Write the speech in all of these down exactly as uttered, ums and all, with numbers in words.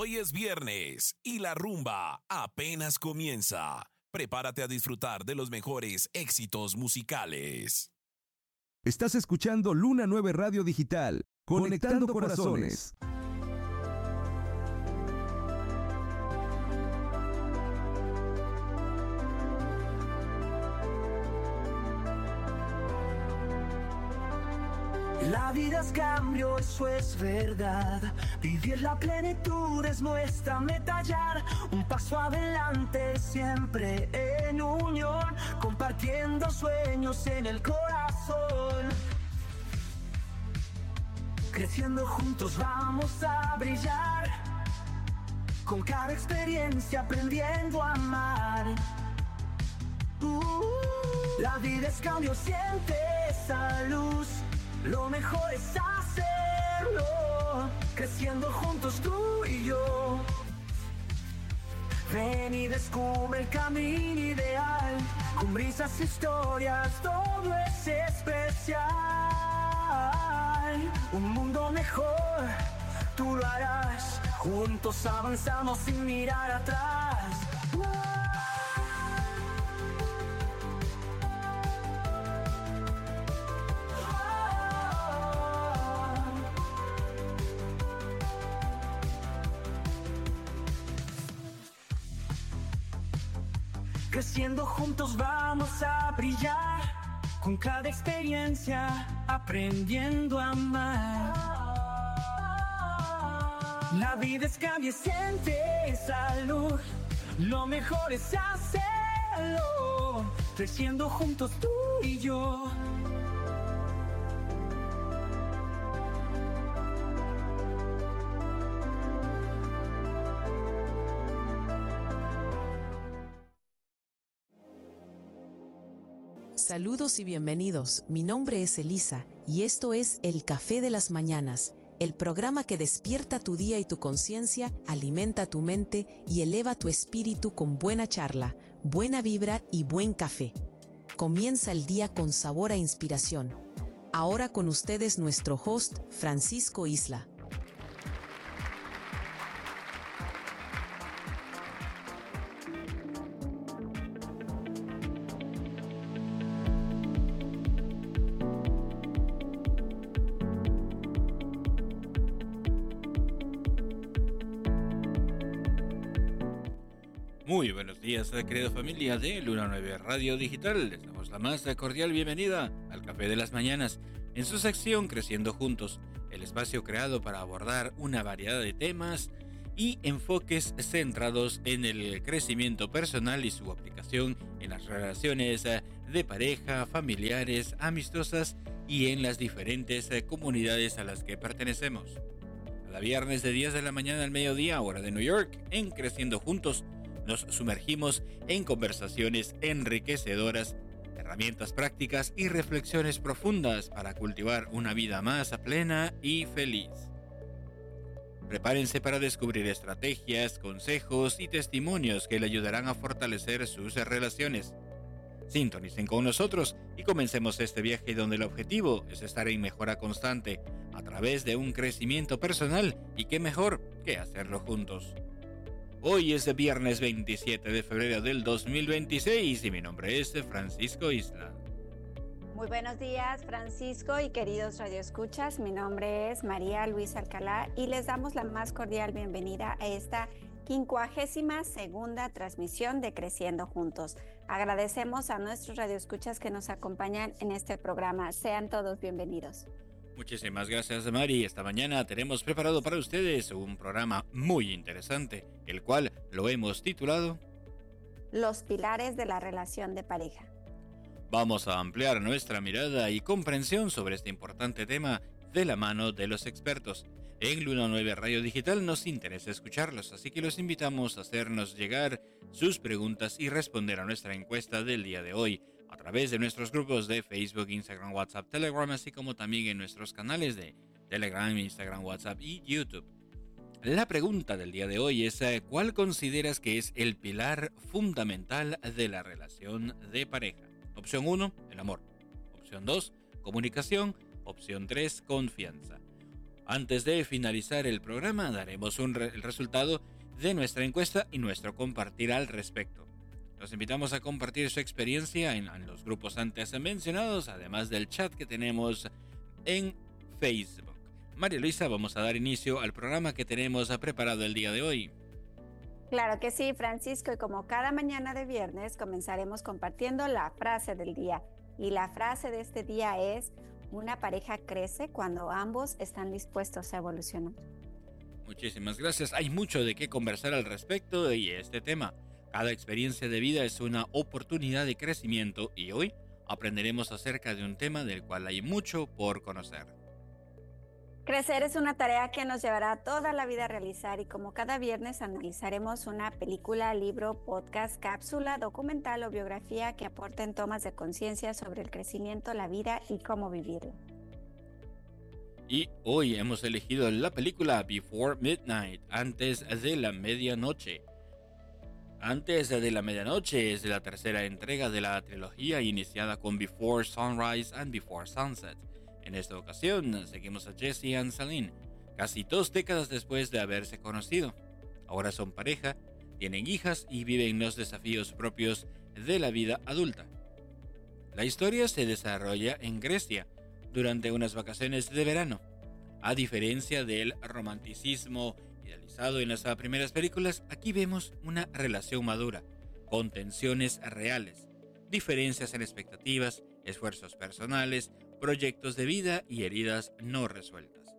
Hoy es viernes y la rumba apenas comienza. Prepárate a disfrutar de los mejores éxitos musicales. Estás escuchando Luna nueve Radio Digital, conectando, conectando corazones. La vida es cambio, eso es verdad. Vivir la plenitud es nuestra meta hallar. Un paso adelante siempre en unión, compartiendo sueños en el corazón. Creciendo juntos vamos a brillar, con cada experiencia aprendiendo a amar. Uh, la vida es cambio, siente esa luz. Lo mejor es hacerlo, creciendo juntos tú y yo. Ven y descubre el camino ideal, con brisas, historias, todo es especial. Un mundo mejor, tú lo harás, juntos avanzamos sin mirar atrás. Creciendo juntos vamos a brillar, con cada experiencia aprendiendo a amar. La vida es cambio, siente esa luz. Lo mejor es hacerlo, creciendo juntos tú y yo. Saludos y bienvenidos, mi nombre es Elisa y esto es El Café de las Mañanas, el programa que despierta tu día y tu conciencia, alimenta tu mente y eleva tu espíritu con buena charla, buena vibra y buen café. Comienza el día con sabor a inspiración. Ahora con ustedes nuestro host, Francisco Isla. Muy buenos días, querida familia de Luna nueve Radio Digital. Les damos la más cordial bienvenida al Café de las Mañanas, en su sección Creciendo Juntos, el espacio creado para abordar una variedad de temas y enfoques centrados en el crecimiento personal y su aplicación en las relaciones de pareja, familiares, amistosas y en las diferentes comunidades a las que pertenecemos. Cada viernes de diez de la mañana al mediodía, hora de New York, en Creciendo Juntos, nos sumergimos en conversaciones enriquecedoras, herramientas prácticas y reflexiones profundas para cultivar una vida más plena y feliz. Prepárense para descubrir estrategias, consejos y testimonios que le ayudarán a fortalecer sus relaciones. Sintonicen con nosotros y comencemos este viaje donde el objetivo es estar en mejora constante a través de un crecimiento personal, y qué mejor que hacerlo juntos. Hoy es viernes veintisiete de febrero del dos mil veintiséis y mi nombre es Francisco Isla. Muy buenos días, Francisco y queridos radioescuchas. Mi nombre es María Luisa Alcalá y les damos la más cordial bienvenida a esta quincuagésima segunda transmisión de Creciendo Juntos. Agradecemos a nuestros radioescuchas que nos acompañan en este programa. Sean todos bienvenidos. Muchísimas gracias, Mari. Esta mañana tenemos preparado para ustedes un programa muy interesante, el cual lo hemos titulado Los pilares de la relación de pareja. Vamos a ampliar nuestra mirada y comprensión sobre este importante tema de la mano de los expertos. En Luna nueve Radio Digital nos interesa escucharlos, así que los invitamos a hacernos llegar sus preguntas y responder a nuestra encuesta del día de hoy a través de nuestros grupos de Facebook, Instagram, WhatsApp, Telegram, así como también en nuestros canales de Telegram, Instagram, WhatsApp y YouTube. La pregunta del día de hoy es: ¿cuál consideras que es el pilar fundamental de la relación de pareja? Opción uno, el amor. Opción dos, comunicación. Opción tres, confianza. Antes de finalizar el programa, daremos un re- el resultado de nuestra encuesta y nuestro compartir al respecto. Los invitamos a compartir su experiencia en, en los grupos antes mencionados, además del chat que tenemos en Facebook. María Luisa, vamos a dar inicio al programa que tenemos preparado el día de hoy. Claro que sí, Francisco, y como cada mañana de viernes comenzaremos compartiendo la frase del día. Y la frase de este día es: una pareja crece cuando ambos están dispuestos a evolucionar. Muchísimas gracias. Hay mucho de qué conversar al respecto de este tema. Cada experiencia de vida es una oportunidad de crecimiento y hoy aprenderemos acerca de un tema del cual hay mucho por conocer. Crecer es una tarea que nos llevará toda la vida a realizar y como cada viernes analizaremos una película, libro, podcast, cápsula, documental o biografía que aporten tomas de conciencia sobre el crecimiento, la vida y cómo vivirlo. Y hoy hemos elegido la película Before Midnight, antes de la medianoche. Antes de la medianoche es la tercera entrega de la trilogía iniciada con Before Sunrise and Before Sunset. En esta ocasión seguimos a Jesse y Anne-Celine, casi dos décadas después de haberse conocido. Ahora son pareja, tienen hijas y viven los desafíos propios de la vida adulta. La historia se desarrolla en Grecia durante unas vacaciones de verano. A diferencia del romanticismo idealizado en las primeras películas, aquí vemos una relación madura, con tensiones reales, diferencias en expectativas, esfuerzos personales, proyectos de vida y heridas no resueltas.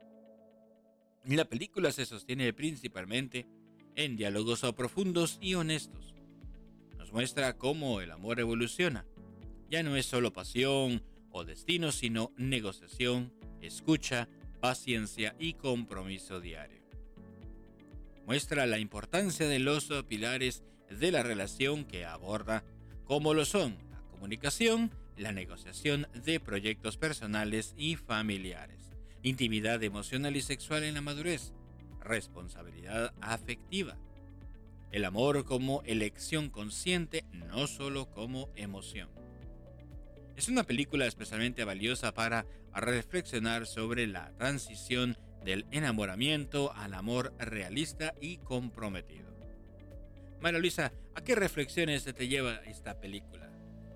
La película se sostiene principalmente en diálogos profundos y honestos. Nos muestra cómo el amor evoluciona. Ya no es solo pasión o destino, sino negociación, escucha, paciencia y compromiso diario. Muestra la importancia de los pilares de la relación que aborda, como lo son la comunicación, la negociación de proyectos personales y familiares, intimidad emocional y sexual en la madurez, responsabilidad afectiva, el amor como elección consciente, no solo como emoción. Es una película especialmente valiosa para reflexionar sobre la transición del enamoramiento al amor realista y comprometido. María Luisa, ¿a qué reflexiones te lleva esta película?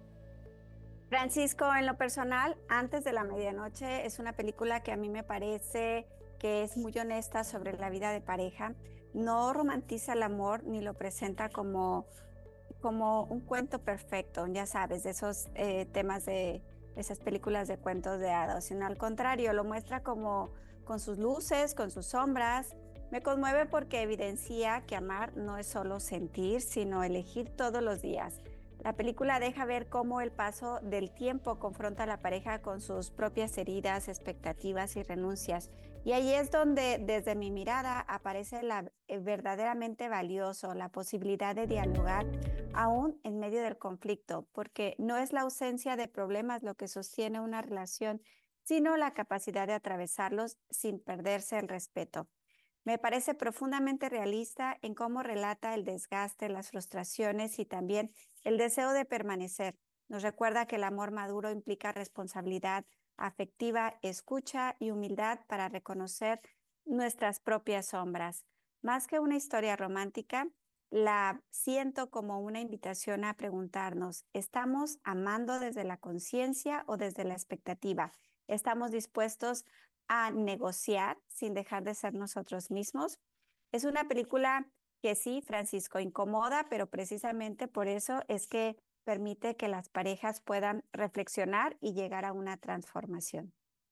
Francisco, en lo personal, Antes de la medianoche es una película que a mí me parece que es muy honesta sobre la vida de pareja. No romantiza el amor ni lo presenta como, como un cuento perfecto, ya sabes, de esos eh, temas de esas películas de cuentos de hadas, sino al contrario, lo muestra como con sus luces, con sus sombras. Me conmueve porque evidencia que amar no es solo sentir, sino elegir todos los días. La película deja ver cómo el paso del tiempo confronta a la pareja con sus propias heridas, expectativas y renuncias. Y ahí es donde, desde mi mirada, aparece la eh, verdaderamente valioso, la posibilidad de dialogar aún en medio del conflicto, porque no es la ausencia de problemas lo que sostiene una relación, sino la capacidad de atravesarlos sin perderse el respeto. Me parece profundamente realista en cómo relata el desgaste, las frustraciones y también el deseo de permanecer. Nos recuerda que el amor maduro implica responsabilidad afectiva, escucha y humildad para reconocer nuestras propias sombras. Más que una historia romántica, la siento como una invitación a preguntarnos, ¿estamos amando desde la conciencia o desde la expectativa? ¿Estamos dispuestos a negociar sin dejar de ser nosotros mismos? Es una película que sí, Francisco, incomoda, pero precisamente por eso es que permite que las parejas puedan reflexionar y llegar a una transformación.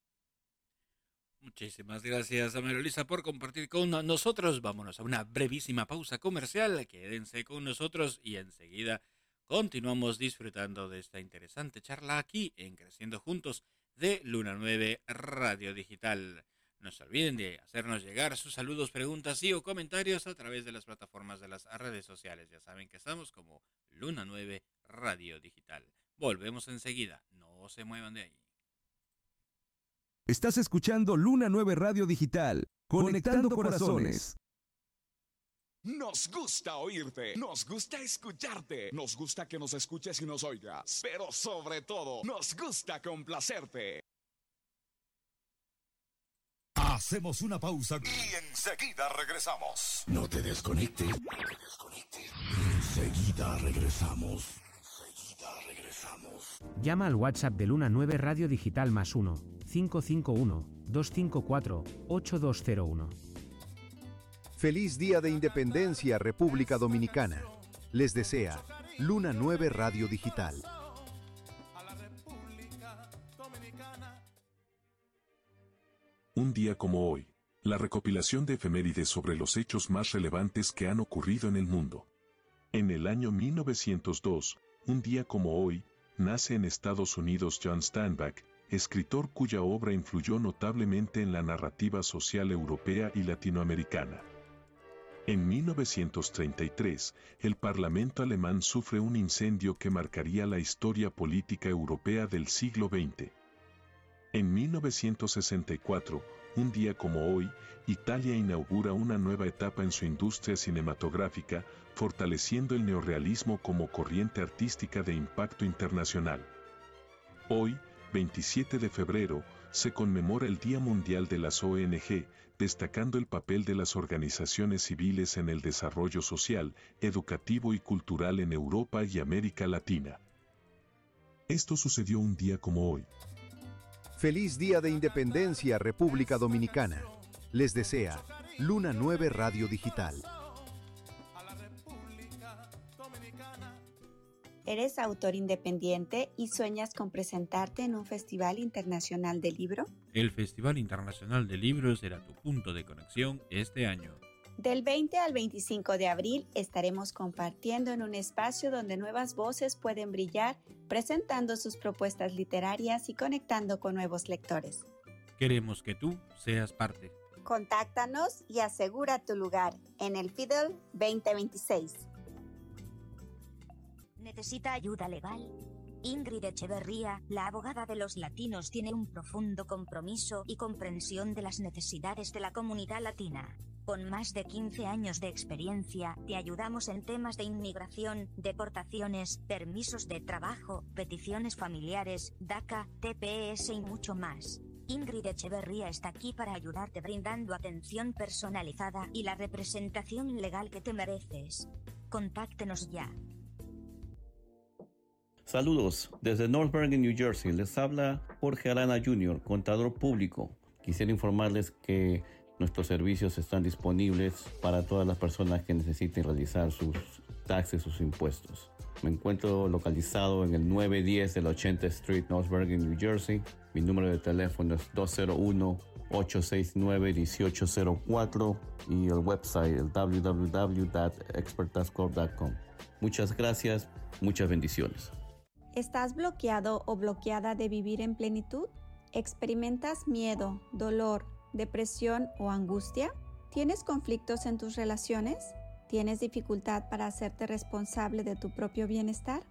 Muchísimas gracias a María Luisa por compartir con nosotros. Vámonos a una brevísima pausa comercial. Quédense con nosotros y enseguida continuamos disfrutando de esta interesante charla aquí en Creciendo Juntos de Luna nueve Radio Digital. No se olviden de hacernos llegar sus saludos, preguntas y o comentarios a través de las plataformas de las redes sociales. Ya saben que estamos como Luna nueve Radio Digital. Volvemos enseguida. No se muevan de ahí. Estás escuchando Luna nueve Radio Digital, conectando corazones. Nos gusta oírte, nos gusta escucharte, nos gusta que nos escuches y nos oigas, pero sobre todo, nos gusta complacerte. Hacemos una pausa y enseguida regresamos. No te desconectes. No te desconectes. Enseguida regresamos. Enseguida regresamos. Llama al WhatsApp de Luna nueve Radio Digital más uno, cinco cinco uno, dos cinco cuatro, ocho dos cero uno. Feliz Día de Independencia, República Dominicana. Les desea Luna nueve Radio Digital. Un día como hoy, la recopilación de efemérides sobre los hechos más relevantes que han ocurrido en el mundo. En el año mil novecientos dos, un día como hoy, nace en Estados Unidos John Steinbeck, escritor cuya obra influyó notablemente en la narrativa social europea y latinoamericana. En mil novecientos treinta y tres, el Parlamento alemán sufre un incendio que marcaría la historia política europea del siglo veinte. En mil novecientos sesenta y cuatro, un día como hoy, Italia inaugura una nueva etapa en su industria cinematográfica, fortaleciendo el neorrealismo como corriente artística de impacto internacional. Hoy, veintisiete de febrero, se conmemora el Día Mundial de las O N G, destacando el papel de las organizaciones civiles en el desarrollo social, educativo y cultural en Europa y América Latina. Esto sucedió un día como hoy. Feliz Día de Independencia, República Dominicana. Les desea Luna nueve Radio Digital. ¿Eres autor independiente y sueñas con presentarte en un festival internacional de libro? El Festival Internacional de Libros será tu punto de conexión este año. Del veinte al veinticinco de abril estaremos compartiendo en un espacio donde nuevas voces pueden brillar, presentando sus propuestas literarias y conectando con nuevos lectores. Queremos que tú seas parte. Contáctanos y asegura tu lugar en el Fiddle veinte veintiséis. ¿Necesita ayuda legal? Ingrid Echeverría, la abogada de los latinos, tiene un profundo compromiso y comprensión de las necesidades de la comunidad latina. Con más de quince años de experiencia, te ayudamos en temas de inmigración, deportaciones, permisos de trabajo, peticiones familiares, DACA, T P S y mucho más. Ingrid Echeverría está aquí para ayudarte brindando atención personalizada y la representación legal que te mereces. Contáctenos ya. Saludos, desde North Bergen, New Jersey, les habla Jorge Arana junior, contador público. Quisiera informarles que nuestros servicios están disponibles para todas las personas que necesiten realizar sus taxes, sus impuestos. Me encuentro localizado en el nueve diez de la ochenta Street, North Bergen, New Jersey. Mi número de teléfono es dos cero uno, ocho seis nueve, uno ocho cero cuatro y el website el w w w punto expert tax corp punto com. Muchas gracias, muchas bendiciones. ¿Estás bloqueado o bloqueada de vivir en plenitud? ¿Experimentas miedo, dolor, depresión o angustia? ¿Tienes conflictos en tus relaciones? ¿Tienes dificultad para hacerte responsable de tu propio bienestar?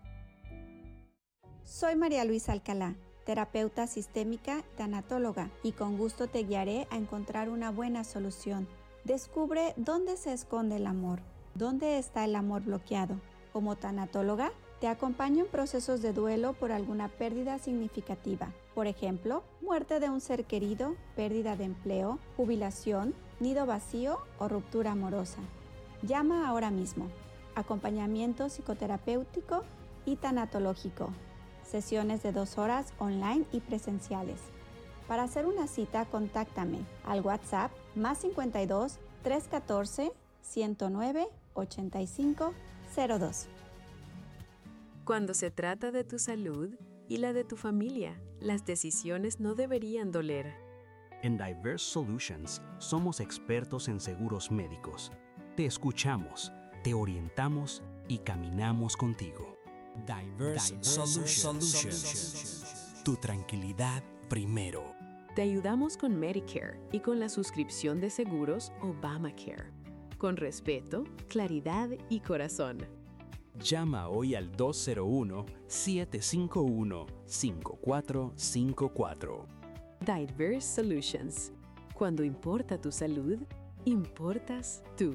Soy María Luisa Alcalá, terapeuta sistémica, tanatóloga, y con gusto te guiaré a encontrar una buena solución. Descubre dónde se esconde el amor, dónde está el amor bloqueado. Como tanatóloga, te acompaño en procesos de duelo por alguna pérdida significativa. Por ejemplo, muerte de un ser querido, pérdida de empleo, jubilación, nido vacío o ruptura amorosa. Llama ahora mismo. Acompañamiento psicoterapéutico y tanatológico. Sesiones de dos horas online y presenciales. Para hacer una cita, contáctame al WhatsApp más cincuenta y dos, trescientos catorce, ciento nueve, ochenta y cinco cero dos. Cuando se trata de tu salud y la de tu familia, las decisiones no deberían doler. En Diverse Solutions somos expertos en seguros médicos. Te escuchamos, te orientamos y caminamos contigo. Diverse, Diverse Solutions. Solutions. Tu tranquilidad primero. Te ayudamos con Medicare y con la suscripción de seguros Obamacare. Con respeto, claridad y corazón. Llama hoy al dos cero uno, siete cinco uno, cinco cuatro cinco cuatro. Diverse Solutions. Cuando importa tu salud, importas tú.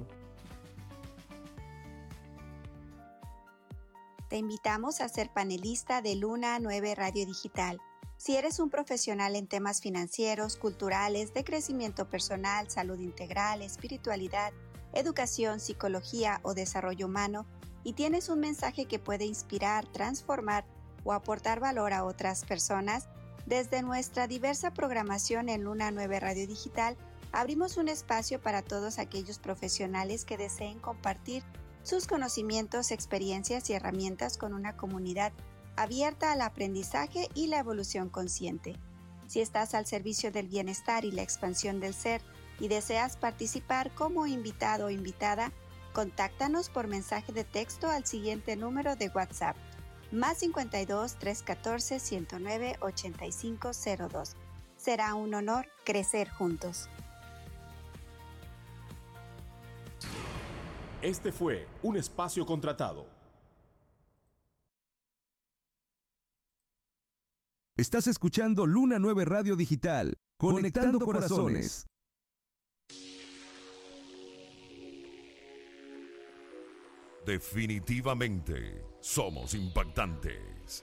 Te invitamos a ser panelista de Luna nueve Radio Digital. Si eres un profesional en temas financieros, culturales, de crecimiento personal, salud integral, espiritualidad, educación, psicología o desarrollo humano, y tienes un mensaje que puede inspirar, transformar o aportar valor a otras personas, desde nuestra diversa programación en Luna nueve Radio Digital, abrimos un espacio para todos aquellos profesionales que deseen compartir sus conocimientos, experiencias y herramientas con una comunidad abierta al aprendizaje y la evolución consciente. Si estás al servicio del bienestar y la expansión del ser y deseas participar como invitado o invitada, contáctanos por mensaje de texto al siguiente número de WhatsApp, más cincuenta y dos, trescientos catorce, ciento nueve, ochenta y cinco cero dos. Será un honor crecer juntos. Este fue un espacio contratado. Estás escuchando Luna nueve Radio Digital, conectando, conectando corazones. Definitivamente somos impactantes.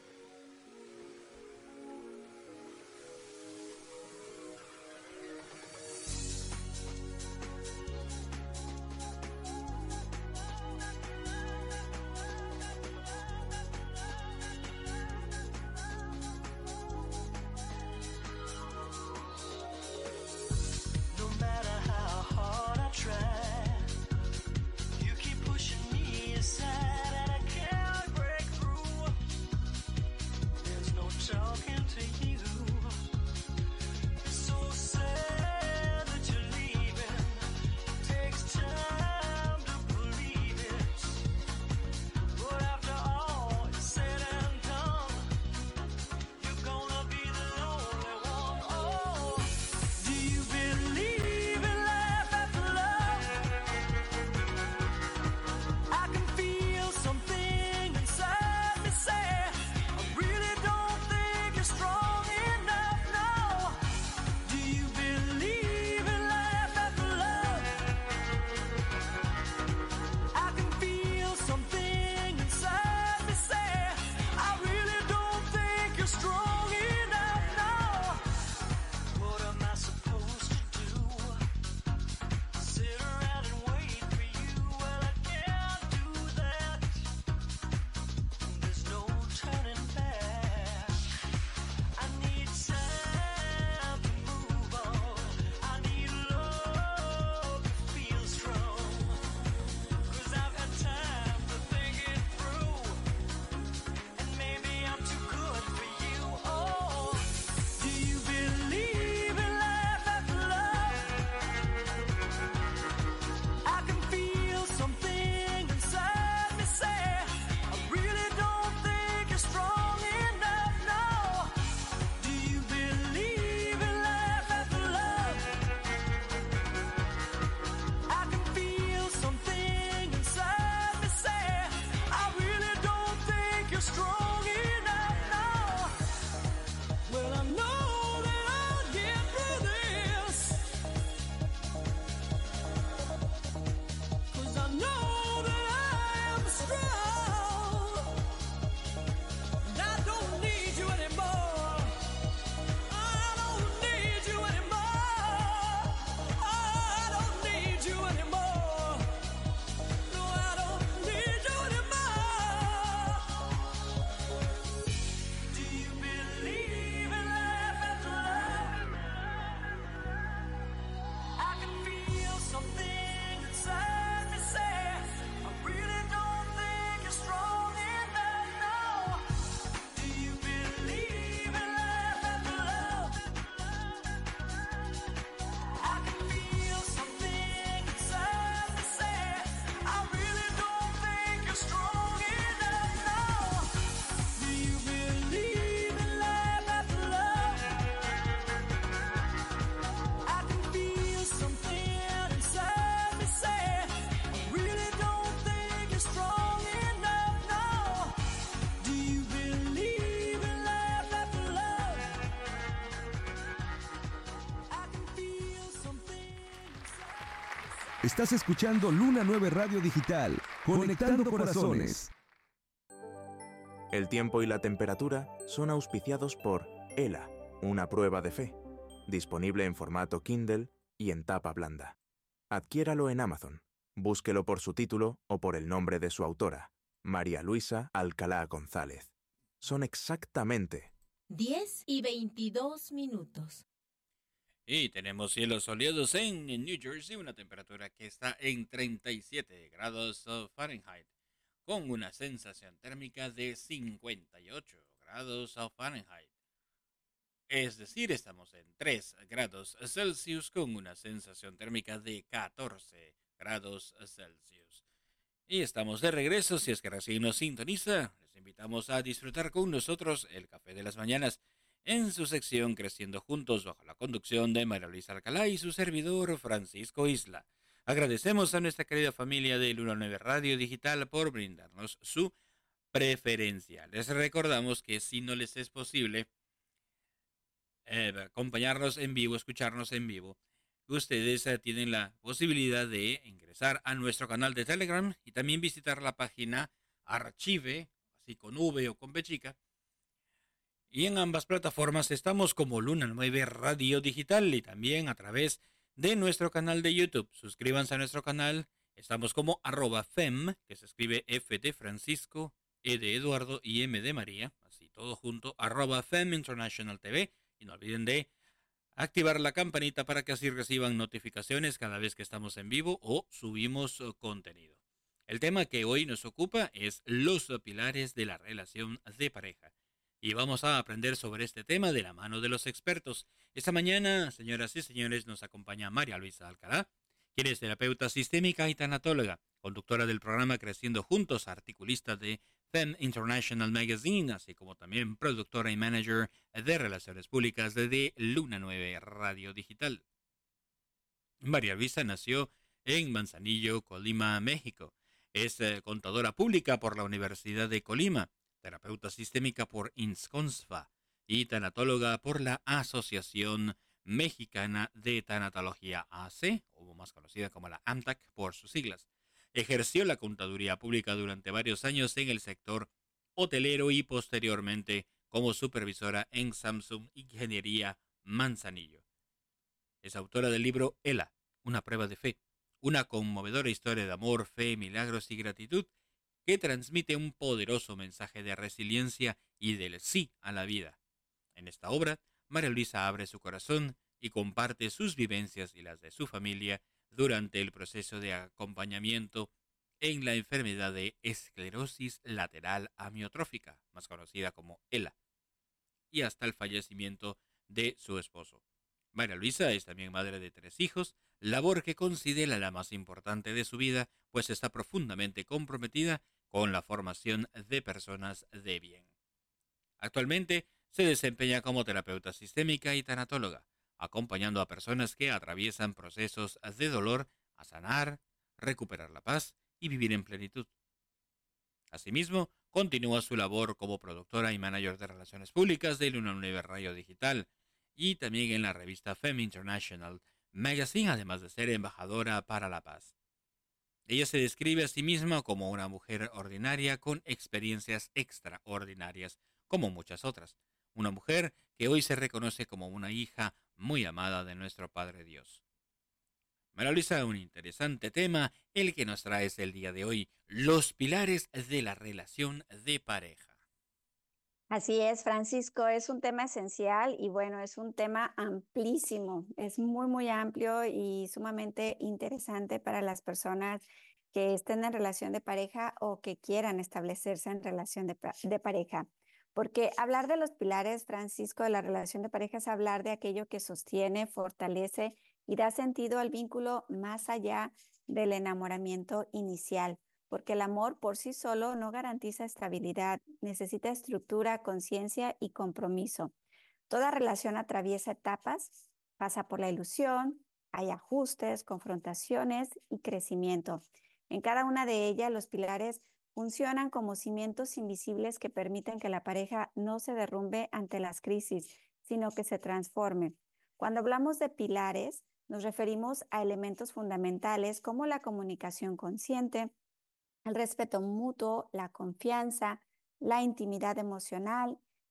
Estás escuchando Luna nueve Radio Digital, conectando, conectando corazones. El tiempo y la temperatura son auspiciados por ELA, una prueba de fe, disponible en formato Kindle y en tapa blanda. Adquiéralo en Amazon. Búsquelo por su título o por el nombre de su autora, María Luisa Alcalá González. Son exactamente diez y veintidós minutos. Y tenemos cielos soleados en New Jersey, una temperatura que está en treinta y siete grados Fahrenheit, con una sensación térmica de cincuenta y ocho grados Fahrenheit. Es decir, estamos en tres grados Celsius con una sensación térmica de catorce grados Celsius. Y estamos de regreso. Si es que recién nos sintoniza, les invitamos a disfrutar con nosotros el Café de las Mañanas en su sección Creciendo Juntos, bajo la conducción de María Luisa Alcalá y su servidor Francisco Isla. Agradecemos a nuestra querida familia de Luna nueve Radio Digital por brindarnos su preferencia. Les recordamos que si no les es posible eh, acompañarnos en vivo, escucharnos en vivo, ustedes eh, tienen la posibilidad de ingresar a nuestro canal de Telegram y también visitar la página Archive, así con V o con B chica. Y en ambas plataformas estamos como Luna nueve Radio Digital y también a través de nuestro canal de YouTube. Suscríbanse a nuestro canal. Estamos como arroba FEM, que se escribe F de Francisco, E de Eduardo y M de María. Así todo junto, arroba FEM International T V. Y no olviden de activar la campanita para que así reciban notificaciones cada vez que estamos en vivo o subimos contenido. El tema que hoy nos ocupa es los pilares de la relación de pareja. Y vamos a aprender sobre este tema de la mano de los expertos. Esta mañana, señoras y señores, nos acompaña María Luisa Alcalá, quien es terapeuta sistémica y tanatóloga, conductora del programa Creciendo Juntos, articulista de FEM International Magazine, así como también productora y manager de relaciones públicas de Luna nueve Radio Digital. María Luisa nació en Manzanillo, Colima, México. Es eh, contadora pública por la Universidad de Colima, terapeuta sistémica por INSCONSFA y tanatóloga por la Asociación Mexicana de Tanatología A C, o más conocida como la AMTAC por sus siglas. Ejerció la contaduría pública durante varios años en el sector hotelero y posteriormente como supervisora en Samsung Ingeniería Manzanillo. Es autora del libro ELA, una prueba de fe, una conmovedora historia de amor, fe, milagros y gratitud que transmite un poderoso mensaje de resiliencia y del sí a la vida. En esta obra, María Luisa abre su corazón y comparte sus vivencias y las de su familia durante el proceso de acompañamiento en la enfermedad de esclerosis lateral amiotrófica, más conocida como ELA, y hasta el fallecimiento de su esposo. María Luisa es también madre de tres hijos, labor que considera la más importante de su vida, pues está profundamente comprometida con la formación de personas de bien. Actualmente se desempeña como terapeuta sistémica y tanatóloga, acompañando a personas que atraviesan procesos de dolor a sanar, recuperar la paz y vivir en plenitud. Asimismo, continúa su labor como productora y manager de relaciones públicas de Luna nueve Radio Digital y también en la revista FEM International Magazine, además de ser embajadora para la paz. Ella se describe a sí misma como una mujer ordinaria con experiencias extraordinarias, como muchas otras. Una mujer que hoy se reconoce como una hija muy amada de nuestro Padre Dios. María Luisa, un interesante tema el que nos traes el día de hoy, los pilares de la relación de pareja. Así es, Francisco, es un tema esencial y bueno, es un tema amplísimo, es muy, muy amplio y sumamente interesante para las personas que estén en relación de pareja o que quieran establecerse en relación de, de pareja. Porque hablar de los pilares, Francisco, de la relación de pareja es hablar de aquello que sostiene, fortalece y da sentido al vínculo más allá del enamoramiento inicial. Porque el amor por sí solo no garantiza estabilidad, necesita estructura, conciencia y compromiso. Toda relación atraviesa etapas, pasa por la ilusión, hay ajustes, confrontaciones y crecimiento. En cada una de ellas, los pilares funcionan como cimientos invisibles que permiten que la pareja no se derrumbe ante las crisis, sino que se transforme. Cuando hablamos de pilares, nos referimos a elementos fundamentales como la comunicación consciente, el respeto mutuo, la confianza, la intimidad emocional,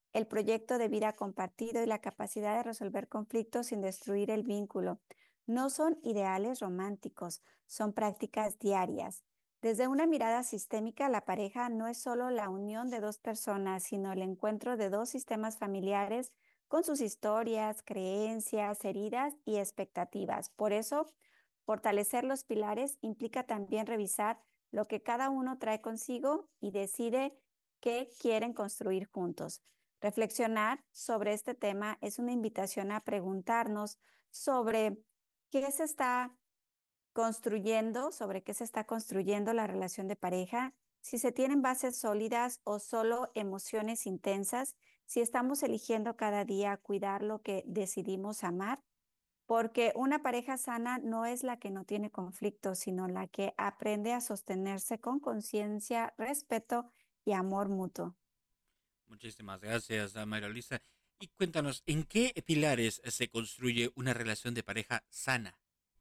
el proyecto de vida compartido y la capacidad de resolver conflictos sin destruir el vínculo. No son ideales románticos, son prácticas diarias. Desde una mirada sistémica, la pareja no es solo la unión de dos personas, sino el encuentro de dos sistemas familiares con sus historias, creencias, heridas y expectativas. Por eso, fortalecer los pilares implica también revisar lo que cada uno trae consigo y decide qué quieren construir juntos. Reflexionar sobre este tema es una invitación a preguntarnos sobre qué se está construyendo, sobre qué se está construyendo la relación de pareja, si se tienen bases sólidas o solo emociones intensas, si estamos eligiendo cada día cuidar lo que decidimos amar, porque una pareja sana no es la que no tiene conflictos, sino la que aprende a sostenerse con conciencia, respeto y amor mutuo. Muchísimas gracias, María Luisa. Y cuéntanos, ¿en qué pilares se construye una relación de pareja sana?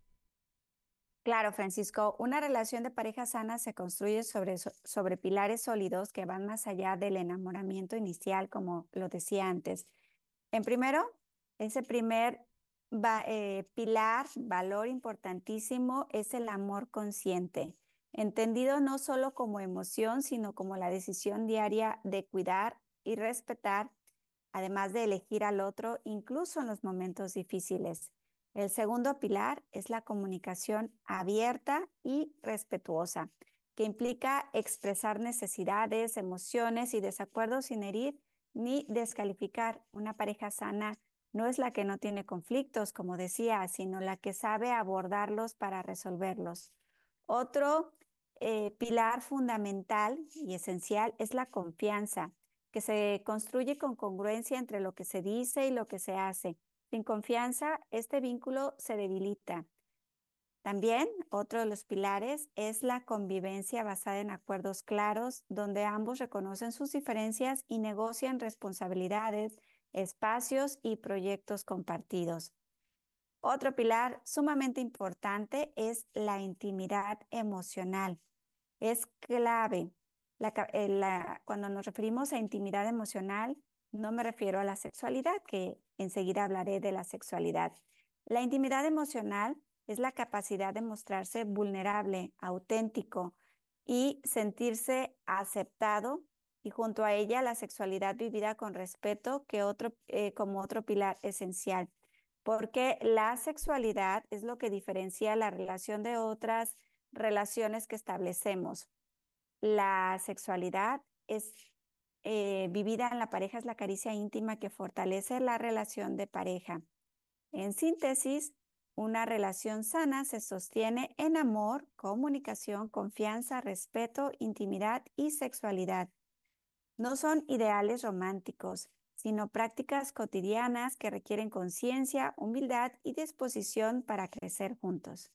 Claro, Francisco, una relación de pareja sana se construye sobre, sobre pilares sólidos que van más allá del enamoramiento inicial, como lo decía antes. En primero, ese primer va, eh, pilar, valor importantísimo, es el amor consciente, entendido no solo como emoción, sino como la decisión diaria de cuidar y respetar, además de elegir al otro, incluso en los momentos difíciles. El segundo pilar es la comunicación abierta y respetuosa, que implica expresar necesidades, emociones y desacuerdos sin herir ni descalificar. Una pareja sana no es la que no tiene conflictos, como decía, sino la que sabe abordarlos para resolverlos. Otro eh, pilar fundamental y esencial es la confianza, que se construye con congruencia entre lo que se dice y lo que se hace. Sin confianza, este vínculo se debilita. También otro de los pilares es la convivencia basada en acuerdos claros, donde ambos reconocen sus diferencias y negocian responsabilidades, espacios y proyectos compartidos. Otro pilar sumamente importante es la intimidad emocional. Es clave. La, la, cuando nos referimos a intimidad emocional, no me refiero a la sexualidad, que enseguida hablaré de la sexualidad. La intimidad emocional es la capacidad de mostrarse vulnerable, auténtico y sentirse aceptado, y junto a ella la sexualidad vivida con respeto que otro, eh, como otro pilar esencial, porque la sexualidad es lo que diferencia la relación de otras relaciones que establecemos. La sexualidad es eh, vivida en la pareja, es la caricia íntima que fortalece la relación de pareja. En síntesis, una relación sana se sostiene en amor, comunicación, confianza, respeto, intimidad y sexualidad. No son ideales románticos, sino prácticas cotidianas que requieren conciencia, humildad y disposición para crecer juntos.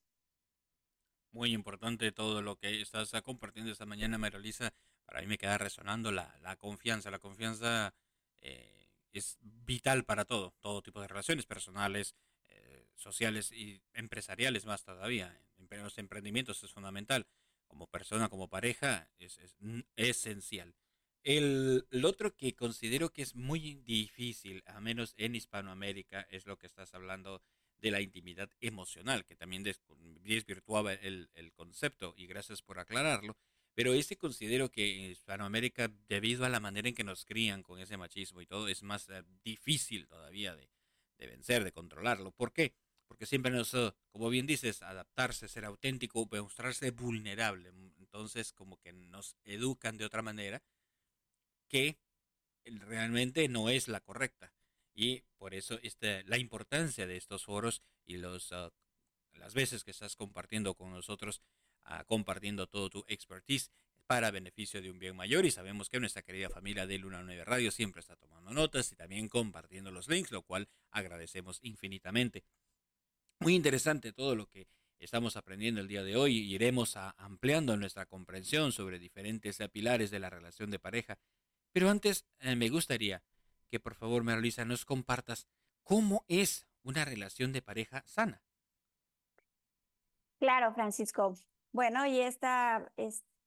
Muy importante todo lo que estás compartiendo esta mañana, María Luisa. Para mí me queda resonando la, la confianza. La confianza eh, es vital para todo, todo tipo de relaciones personales, eh, sociales y empresariales más todavía. En los emprendimientos es fundamental. Como persona, como pareja, es, es esencial. El, el otro que considero que es muy difícil, a menos en Hispanoamérica, es lo que estás hablando de la intimidad emocional, que también des, desvirtuaba el, el concepto, y gracias por aclararlo. Pero ese considero que en Hispanoamérica, debido a la manera en que nos crían con ese machismo y todo, es más uh, difícil todavía de, de vencer, de controlarlo. ¿Por qué? Porque siempre nos, uh, como bien dices, adaptarse, ser auténtico, mostrarse vulnerable. Entonces, como que nos educan de otra manera que realmente no es la correcta. Y por eso este, la importancia de estos foros y los, uh, las veces que estás compartiendo con nosotros, uh, compartiendo todo tu expertise para beneficio de un bien mayor. Y sabemos que nuestra querida familia de Luna nueve Radio siempre está tomando notas y también compartiendo los links, lo cual agradecemos infinitamente. Muy interesante todo lo que estamos aprendiendo el día de hoy. Iremos a, ampliando nuestra comprensión sobre diferentes uh, pilares de la relación de pareja. Pero antes eh, me gustaría que por favor, María Luisa, nos compartas cómo es una relación de pareja sana. Claro, Francisco. Bueno, y esta, esta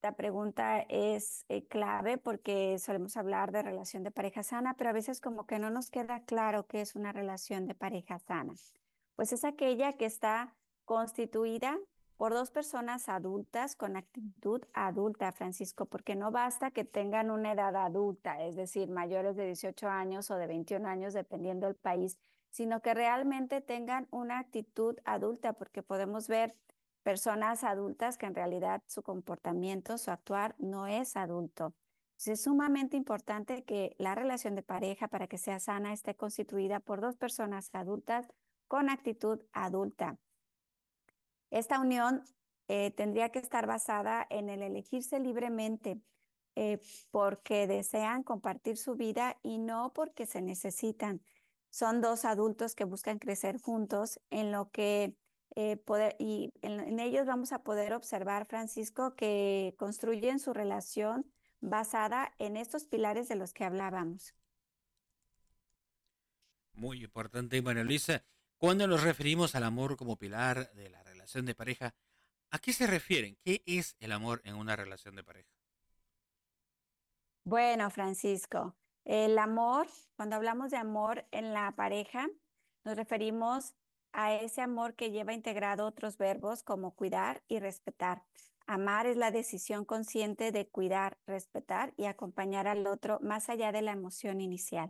esta pregunta es eh, clave porque solemos hablar de relación de pareja sana, pero a veces como que no nos queda claro qué es una relación de pareja sana. Pues es aquella que está constituida por dos personas adultas con actitud adulta, Francisco, porque no basta que tengan una edad adulta, es decir, mayores de dieciocho años o de veintiún años, dependiendo del país, sino que realmente tengan una actitud adulta, porque podemos ver personas adultas que en realidad su comportamiento, su actuar no es adulto. Entonces, es sumamente importante que la relación de pareja, para que sea sana, esté constituida por dos personas adultas con actitud adulta. Esta unión eh, tendría que estar basada en el elegirse libremente eh, porque desean compartir su vida y no porque se necesitan. Son dos adultos que buscan crecer juntos en lo que eh, poder, y en, en ellos vamos a poder observar, Francisco, que construyen su relación basada en estos pilares de los que hablábamos. Muy importante, María Luisa. Cuando nos referimos al amor como pilar de la relación de pareja, ¿a qué se refieren? ¿Qué es el amor en una relación de pareja? Bueno, Francisco, el amor, cuando hablamos de amor en la pareja, nos referimos a ese amor que lleva integrado otros verbos como cuidar y respetar. Amar es la decisión consciente de cuidar, respetar y acompañar al otro más allá de la emoción inicial.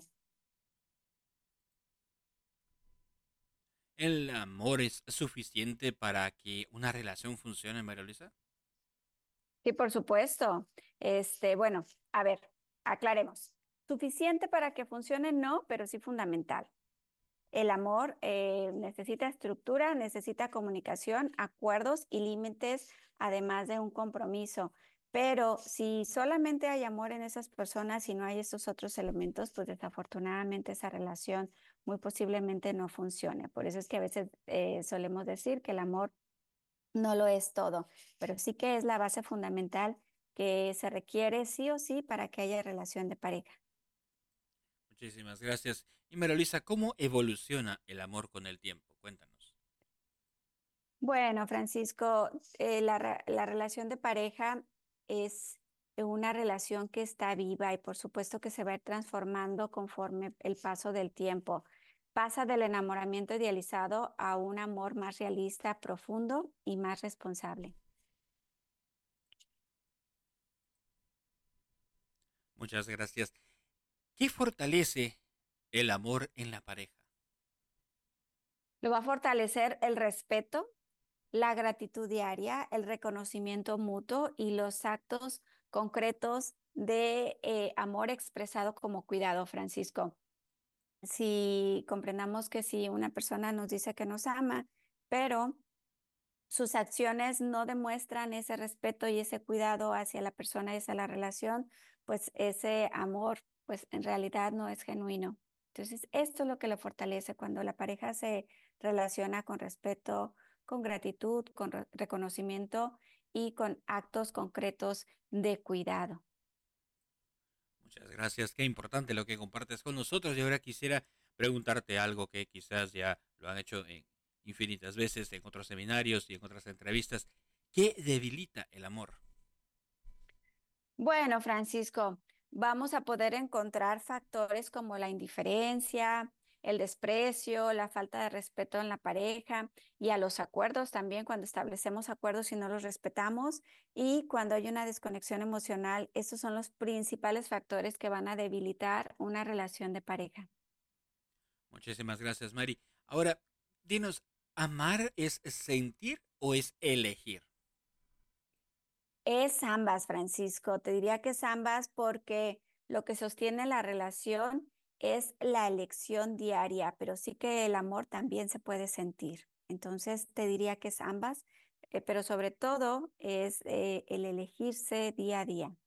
¿El amor es suficiente para que una relación funcione, María Luisa? Sí, por supuesto. Este, bueno, a ver, aclaremos. Suficiente para que funcione, no, pero sí fundamental. El amor eh, necesita estructura, necesita comunicación, acuerdos y límites, además de un compromiso. Pero si solamente hay amor en esas personas y no hay estos otros elementos, pues desafortunadamente esa relación muy posiblemente no funcione. Por eso es que a veces eh, solemos decir que el amor no lo es todo, pero sí que es la base fundamental que se requiere sí o sí para que haya relación de pareja. Muchísimas gracias. Y María Luisa, ¿cómo evoluciona el amor con el tiempo? Cuéntanos. Bueno, Francisco, eh, la, la relación de pareja es una relación que está viva y por supuesto que se va a ir transformando conforme el paso del tiempo. Pasa del enamoramiento idealizado a un amor más realista, profundo y más responsable. Muchas gracias. ¿Qué fortalece el amor en la pareja? Lo va a fortalecer el respeto, la gratitud diaria, el reconocimiento mutuo y los actos concretos de eh, amor expresado como cuidado, Francisco. Si comprendamos que si una persona nos dice que nos ama, pero sus acciones no demuestran ese respeto y ese cuidado hacia la persona y hacia la relación, pues ese amor, pues en realidad no es genuino. Entonces, esto es lo que le fortalece cuando la pareja se relaciona con respeto, con gratitud, con re- reconocimiento y con actos concretos de cuidado. Muchas gracias. Qué importante lo que compartes con nosotros. Y ahora quisiera preguntarte algo que quizás ya lo han hecho en infinitas veces en otros seminarios y en otras entrevistas. ¿Qué debilita el amor? Bueno, Francisco, vamos a poder encontrar factores como la indiferencia, el desprecio, la falta de respeto en la pareja y a los acuerdos también cuando establecemos acuerdos y no los respetamos y cuando hay una desconexión emocional. Estos son los principales factores que van a debilitar una relación de pareja. Muchísimas gracias, Mari. Ahora, dinos, ¿amar es sentir o es elegir? Es ambas, Francisco. Te diría que es ambas porque lo que sostiene la relación es la elección diaria, pero sí que el amor también se puede sentir. Entonces, te diría que es ambas, eh, pero sobre todo es eh, el elegirse día a día.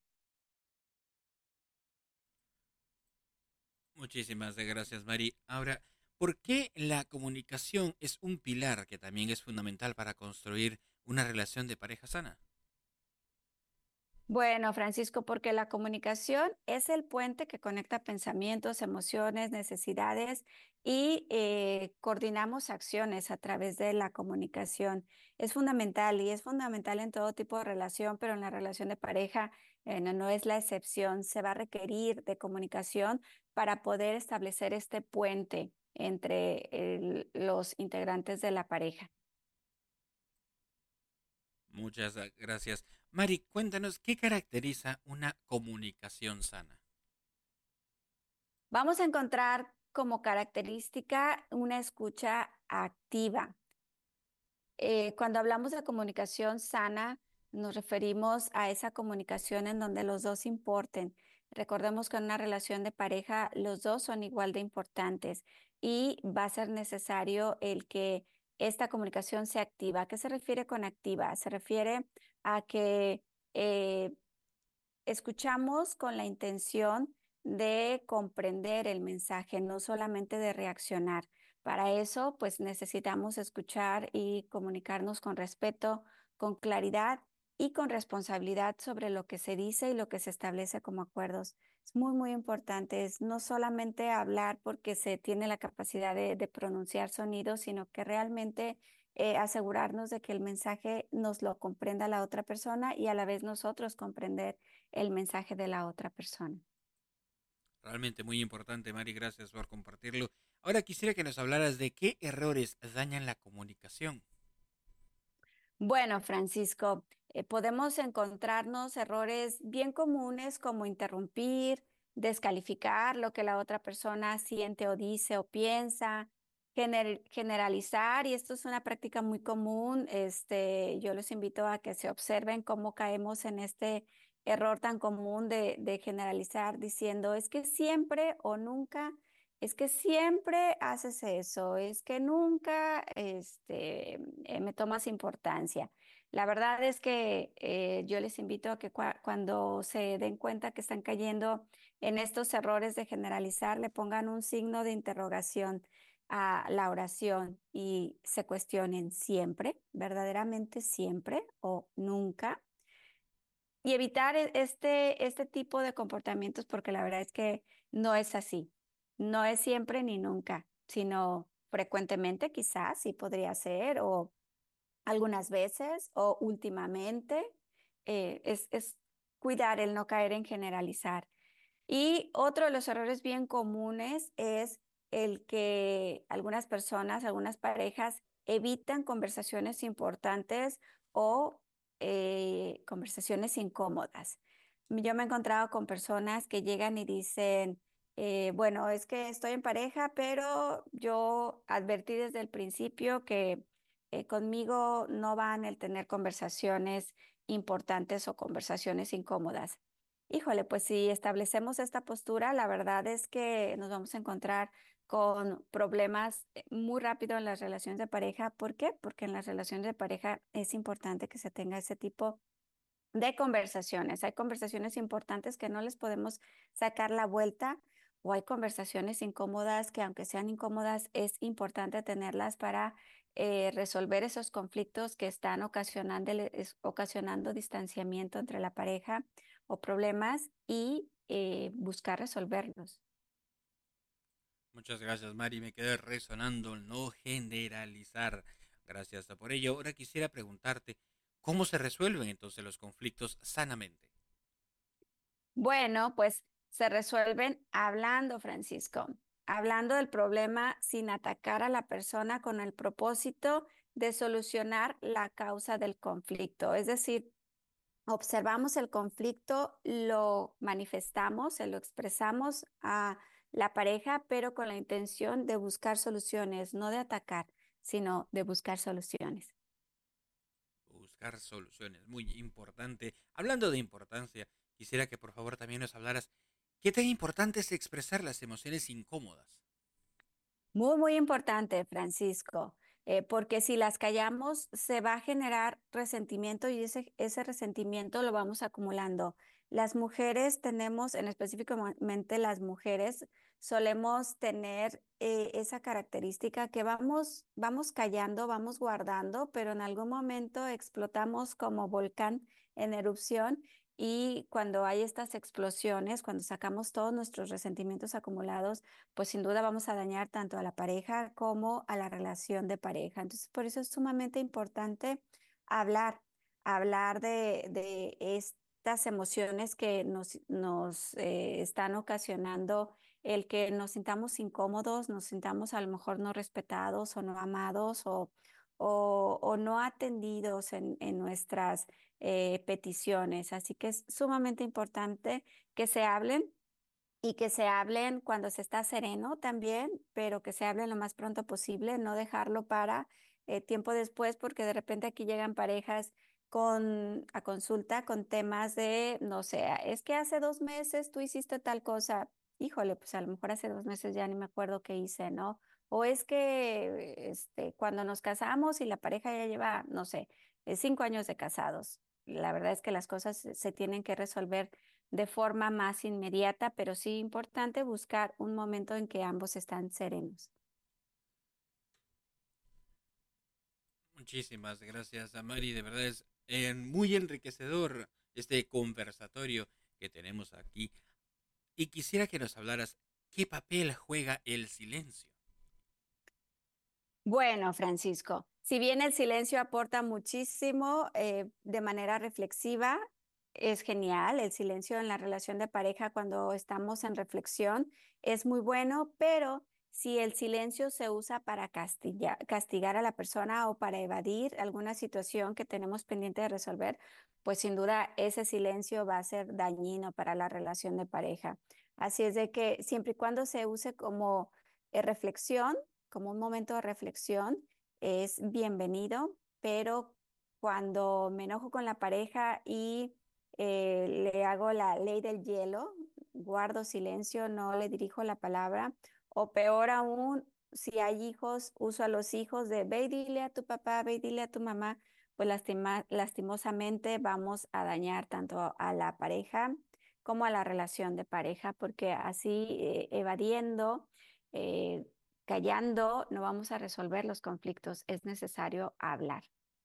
Muchísimas gracias, Mari. Ahora, ¿por qué la comunicación es un pilar que también es fundamental para construir una relación de pareja sana? Bueno, Francisco, porque la comunicación es el puente que conecta pensamientos, emociones, necesidades y eh, coordinamos acciones a través de la comunicación. Es fundamental y es fundamental en todo tipo de relación, pero en la relación de pareja eh, no, no es la excepción. Se va a requerir de comunicación para poder establecer este puente entre el- los integrantes de la pareja. Muchas gracias. Mari, cuéntanos qué caracteriza una comunicación sana. Vamos a encontrar como característica una escucha activa. Eh, cuando hablamos de comunicación sana, nos referimos a esa comunicación en donde los dos importen. Recordemos que en una relación de pareja los dos son igual de importantes y va a ser necesario el que esta comunicación sea activa. ¿A qué se refiere con activa? Se refiere a que eh, escuchamos con la intención de comprender el mensaje, no solamente de reaccionar. Para eso, pues necesitamos escuchar y comunicarnos con respeto, con claridad y con responsabilidad sobre lo que se dice y lo que se establece como acuerdos. Es muy, muy importante. Es no solamente hablar porque se tiene la capacidad de, de pronunciar sonidos, sino que realmente eh, asegurarnos de que el mensaje nos lo comprenda la otra persona y a la vez nosotros comprender el mensaje de la otra persona. Realmente muy importante, Mari, gracias por compartirlo. Ahora quisiera que nos hablaras de qué errores dañan la comunicación. Bueno, Francisco, eh, podemos encontrarnos errores bien comunes como interrumpir, descalificar lo que la otra persona siente o dice o piensa, gener- generalizar, y esto es una práctica muy común. Este, yo los invito a que se observen cómo caemos en este error tan común de, de generalizar diciendo es que siempre o nunca. Es que siempre haces eso, es que nunca este, eh, me tomas importancia. La verdad es que eh, yo les invito a que cua- cuando se den cuenta que están cayendo en estos errores de generalizar, le pongan un signo de interrogación a la oración y se cuestionen siempre, verdaderamente siempre o nunca. Y evitar e- este, este tipo de comportamientos porque la verdad es que no es así. No es siempre ni nunca, sino frecuentemente quizás sí podría ser o algunas veces o últimamente. Eh, es, es cuidar el no caer en generalizar. Y otro de los errores bien comunes es el que algunas personas, algunas parejas evitan conversaciones importantes o eh, conversaciones incómodas. Yo me he encontrado con personas que llegan y dicen, eh, bueno, es que estoy en pareja, pero yo advertí desde el principio que eh, conmigo no van el tener conversaciones importantes o conversaciones incómodas. Híjole, pues si establecemos esta postura, la verdad es que nos vamos a encontrar con problemas eh, muy rápido en las relaciones de pareja. ¿Por qué? Porque en las relaciones de pareja es importante que se tenga ese tipo de conversaciones. Hay conversaciones importantes que no les podemos sacar la vuelta o hay conversaciones incómodas que aunque sean incómodas es importante tenerlas para eh, resolver esos conflictos que están ocasionando, es- ocasionando distanciamiento entre la pareja o problemas y eh, buscar resolverlos. Muchas gracias, Mari. Me quedé resonando el no generalizar. Gracias por ello. Ahora quisiera preguntarte, ¿cómo se resuelven entonces los conflictos sanamente? Bueno, pues se resuelven hablando, Francisco, hablando del problema sin atacar a la persona con el propósito de solucionar la causa del conflicto. Es decir, observamos el conflicto, lo manifestamos, se lo expresamos a la pareja, pero con la intención de buscar soluciones, no de atacar, sino de buscar soluciones. Buscar soluciones, muy importante. Hablando de importancia, quisiera que por favor también nos hablaras qué tan importante es expresar las emociones incómodas. Muy, muy importante, Francisco, eh, porque si las callamos se va a generar resentimiento y ese, ese resentimiento lo vamos acumulando. Las mujeres tenemos, en específicamente las mujeres, solemos tener eh, esa característica que vamos, vamos callando, vamos guardando, pero en algún momento explotamos como volcán en erupción Y cuando hay estas explosiones, cuando sacamos todos nuestros resentimientos acumulados, pues sin duda vamos a dañar tanto a la pareja como a la relación de pareja. Entonces, por eso es sumamente importante hablar, hablar de, de estas emociones que nos, nos eh, están ocasionando el que nos sintamos incómodos, nos sintamos a lo mejor no respetados o no amados o, o, o no atendidos en, en nuestras eh, peticiones. Así que es sumamente importante que se hablen y que se hablen cuando se está sereno también, pero que se hablen lo más pronto posible, no dejarlo para eh, tiempo después, porque de repente aquí llegan parejas con, a consulta con temas de, no sé, es que hace dos meses tú hiciste tal cosa. Híjole, pues a lo mejor hace dos meses ya ni me acuerdo qué hice, ¿no? O es que este, cuando nos casamos y la pareja ya lleva, no sé, eh, cinco años de casados. La verdad es que las cosas se se tienen que resolver de forma más inmediata, pero sí importante buscar un momento en que ambos están serenos. Muchísimas gracias, Mari. De verdad es eh, muy enriquecedor este conversatorio que tenemos aquí. Y quisiera que nos hablaras qué papel juega el silencio. Bueno, Francisco, si bien el silencio aporta muchísimo eh, de manera reflexiva, es genial. El silencio en la relación de pareja cuando estamos en reflexión es muy bueno, pero si el silencio se usa para castigar, castigar a la persona o para evadir alguna situación que tenemos pendiente de resolver, pues sin duda ese silencio va a ser dañino para la relación de pareja. Así es de que siempre y cuando se use como eh, reflexión, como un momento de reflexión, es bienvenido, pero cuando me enojo con la pareja y eh, le hago la ley del hielo, guardo silencio, no le dirijo la palabra, o peor aún, si hay hijos, uso a los hijos de ve y dile a tu papá, ve y dile a tu mamá, pues lastima, lastimosamente vamos a dañar tanto a la pareja como a la relación de pareja, porque así eh, evadiendo, eh, callando, no vamos a resolver los conflictos. Es necesario hablar.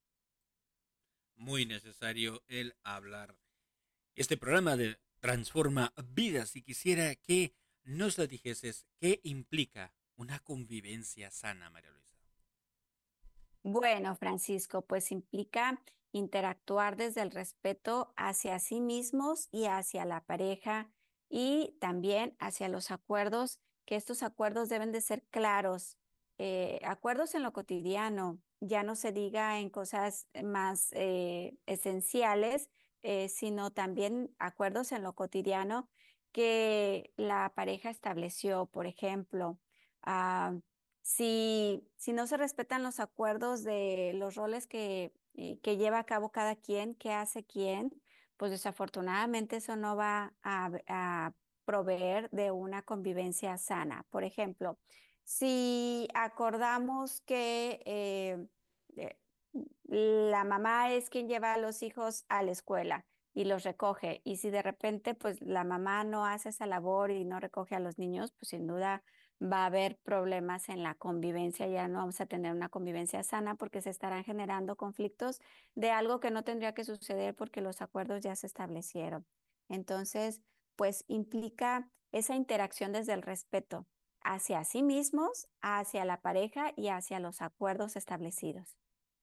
Muy necesario el hablar. Este programa de transforma vidas y quisiera que nos lo dijeses qué implica una convivencia sana, María Luisa. Bueno, Francisco, pues implica interactuar desde el respeto hacia sí mismos y hacia la pareja y también hacia los acuerdos, que estos acuerdos deben de ser claros, eh, acuerdos en lo cotidiano, ya no se diga en cosas más eh, esenciales, eh, sino también acuerdos en lo cotidiano que la pareja estableció, por ejemplo. ah, si, si no se respetan los acuerdos de los roles que, eh, que lleva a cabo cada quien, qué hace quién, pues desafortunadamente eso no va a, a proveer de una convivencia sana. Por ejemplo, si acordamos que eh, eh, la mamá es quien lleva a los hijos a la escuela y los recoge, y si de repente pues la mamá no hace esa labor y no recoge a los niños, pues sin duda va a haber problemas en la convivencia, ya no vamos a tener una convivencia sana porque se estarán generando conflictos de algo que no tendría que suceder porque los acuerdos ya se establecieron. Entonces, pues implica esa interacción desde el respeto hacia sí mismos, hacia la pareja y hacia los acuerdos establecidos.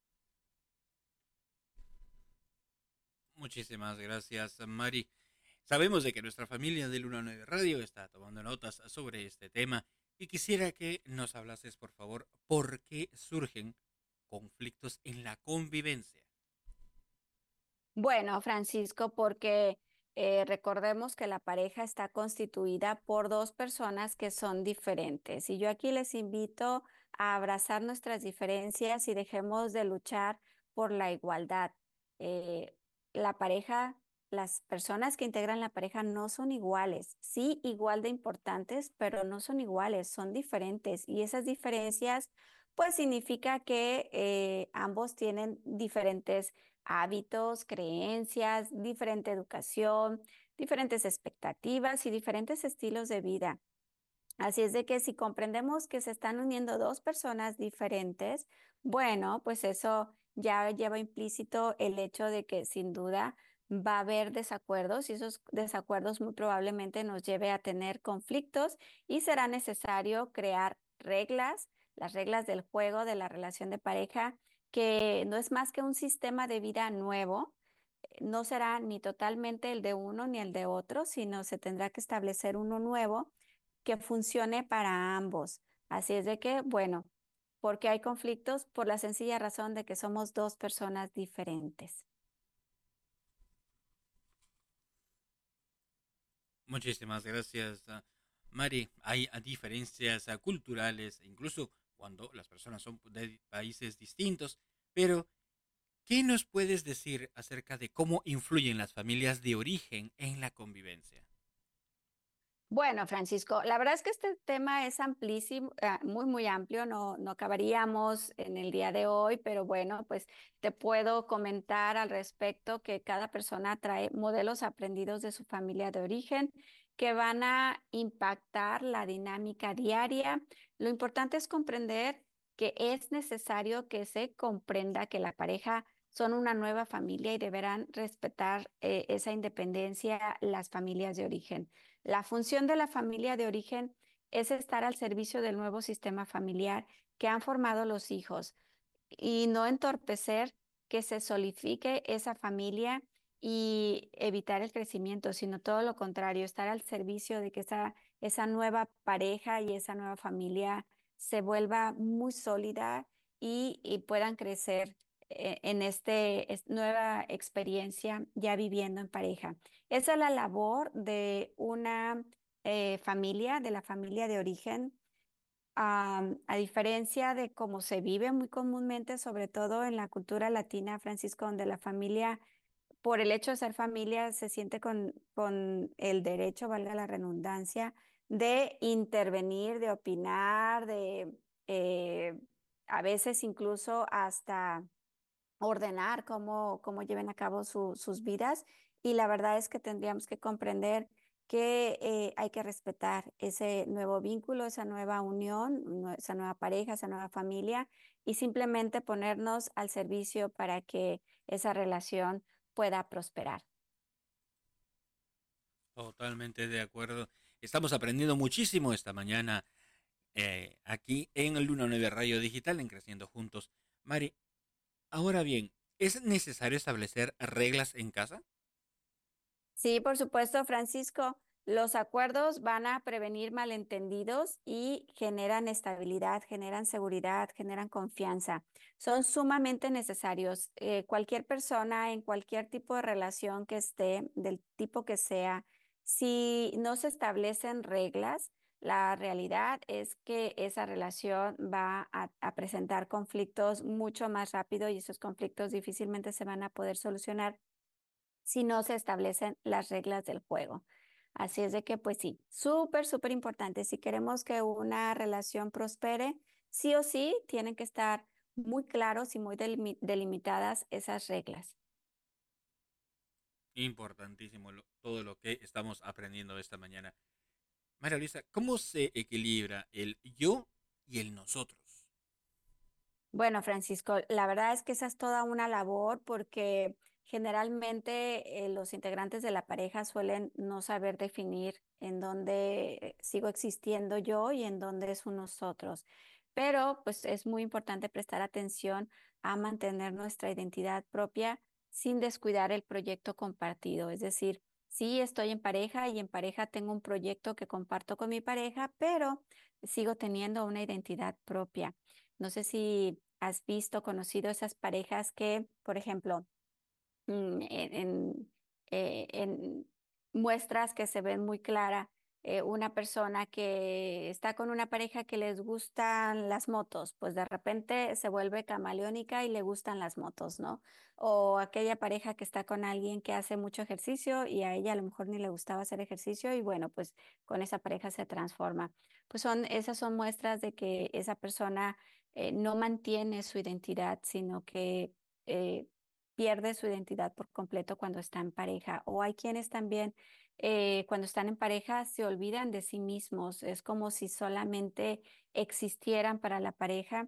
Muchísimas gracias, Mari. Sabemos de que nuestra familia de Luna nueve Radio está tomando notas sobre este tema y quisiera que nos hablases, por favor, por qué surgen conflictos en la convivencia. Bueno, Francisco, porque eh, recordemos que la pareja está constituida por dos personas que son diferentes. Y yo aquí les invito a abrazar nuestras diferencias y dejemos de luchar por la igualdad. Eh, la pareja, las personas que integran la pareja no son iguales, sí igual de importantes, pero no son iguales, son diferentes. Y esas diferencias, pues significa que eh, ambos tienen diferentes hábitos, creencias, diferente educación, diferentes expectativas y diferentes estilos de vida. Así es de que si comprendemos que se están uniendo dos personas diferentes, bueno, pues eso ya lleva implícito el hecho de que sin duda va a haber desacuerdos y esos desacuerdos muy probablemente nos lleve a tener conflictos y será necesario crear reglas, las reglas del juego de la relación de pareja, que no es más que un sistema de vida nuevo. No será ni totalmente el de uno ni el de otro, sino se tendrá que establecer uno nuevo que funcione para ambos. Así es de que, bueno, ¿por qué hay conflictos? Por la sencilla razón de que somos dos personas diferentes. Muchísimas gracias, ah, Mari. Hay ah, diferencias ah, culturales, e incluso cuando las personas son de países distintos, pero ¿qué nos puedes decir acerca de cómo influyen las familias de origen en la convivencia? Bueno, Francisco, la verdad es que este tema es amplísimo, ah, muy, muy amplio, no, no acabaríamos en el día de hoy, pero bueno, pues te puedo comentar al respecto que cada persona trae modelos aprendidos de su familia de origen que van a impactar la dinámica diaria. Lo importante es comprender que es necesario que se comprenda que la pareja son una nueva familia y deberán respetar eh, esa independencia las familias de origen. La función de la familia de origen es estar al servicio del nuevo sistema familiar que han formado los hijos y no entorpecer que se solidifique esa familia y evitar el crecimiento, sino todo lo contrario, estar al servicio de que esa, esa nueva pareja y esa nueva familia se vuelva muy sólida y, y puedan crecer eh, en esta nueva experiencia ya viviendo en pareja. Esa es la labor de una eh, familia, de la familia de origen. Am, a diferencia de cómo se vive muy comúnmente, sobre todo en la cultura latina, Francisco, donde la familia, por el hecho de ser familia, se siente con, con el derecho, valga la redundancia, de intervenir, de opinar, de eh, a veces incluso hasta ordenar cómo, cómo lleven a cabo su- sus vidas. Y la verdad es que tendríamos que comprender que eh, hay que respetar ese nuevo vínculo, esa nueva unión, nue- esa nueva pareja, esa nueva familia y simplemente ponernos al servicio para que esa relación pueda prosperar. Totalmente de acuerdo. Estamos aprendiendo muchísimo esta mañana eh, aquí en Luna nueve Radio Digital, en Creciendo Juntos. Mari, ahora bien, ¿es necesario establecer reglas en casa? Sí, por supuesto, Francisco. Los acuerdos van a prevenir malentendidos y generan estabilidad, generan seguridad, generan confianza. Son sumamente necesarios. Eh, cualquier persona en cualquier tipo de relación que esté, del tipo que sea, si no se establecen reglas, la realidad es que esa relación va a, a presentar conflictos mucho más rápido y esos conflictos difícilmente se van a poder solucionar si no se establecen las reglas del juego. Así es de que, pues sí, súper, súper importante. Si queremos que una relación prospere, sí o sí tienen que estar muy claros y muy delimi- delimitadas esas reglas. Importantísimo lo- todo lo que estamos aprendiendo esta mañana. María Luisa, ¿cómo se equilibra el yo y el nosotros? Bueno, Francisco, la verdad es que esa es toda una labor porque generalmente eh, los integrantes de la pareja suelen no saber definir en dónde eh, sigo existiendo yo y en dónde es un nosotros. Pero pues es muy importante prestar atención a mantener nuestra identidad propia sin descuidar el proyecto compartido. Es decir, sí estoy en pareja y en pareja tengo un proyecto que comparto con mi pareja, pero sigo teniendo una identidad propia. No sé si has visto, conocido esas parejas que, por ejemplo, mm, en, en, eh, en muestras que se ven muy clara, eh, una persona que está con una pareja que les gustan las motos, pues de repente se vuelve camaleónica y le gustan las motos, ¿no? O aquella pareja que está con alguien que hace mucho ejercicio y a ella a lo mejor ni le gustaba hacer ejercicio y bueno, pues con esa pareja se transforma. Pues son, esas son muestras de que esa persona eh, no mantiene su identidad, sino que eh, pierde su identidad por completo cuando está en pareja. O hay quienes también eh, cuando están en pareja se olvidan de sí mismos. Es como si solamente existieran para la pareja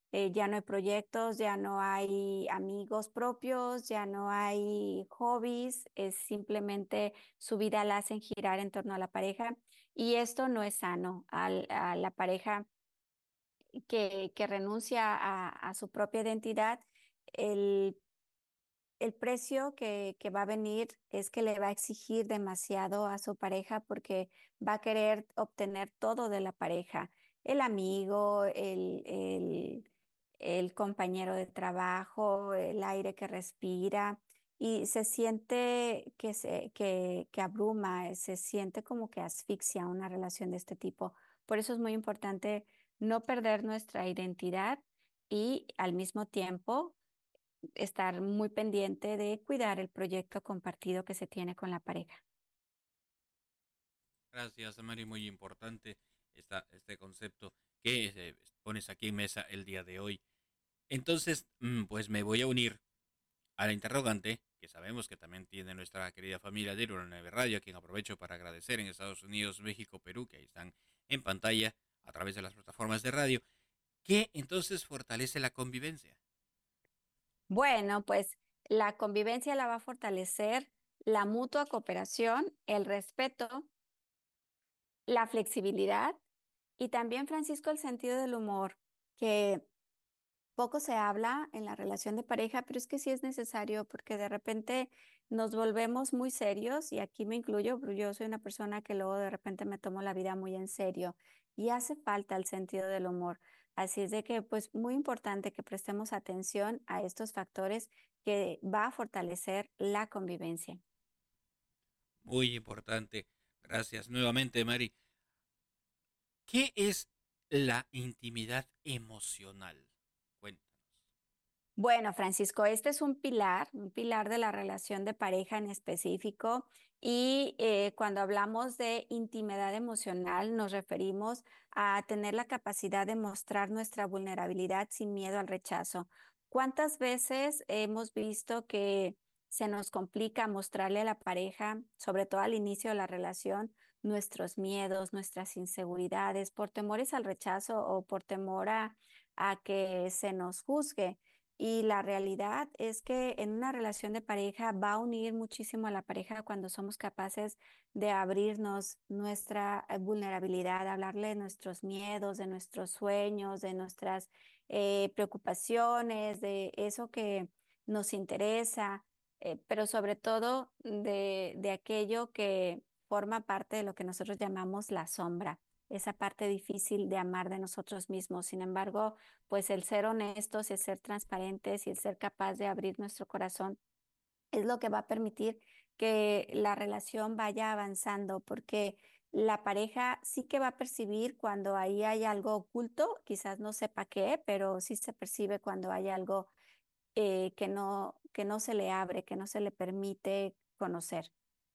eh, ya no hay proyectos, ya no hay amigos propios, ya no hay hobbies, es simplemente su vida la hacen girar en torno a la pareja y esto no es sano. Al- a la pareja que, que renuncia a, a su propia identidad, el el precio que, que va a venir es que le va a exigir demasiado a su pareja porque va a querer obtener todo de la pareja, el amigo, el, el, el compañero de trabajo, el aire que respira y se siente que, se, que, que abruma, se siente como que asfixia una relación de este tipo. Por eso es muy importante no perder nuestra identidad y al mismo tiempo estar muy pendiente de cuidar el proyecto compartido que se tiene con la pareja. Gracias, Mari, muy importante esta, este concepto que eh, pones aquí en mesa el día de hoy. Entonces, mm, pues me voy a unir a la interrogante, que sabemos que también tiene nuestra querida familia de Luna nueve Radio, a quien aprovecho para agradecer en Estados Unidos, México, Perú, que ahí están en pantalla a través de las plataformas de radio. ¿Qué entonces fortalece la convivencia? Bueno, pues la convivencia la va a fortalecer la mutua cooperación, el respeto, la flexibilidad y también, Francisco, el sentido del humor, que poco se habla en la relación de pareja, pero es que sí es necesario porque de repente nos volvemos muy serios y aquí me incluyo, porque yo soy una persona que luego de repente me tomo la vida muy en serio y hace falta el sentido del humor. Así es de que pues muy importante que prestemos atención a estos factores que va a fortalecer la convivencia. Muy importante. Gracias nuevamente, Mari. ¿Qué es la intimidad emocional? Cuéntanos. Bueno, Francisco, este es un pilar, un pilar de la relación de pareja en específico y eh, cuando hablamos de intimidad emocional nos referimos a tener la capacidad de mostrar nuestra vulnerabilidad sin miedo al rechazo. ¿Cuántas veces hemos visto que se nos complica mostrarle a la pareja, sobre todo al inicio de la relación, nuestros miedos, nuestras inseguridades, por temores al rechazo o por temor a, a que se nos juzgue? Y la realidad es que en una relación de pareja va a unir muchísimo a la pareja cuando somos capaces de abrirnos nuestra eh, vulnerabilidad, hablarle de nuestros miedos, de nuestros sueños, de nuestras eh, preocupaciones, de eso que nos interesa, eh, pero sobre todo de, de aquello que forma parte de lo que nosotros llamamos la sombra, esa parte difícil de amar de nosotros mismos. Sin embargo, pues el ser honestos y el ser transparentes y el ser capaz de abrir nuestro corazón es lo que va a permitir que la relación vaya avanzando, porque la pareja sí que va a percibir cuando ahí hay algo oculto, quizás no sepa qué, pero sí se percibe cuando hay algo eh, que no, que no se le abre, que no se le permite conocer.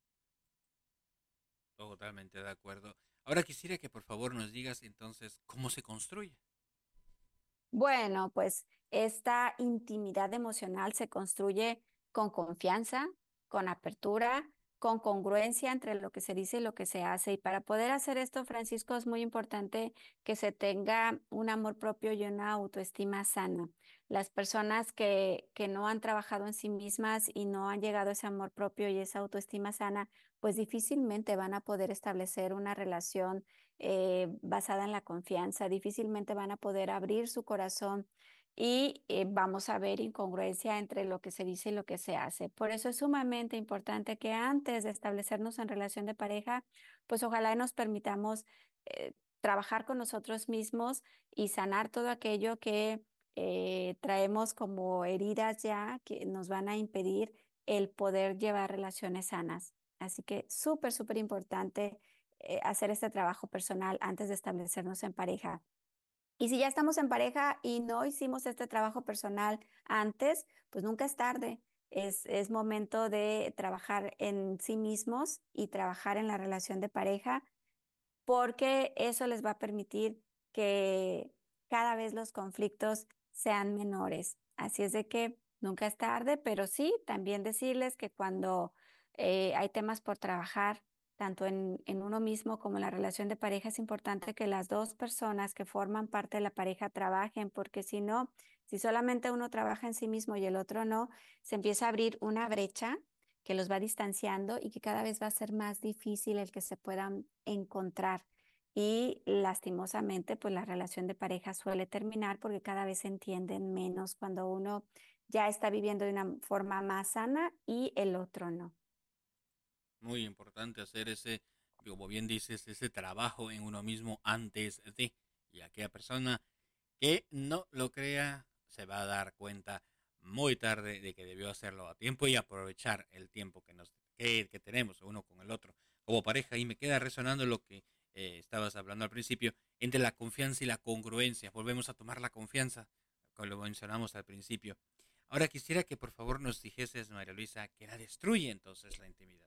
Totalmente de acuerdo. Ahora quisiera que por favor nos digas entonces cómo se construye. Bueno, pues esta intimidad emocional se construye con confianza, con apertura, con congruencia entre lo que se dice y lo que se hace. Y para poder hacer esto, Francisco, es muy importante que se tenga un amor propio y una autoestima sana. Las personas que, que no han trabajado en sí mismas y no han llegado a ese amor propio y esa autoestima sana, pues difícilmente van a poder establecer una relación eh, basada en la confianza, difícilmente van a poder abrir su corazón y eh, vamos a ver incongruencia entre lo que se dice y lo que se hace. Por eso es sumamente importante que antes de establecernos en relación de pareja, pues ojalá nos permitamos eh, trabajar con nosotros mismos y sanar todo aquello que eh, traemos como heridas ya que nos van a impedir el poder llevar relaciones sanas. Así que súper, súper importante eh, hacer este trabajo personal antes de establecernos en pareja. Y si ya estamos en pareja y no hicimos este trabajo personal antes, pues nunca es tarde. Es, es momento de trabajar en sí mismos y trabajar en la relación de pareja porque eso les va a permitir que cada vez los conflictos sean menores. Así es de que nunca es tarde, pero sí, también decirles que cuando eh, hay temas por trabajar, tanto en, en uno mismo como en la relación de pareja, es importante que las dos personas que forman parte de la pareja trabajen, porque si no, si solamente uno trabaja en sí mismo y el otro no, se empieza a abrir una brecha que los va distanciando y que cada vez va a ser más difícil el que se puedan encontrar. Y lastimosamente, pues la relación de pareja suele terminar porque cada vez se entienden menos cuando uno ya está viviendo de una forma más sana y el otro no. Muy importante hacer ese, como bien dices, ese trabajo en uno mismo antes de, y aquella persona que no lo crea se va a dar cuenta muy tarde de que debió hacerlo a tiempo y aprovechar el tiempo que nos que, que tenemos uno con el otro como pareja. Y me queda resonando lo que eh, estabas hablando al principio, entre la confianza y la congruencia. Volvemos a tomar la confianza, como lo mencionamos al principio. Ahora quisiera que por favor nos dijeses, María Luisa, que la destruye entonces la intimidad.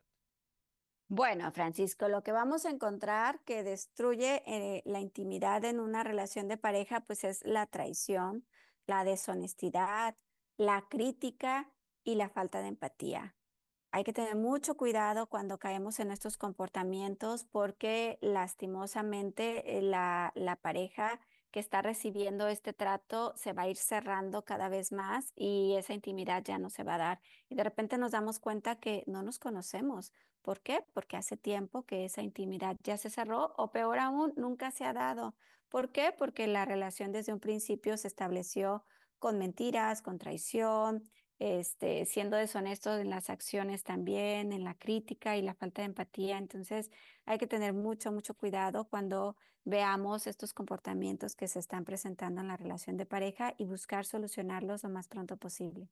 Bueno, Francisco, lo que vamos a encontrar que destruye eh, la intimidad en una relación de pareja, pues es la traición, la deshonestidad, la crítica y la falta de empatía. Hay que tener mucho cuidado cuando caemos en estos comportamientos porque lastimosamente eh, la, la pareja que está recibiendo este trato se va a ir cerrando cada vez más y esa intimidad ya no se va a dar. Y de repente nos damos cuenta que no nos conocemos. ¿Por qué? Porque hace tiempo que esa intimidad ya se cerró o peor aún, nunca se ha dado. ¿Por qué? Porque la relación desde un principio se estableció con mentiras, con traición, este, siendo deshonestos en las acciones también, en la crítica y la falta de empatía. Entonces hay que tener mucho, mucho cuidado cuando veamos estos comportamientos que se están presentando en la relación de pareja y buscar solucionarlos lo más pronto posible.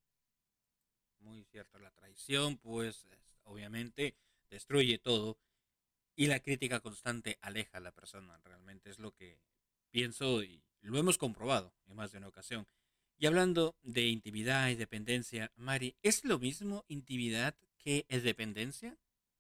Muy cierto, la traición pues obviamente destruye todo y la crítica constante aleja a la persona. Realmente es lo que pienso y lo hemos comprobado en más de una ocasión. Y hablando de intimidad y dependencia, Mari, ¿es lo mismo intimidad que es dependencia?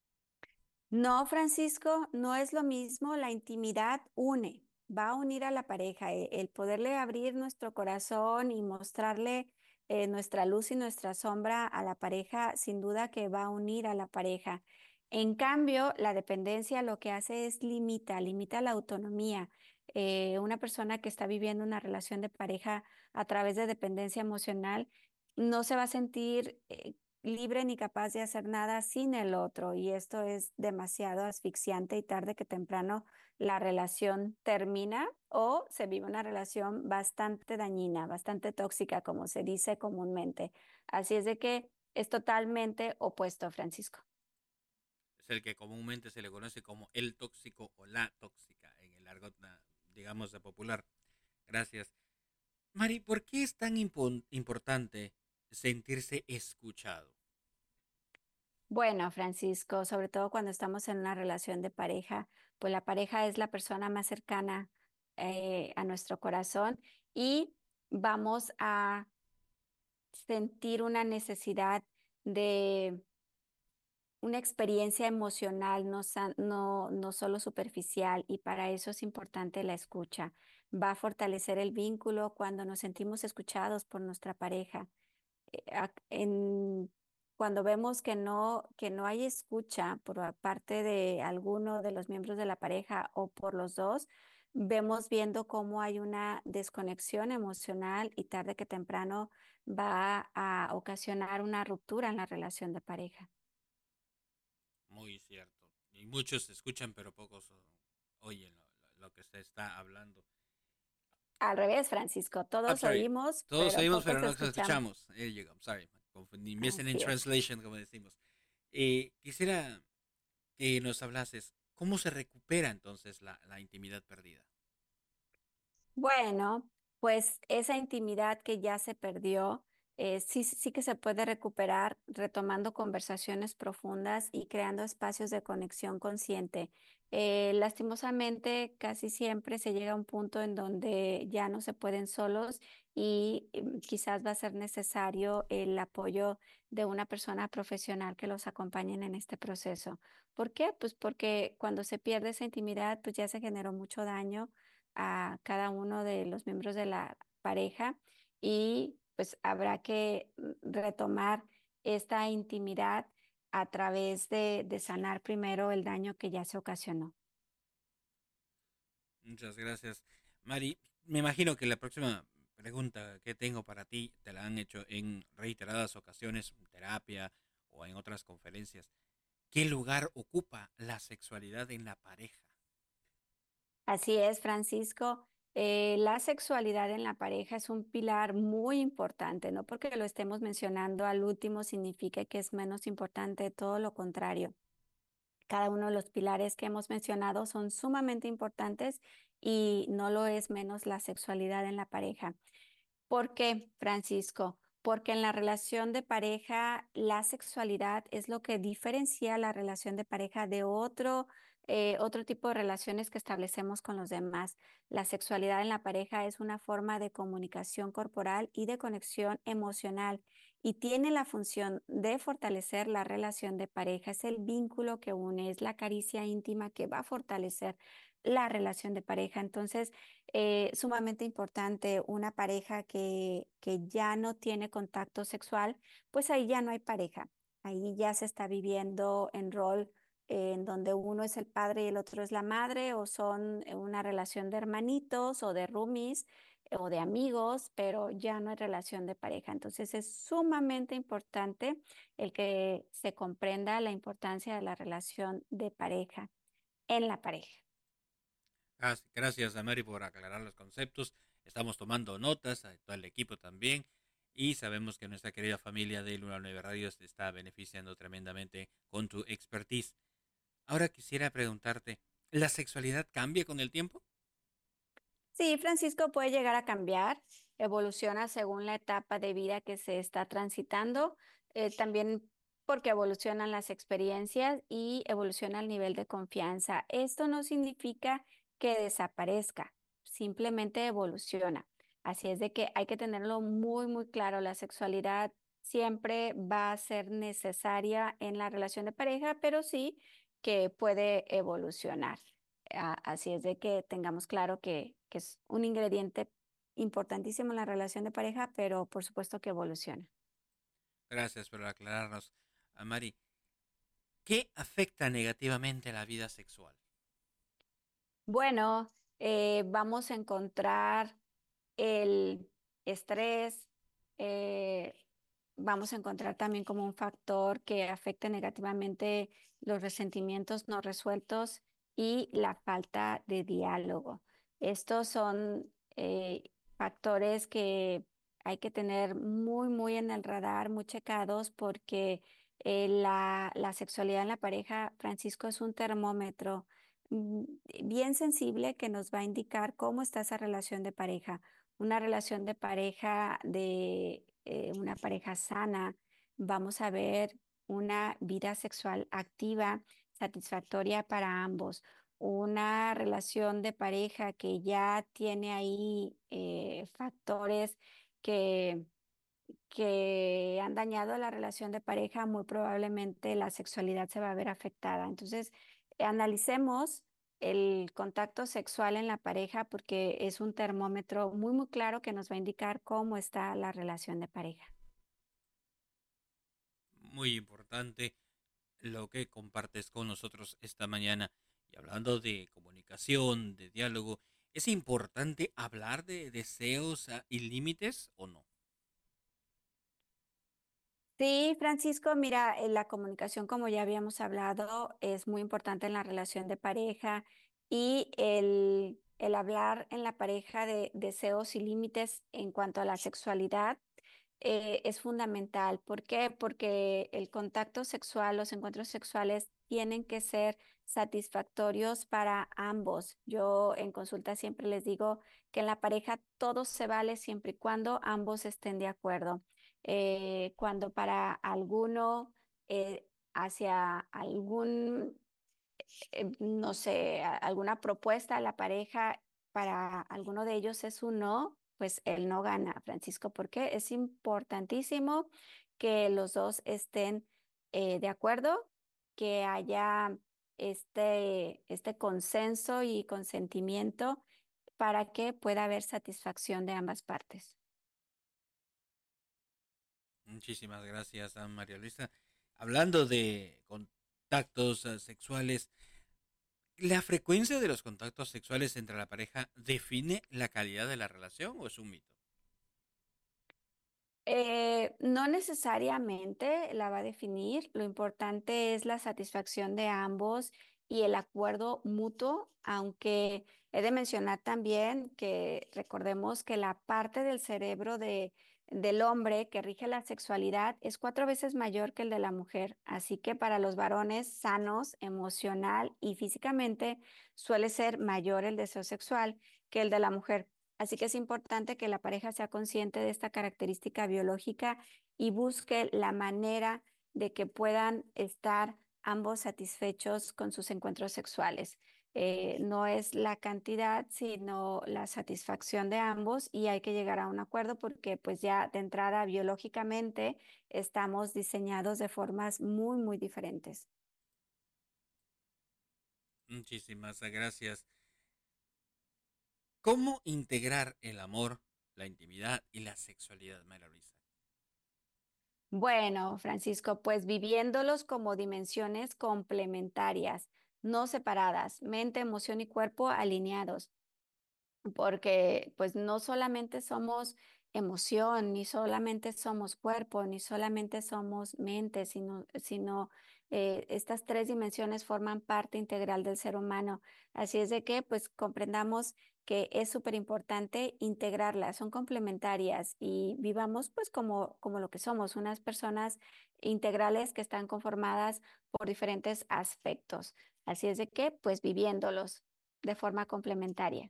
No, Francisco, no es lo mismo. La intimidad une, va a unir a la pareja. e- El poderle abrir nuestro corazón y mostrarle eh, nuestra luz y nuestra sombra a la pareja, sin duda que va a unir a la pareja. En cambio, la dependencia lo que hace es limita, limita la autonomía. Eh, una persona que está viviendo una relación de pareja a través de dependencia emocional no se va a sentir eh, libre ni capaz de hacer nada sin el otro y esto es demasiado asfixiante y tarde que temprano la relación termina o se vive una relación bastante dañina, bastante tóxica, como se dice comúnmente. Así es de que es totalmente opuesto, Francisco. Es el que comúnmente se le conoce como el tóxico o la tóxica en el argot, digamos, de popular. Gracias. Mari, ¿por qué es tan impo- importante sentirse escuchado? Bueno, Francisco, sobre todo cuando estamos en una relación de pareja, pues la pareja es la persona más cercana eh, a nuestro corazón y vamos a sentir una necesidad de una experiencia emocional, no, sa- no, no solo superficial, y para eso es importante la escucha. Va a fortalecer el vínculo cuando nos sentimos escuchados por nuestra pareja eh, ac- en, cuando vemos que no, que no hay escucha por a- parte de alguno de los miembros de la pareja o por los dos, vemos viendo cómo hay una desconexión emocional y tarde que temprano va a ocasionar una ruptura en la relación de pareja. Muy cierto. Y muchos escuchan, pero pocos oyen lo, lo que se está hablando. Al revés, Francisco, I'm todos sorry. oímos, Todos pero oímos, pero pocos no escuchamos. escuchamos. There you go. I'm sorry. Me confundí. Missing in Así es. translation, como decimos. Eh, quisiera que nos hablases cómo se recupera entonces la, la intimidad perdida. Bueno, pues esa intimidad que ya se perdió, eh, sí, sí que se puede recuperar retomando conversaciones profundas y creando espacios de conexión consciente. Eh, lastimosamente, casi siempre se llega a un punto en donde ya no se pueden solos y em, quizás va a ser necesario el apoyo de una persona profesional que los acompañe en este proceso. ¿Por qué? Pues porque cuando se pierde esa intimidad, pues ya se generó mucho daño a cada uno de los miembros de la pareja y pues habrá que mm, retomar esta intimidad a través de, de sanar primero el daño que ya se ocasionó. Muchas gracias, Mari. Me imagino que la próxima pregunta que tengo para ti te la han hecho en reiteradas ocasiones, en terapia o en otras conferencias. ¿Qué lugar ocupa la sexualidad en la pareja? Así es, Francisco. Eh, la sexualidad en la pareja es un pilar muy importante, no porque lo estemos mencionando al último significa que es menos importante, todo lo contrario. Cada uno de los pilares que hemos mencionado son sumamente importantes y no lo es menos la sexualidad en la pareja. ¿Por qué, Francisco? Porque en la relación de pareja, la sexualidad es lo que diferencia la relación de pareja de otro, eh, otro tipo de relaciones que establecemos con los demás. La sexualidad en la pareja es una forma de comunicación corporal y de conexión emocional y tiene la función de fortalecer la relación de pareja. Es el vínculo que une, es la caricia íntima que va a fortalecer la relación de pareja. Entonces, eh, sumamente importante, una pareja que, que ya no tiene contacto sexual, pues ahí ya no hay pareja. Ahí ya se está viviendo en rol eh, en donde uno es el padre y el otro es la madre, o son eh, una relación de hermanitos o de roomies eh, o de amigos, pero ya no hay relación de pareja. Entonces es sumamente importante el que se comprenda la importancia de la relación de pareja en la pareja. Gracias a Mari por aclarar los conceptos. Estamos tomando notas, a todo el equipo también. Y sabemos que nuestra querida familia de Luna nueve Radio se está beneficiando tremendamente con tu expertise. Ahora quisiera preguntarte, ¿la sexualidad cambia con el tiempo? Sí, Francisco, puede llegar a cambiar, evoluciona según la etapa de vida que se está transitando, eh, también porque evolucionan las experiencias y evoluciona el nivel de confianza. Esto no significa que desaparezca, simplemente evoluciona. Así es de que hay que tenerlo muy, muy claro. La sexualidad siempre va a ser necesaria en la relación de pareja, pero sí que puede evolucionar. A- Así es de que tengamos claro que, que es un ingrediente importantísimo en la relación de pareja, pero por supuesto que evoluciona. Gracias por aclararnos, a Mari. ¿Qué afecta negativamente a la vida sexual? Bueno, eh, vamos a encontrar el estrés, eh, vamos a encontrar también como un factor que afecta negativamente los resentimientos no resueltos y la falta de diálogo. Estos son eh, factores que hay que tener muy, muy en el radar, muy checados, porque eh, la, la sexualidad en la pareja, Francisco, es un termómetro mm, bien sensible que nos va a indicar cómo está esa relación de pareja. Una relación de pareja, de eh, una pareja sana, vamos a ver una vida sexual activa, satisfactoria para ambos. Una relación de pareja que ya tiene ahí eh, factores que, que han dañado la relación de pareja, muy probablemente la sexualidad se va a ver afectada. Entonces, analicemos el contacto sexual en la pareja porque es un termómetro muy, muy claro que nos va a indicar cómo está la relación de pareja. Muy importante lo que compartes con nosotros esta mañana. Y hablando de comunicación, de diálogo, ¿es importante hablar de deseos ah, y límites o no? Sí, Francisco, mira, eh, la comunicación, como ya habíamos hablado, es muy importante en la relación de pareja y el, el hablar en la pareja de deseos y límites en cuanto a la sexualidad eh, es fundamental. ¿Por qué? Porque el contacto sexual, los encuentros sexuales tienen que ser satisfactorios para ambos. Yo en consulta siempre les digo que en la pareja todo se vale siempre y cuando ambos estén de acuerdo. Eh, cuando para alguno, eh, hacia algún eh, no sé, a- alguna propuesta a la pareja para alguno de ellos es un no, pues él no gana, Francisco, porque es importantísimo que los dos estén eh, de acuerdo, que haya este, este consenso y consentimiento para que pueda haber satisfacción de ambas partes. Muchísimas gracias a María Luisa. hablando de contactos uh, sexuales, ¿la frecuencia de los contactos sexuales entre la pareja define la calidad de la relación o es un mito? Eh, no necesariamente la va a definir. Lo importante es la satisfacción de ambos y el acuerdo mutuo, aunque he de mencionar también que recordemos que la parte del cerebro de, del hombre que rige la sexualidad es cuatro veces mayor que el de la mujer. Así que para los varones sanos, emocional y físicamente, suele ser mayor el deseo sexual que el de la mujer. Así que es importante que la pareja sea consciente de esta característica biológica y busque la manera de que puedan estar ambos satisfechos con sus encuentros sexuales. Eh, no es la cantidad, sino la satisfacción de ambos y hay que llegar a un acuerdo porque pues ya de entrada biológicamente estamos diseñados de formas muy, muy diferentes. Muchísimas gracias. ¿Cómo integrar el amor, la intimidad y la sexualidad, María Luisa? Bueno, Francisco, pues viviéndolos como dimensiones complementarias, no separadas, mente, emoción y cuerpo alineados, porque pues no solamente somos emoción, ni solamente somos cuerpo, ni solamente somos mente, sino, sino eh, estas tres dimensiones forman parte integral del ser humano. Así es de que pues comprendamos que es súper importante integrarlas, son complementarias y vivamos pues como, como lo que somos, unas personas integrales que están conformadas por diferentes aspectos. Así es de que pues viviéndolos de forma complementaria.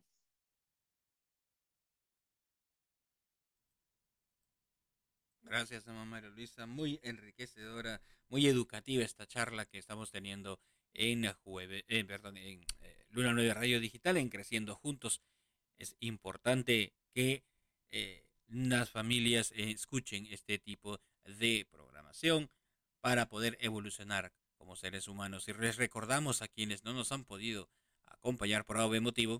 Gracias, mamá María Luisa. Muy enriquecedora, muy educativa esta charla que estamos teniendo en jueves, eh, perdón, en eh, Luna nueve Radio Digital, en Creciendo Juntos. Es importante que eh, las familias eh, escuchen este tipo de programación para poder evolucionar como seres humanos. Y les recordamos a quienes no nos han podido acompañar por algún motivo,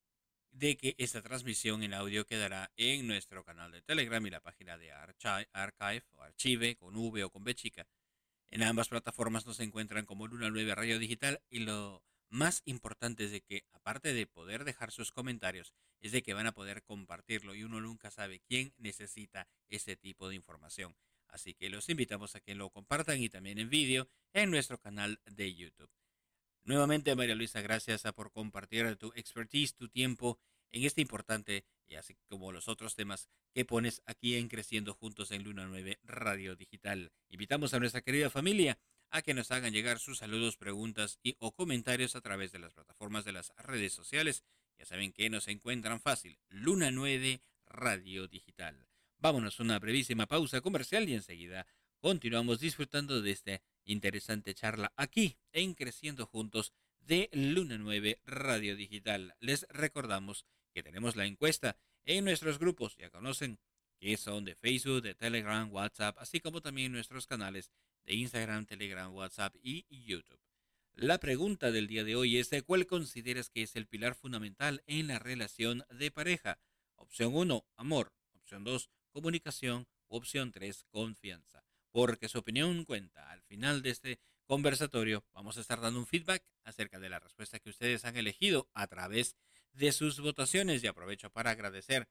de que esta transmisión en audio quedará en nuestro canal de Telegram y la página de Archive, Archive o Archive con V o con B chica. En ambas plataformas nos encuentran como Luna nueve Radio Digital y lo más importante es de que, aparte de poder dejar sus comentarios, es de que van a poder compartirlo y uno nunca sabe quién necesita ese tipo de información. Así que los invitamos a que lo compartan y también en vídeo en nuestro canal de YouTube. Nuevamente, María Luisa, gracias por compartir tu expertise, tu tiempo en este importante y así como los otros temas que pones aquí en Creciendo Juntos en Luna nueve Radio Digital. Invitamos a nuestra querida familia a que nos hagan llegar sus saludos, preguntas y o comentarios a través de las plataformas de las redes sociales. Ya saben que nos encuentran fácil, Luna nueve Radio Digital. Vámonos a una brevísima pausa comercial y enseguida continuamos disfrutando de esta interesante charla aquí en Creciendo Juntos de Luna nueve Radio Digital. Les recordamos que tenemos la encuesta en nuestros grupos, ya conocen, que son de Facebook, de Telegram, WhatsApp, así como también nuestros canales de Instagram, Telegram, WhatsApp y YouTube. La pregunta del día de hoy es: ¿cuál consideras que es el pilar fundamental en la relación de pareja? Opción uno, amor. Opción dos, comunicación. Opción tres, confianza. Porque su opinión cuenta. Al final de este conversatorio vamos a estar dando un feedback acerca de la respuesta que ustedes han elegido a través de sus votaciones y aprovecho para agradecer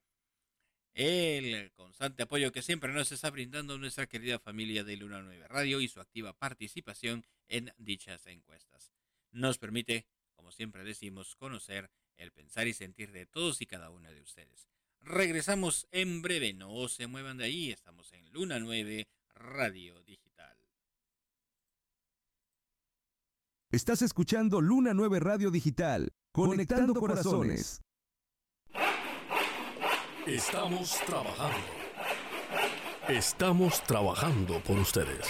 el constante apoyo que siempre nos está brindando nuestra querida familia de Luna nueve Radio y su activa participación en dichas encuestas. Nos permite, como siempre decimos, conocer el pensar y sentir de todos y cada una de ustedes. Regresamos en breve, no se muevan de ahí, estamos en Luna nueve Radio Digital. Estás escuchando Luna nueve Radio Digital, conectando, conectando corazones. Estamos trabajando. Estamos trabajando por ustedes.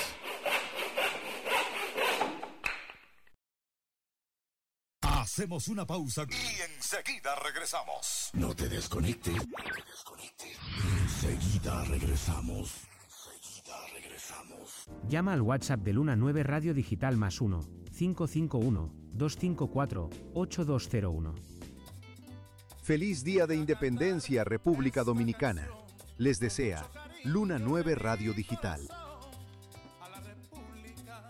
Hacemos una pausa y enseguida regresamos. No te desconectes. No te desconectes. Enseguida regresamos. Enseguida regresamos. Llama al WhatsApp de Luna nueve Radio Digital más uno, cinco cinco uno, dos cinco cuatro, ocho dos cero uno. Feliz Día de Independencia, República Dominicana. Les desea Luna nueve Radio Digital.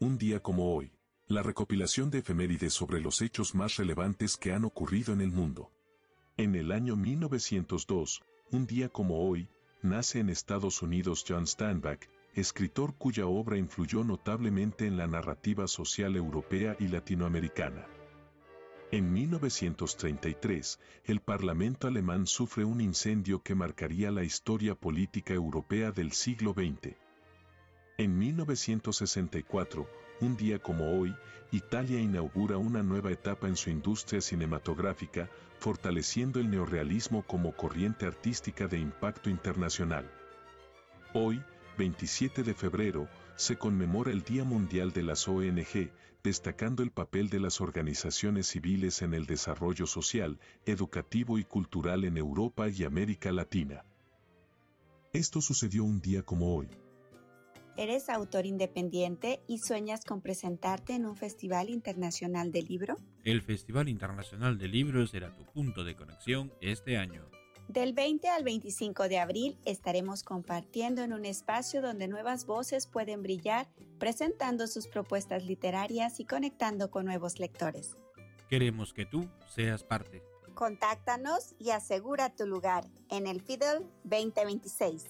un día como hoy, la recopilación de efemérides sobre los hechos más relevantes que han ocurrido en el mundo. En el año mil novecientos dos, un día como hoy, nace en Estados Unidos John Steinbeck, escritor cuya obra influyó notablemente en la narrativa social europea y latinoamericana. En mil novecientos treinta y tres, el Parlamento alemán sufre un incendio que marcaría la historia política europea del siglo veinte. En mil novecientos sesenta y cuatro, un día como hoy, Italia inaugura una nueva etapa en su industria cinematográfica, fortaleciendo el neorrealismo como corriente artística de impacto internacional. Hoy, veintisiete de febrero, se conmemora el Día Mundial de las O N G, destacando el papel de las organizaciones civiles en el desarrollo social, educativo y cultural en Europa y América Latina. Esto sucedió un día como hoy. ¿Eres autor independiente y sueñas con presentarte en un festival internacional de libro? El Festival Internacional de Libros será tu punto de conexión este año. Del veinte al veinticinco de abril estaremos compartiendo en un espacio donde nuevas voces pueden brillar, presentando sus propuestas literarias y conectando con nuevos lectores. Queremos que tú seas parte. Contáctanos y asegura tu lugar en el Fiddle veinte veintiséis.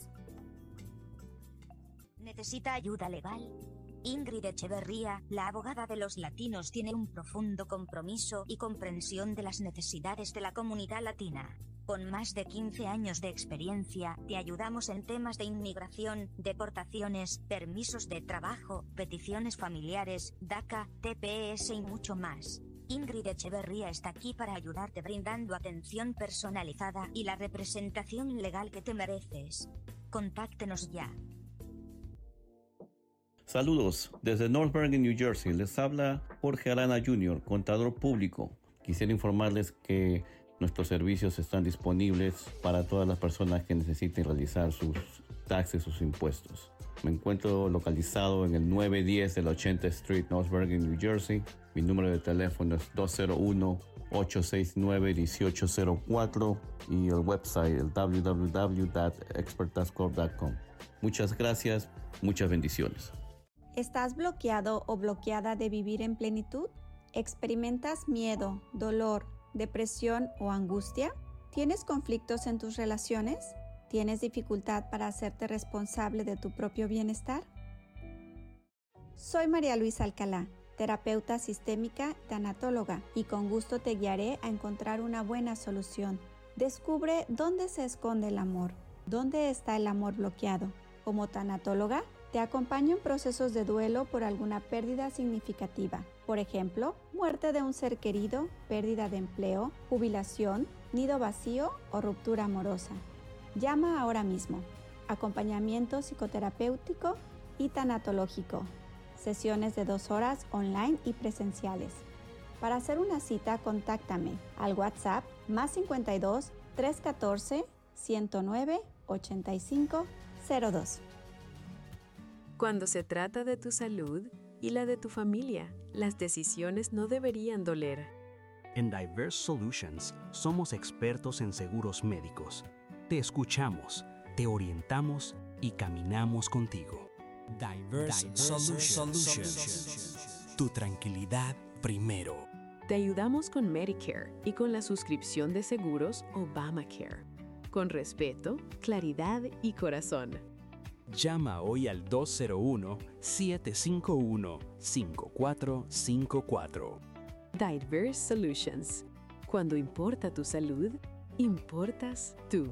¿Necesita ayuda legal? Ingrid Echeverría, la abogada de los latinos, tiene un profundo compromiso y comprensión de las necesidades de la comunidad latina. Con más de quince años de experiencia, te ayudamos en temas de inmigración, deportaciones, permisos de trabajo, peticiones familiares, DACA, T P S y mucho más. Ingrid Echeverría está aquí para ayudarte brindando atención personalizada y la representación legal que te mereces. Contáctenos ya. Saludos, desde North Bergen, New Jersey, les habla Jorge Arana junior, contador público. Quisiera informarles que nuestros servicios están disponibles para todas las personas que necesiten realizar sus taxes, sus impuestos. Me encuentro localizado en el nueve diez de la ochenta Street, North Bergen, New Jersey. Mi número de teléfono es dos cero uno, ocho seis nueve, uno ocho cero cuatro y el website el w w w punto expert tax corp punto com. Muchas gracias, muchas bendiciones. ¿Estás bloqueado o bloqueada de vivir en plenitud? ¿Experimentas miedo, dolor, depresión o angustia? ¿Tienes conflictos en tus relaciones? ¿Tienes dificultad para hacerte responsable de tu propio bienestar? Soy María Luisa Alcalá, terapeuta sistémica, tanatóloga, y con gusto te guiaré a encontrar una buena solución. Descubre dónde se esconde el amor, dónde está el amor bloqueado. Como tanatóloga, te acompaño en procesos de duelo por alguna pérdida significativa. Por ejemplo, muerte de un ser querido, pérdida de empleo, jubilación, nido vacío o ruptura amorosa. Llama ahora mismo. Acompañamiento psicoterapéutico y tanatológico. Sesiones de dos horas online y presenciales. Para hacer una cita, contáctame al WhatsApp más cincuenta y dos, trescientos catorce, ciento nueve, ochenta y cinco cero dos. Cuando se trata de tu salud y la de tu familia, las decisiones no deberían doler. En Diverse Solutions somos expertos en seguros médicos. Te escuchamos, te orientamos y caminamos contigo. Diverse, Diverse Solutions. Solutions. Tu tranquilidad primero. Te ayudamos con Medicare y con la suscripción de seguros Obamacare. Con respeto, claridad y corazón. Llama hoy al dos cero uno, siete cinco uno, cinco cuatro cinco cuatro. Diverse Solutions. Cuando importa tu salud, importas tú.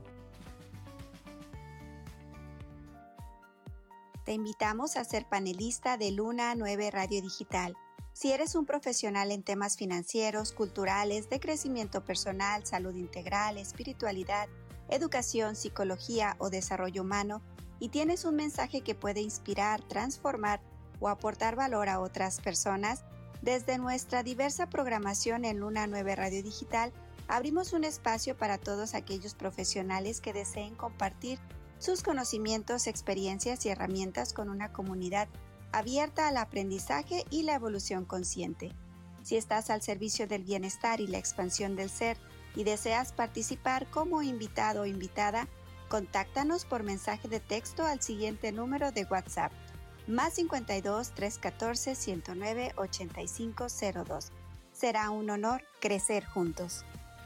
Te invitamos a ser panelista de Luna nueve Radio Digital. Si eres un profesional en temas financieros, culturales, de crecimiento personal, salud integral, espiritualidad, educación, psicología o desarrollo humano, y tienes un mensaje que puede inspirar, transformar o aportar valor a otras personas, desde nuestra diversa programación en Luna nueve Radio Digital, abrimos un espacio para todos aquellos profesionales que deseen compartir sus conocimientos, experiencias y herramientas con una comunidad abierta al aprendizaje y la evolución consciente. Si estás al servicio del bienestar y la expansión del ser y deseas participar como invitado o invitada, contáctanos por mensaje de texto al siguiente número de WhatsApp, más cincuenta y dos, trescientos catorce, ciento nueve, ochenta y cinco cero dos. Será un honor crecer juntos.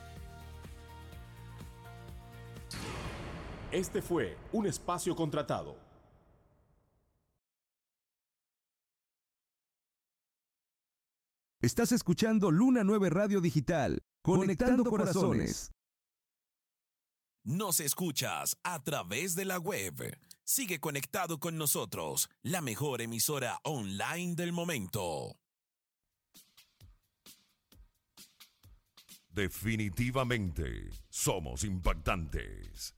Este fue un espacio contratado. Estás escuchando Luna nueve Radio Digital, conectando corazones. Nos escuchas a través de la web. Sigue conectado con nosotros, la mejor emisora online del momento. Definitivamente, somos impactantes.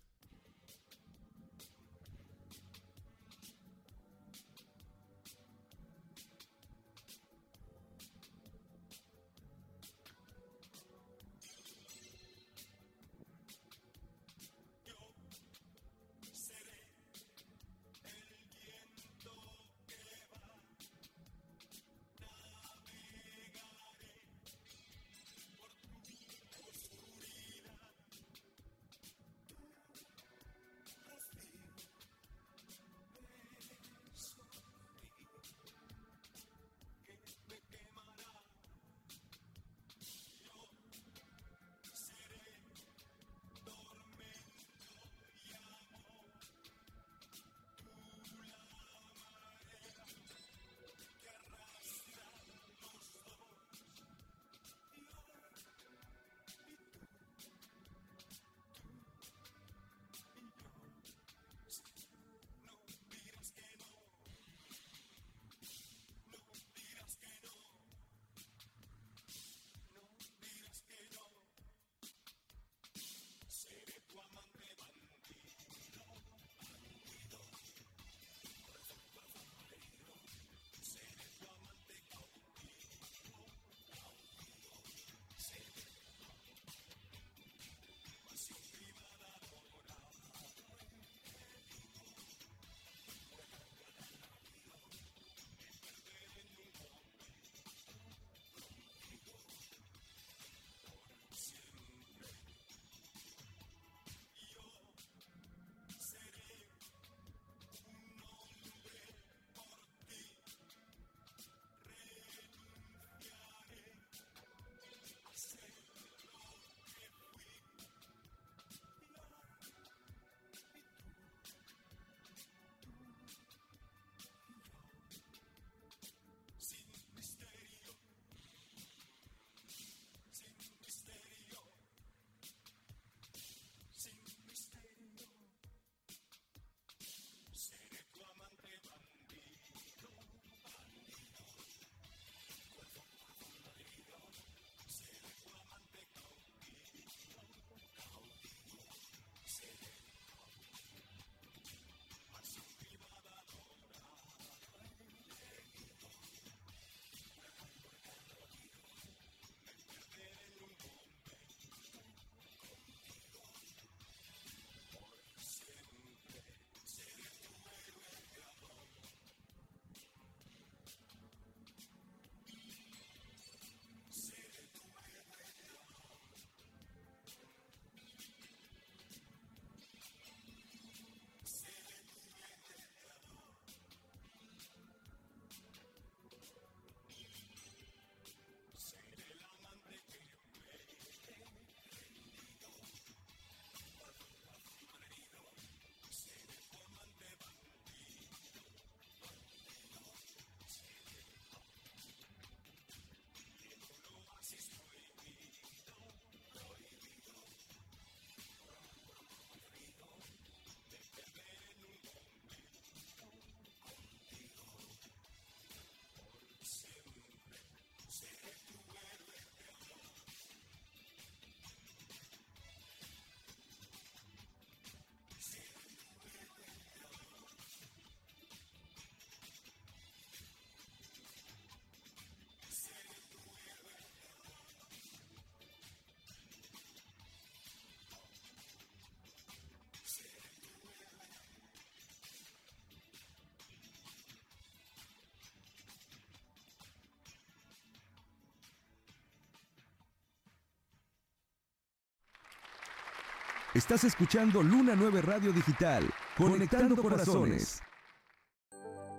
Estás escuchando Luna nueve Radio Digital, conectando corazones.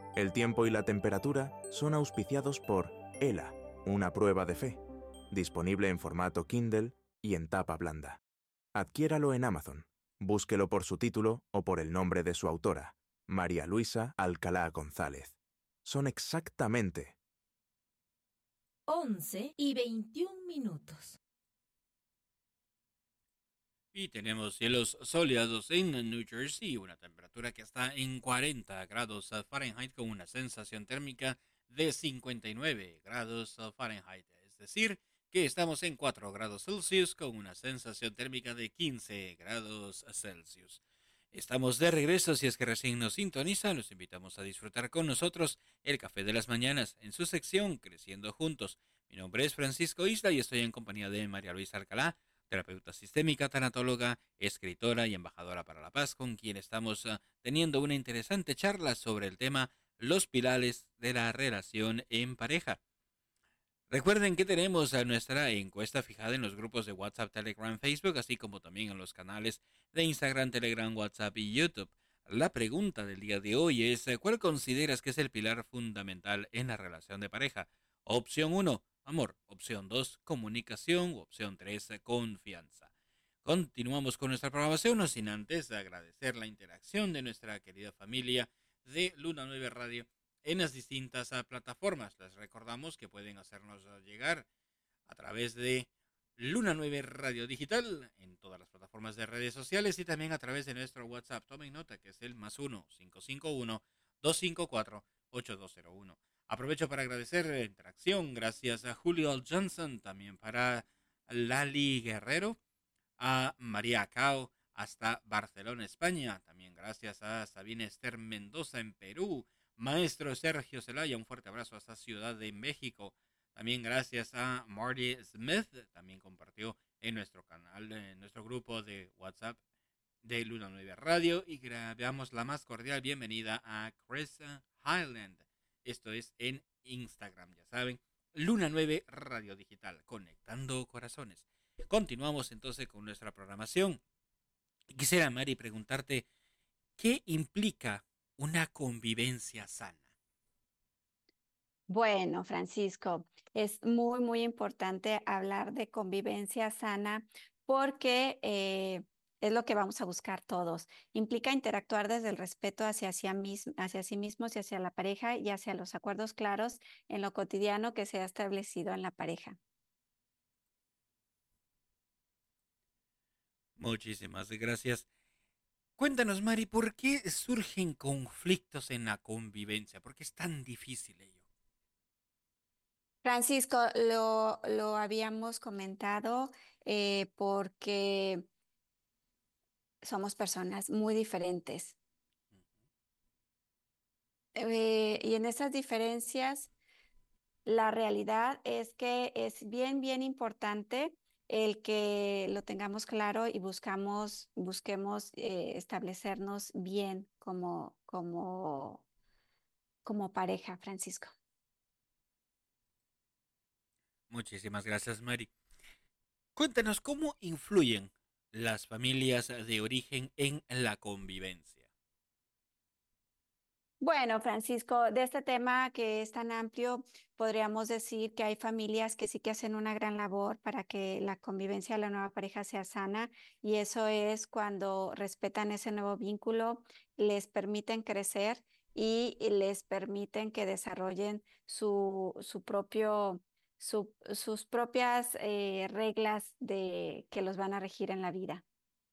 El tiempo y la temperatura son auspiciados por ELA, una prueba de fe, disponible en formato Kindle y en tapa blanda. Adquiéralo en Amazon. Búsquelo por su título o por el nombre de su autora, María Luisa Alcalá González. Son exactamente once y veintiún minutos. Y tenemos cielos soleados en New Jersey, una temperatura que está en cuarenta grados Fahrenheit con una sensación térmica de cincuenta y nueve grados Fahrenheit. Es decir, que estamos en cuatro grados Celsius con una sensación térmica de quince grados Celsius. Estamos de regreso. Si es que recién nos sintoniza, los invitamos a disfrutar con nosotros el Café de las Mañanas en su sección Creciendo Juntos. Mi nombre es Francisco Isla y estoy en compañía de María Luisa Alcalá, terapeuta sistémica, tanatóloga, escritora y embajadora para la paz, con quien estamos uh, teniendo una interesante charla sobre el tema los pilares de la relación en pareja. Recuerden que tenemos a nuestra encuesta fijada en los grupos de WhatsApp, Telegram, Facebook, así como también en los canales de Instagram, Telegram, WhatsApp y YouTube. La pregunta del día de hoy es, ¿cuál consideras que es el pilar fundamental en la relación de pareja? Opción uno, amor. Opción dos, comunicación. Opción tres, confianza. Continuamos con nuestra programación, no sin antes agradecer la interacción de nuestra querida familia de Luna nueve Radio en las distintas uh, plataformas. Les recordamos que pueden hacernos uh, llegar a través de Luna nueve Radio Digital en todas las plataformas de redes sociales y también a través de nuestro WhatsApp. Tomen nota que es el más uno, cinco cinco uno, dos cinco cuatro, ocho dos cero uno. Aprovecho para agradecer la interacción. Gracias a Julio Johnson, también para Lali Guerrero, a María Cao hasta Barcelona, España. También gracias a Sabina Esther Mendoza en Perú. Maestro Sergio Zelaya, un fuerte abrazo hasta Ciudad de México. También gracias a Marty Smith, también compartió en nuestro canal, en nuestro grupo de WhatsApp de Luna nueve Radio. Y veamos la más cordial bienvenida a Chris Highland. Esto es en Instagram, ya saben, Luna nueve Radio Digital, conectando corazones. Continuamos entonces con nuestra programación. Quisiera, Mari, preguntarte, ¿qué implica una convivencia sana? Bueno, Francisco, es muy, muy importante hablar de convivencia sana porque eh, es lo que vamos a buscar todos. Implica interactuar desde el respeto hacia, hacia, mis, hacia sí mismos y hacia la pareja y hacia los acuerdos claros en lo cotidiano que se ha establecido en la pareja. Muchísimas gracias. Cuéntanos, Mari, ¿por qué surgen conflictos en la convivencia? ¿Por qué es tan difícil ello? Francisco, lo, lo habíamos comentado eh, porque somos personas muy diferentes. Eh, y en esas diferencias, la realidad es que es bien, bien importante el que lo tengamos claro y buscamos, busquemos eh, establecernos bien como, como, como pareja, Francisco. Muchísimas gracias, Mari. Cuéntanos, ¿cómo influyen las familias de origen en la convivencia? Bueno, Francisco, de este tema que es tan amplio, podríamos decir que hay familias que sí que hacen una gran labor para que la convivencia de la nueva pareja sea sana, y eso es cuando respetan ese nuevo vínculo, les permiten crecer y les permiten que desarrollen su, su propio, su, sus propias eh, reglas de, que los van a regir en la vida.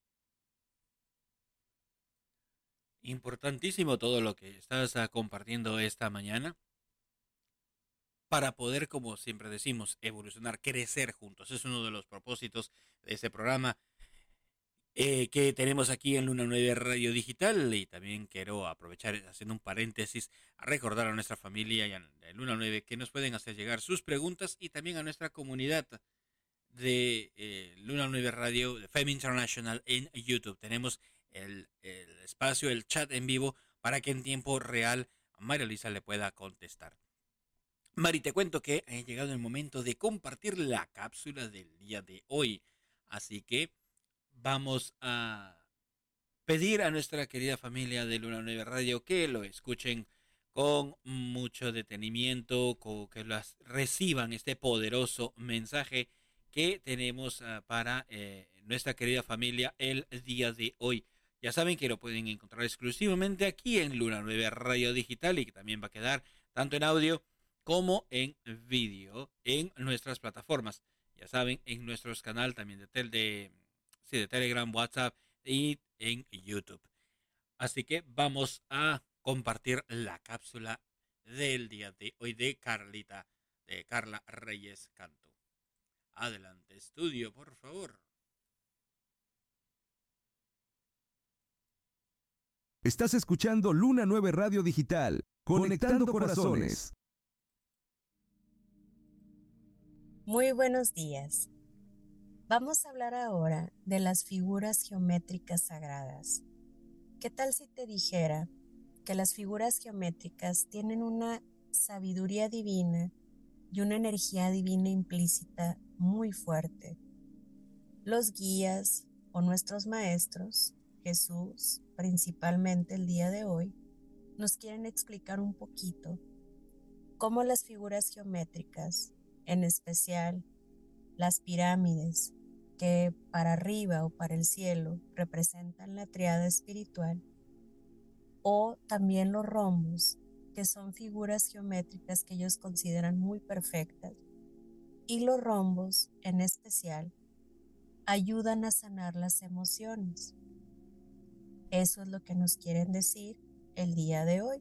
Importantísimo todo lo que estás uh, compartiendo esta mañana para poder, como siempre decimos, evolucionar, crecer juntos. Es uno de los propósitos de este programa eh, que tenemos aquí en Luna nueve Radio Digital. Y también quiero aprovechar, haciendo un paréntesis, a recordar a nuestra familia y a Luna nueve que nos pueden hacer llegar sus preguntas, y también a nuestra comunidad de eh, Luna nueve Radio, de Femme International en YouTube. Tenemos El, el espacio, el chat en vivo, para que en tiempo real María Luisa le pueda contestar. Mari, te cuento que ha llegado el momento de compartir la cápsula del día de hoy. Así que vamos a pedir a nuestra querida familia de Luna nueve Radio que lo escuchen con mucho detenimiento, con que las reciban este poderoso mensaje que tenemos uh, para eh, nuestra querida familia el día de hoy. Ya saben que lo pueden encontrar exclusivamente aquí en Luna nueve Radio Digital y que también va a quedar tanto en audio como en vídeo en nuestras plataformas. Ya saben, en nuestros canales también de, tel, de, sí, de Telegram, WhatsApp y en YouTube. Así que vamos a compartir la cápsula del día de hoy de Carlita, de Carla Reyes Canto. Adelante, estudio, por favor. Estás escuchando Luna nueve Radio Digital, conectando, conectando corazones. Muy buenos días. Vamos a hablar ahora de las figuras geométricas sagradas. ¿Qué tal si te dijera que las figuras geométricas tienen una sabiduría divina y una energía divina implícita muy fuerte? Los guías o nuestros maestros, Jesús, principalmente el día de hoy, nos quieren explicar un poquito cómo las figuras geométricas, en especial las pirámides, que para arriba o para el cielo representan la triada espiritual, o también los rombos, que son figuras geométricas que ellos consideran muy perfectas, y los rombos en especial ayudan a sanar las emociones. Eso es lo que nos quieren decir el día de hoy.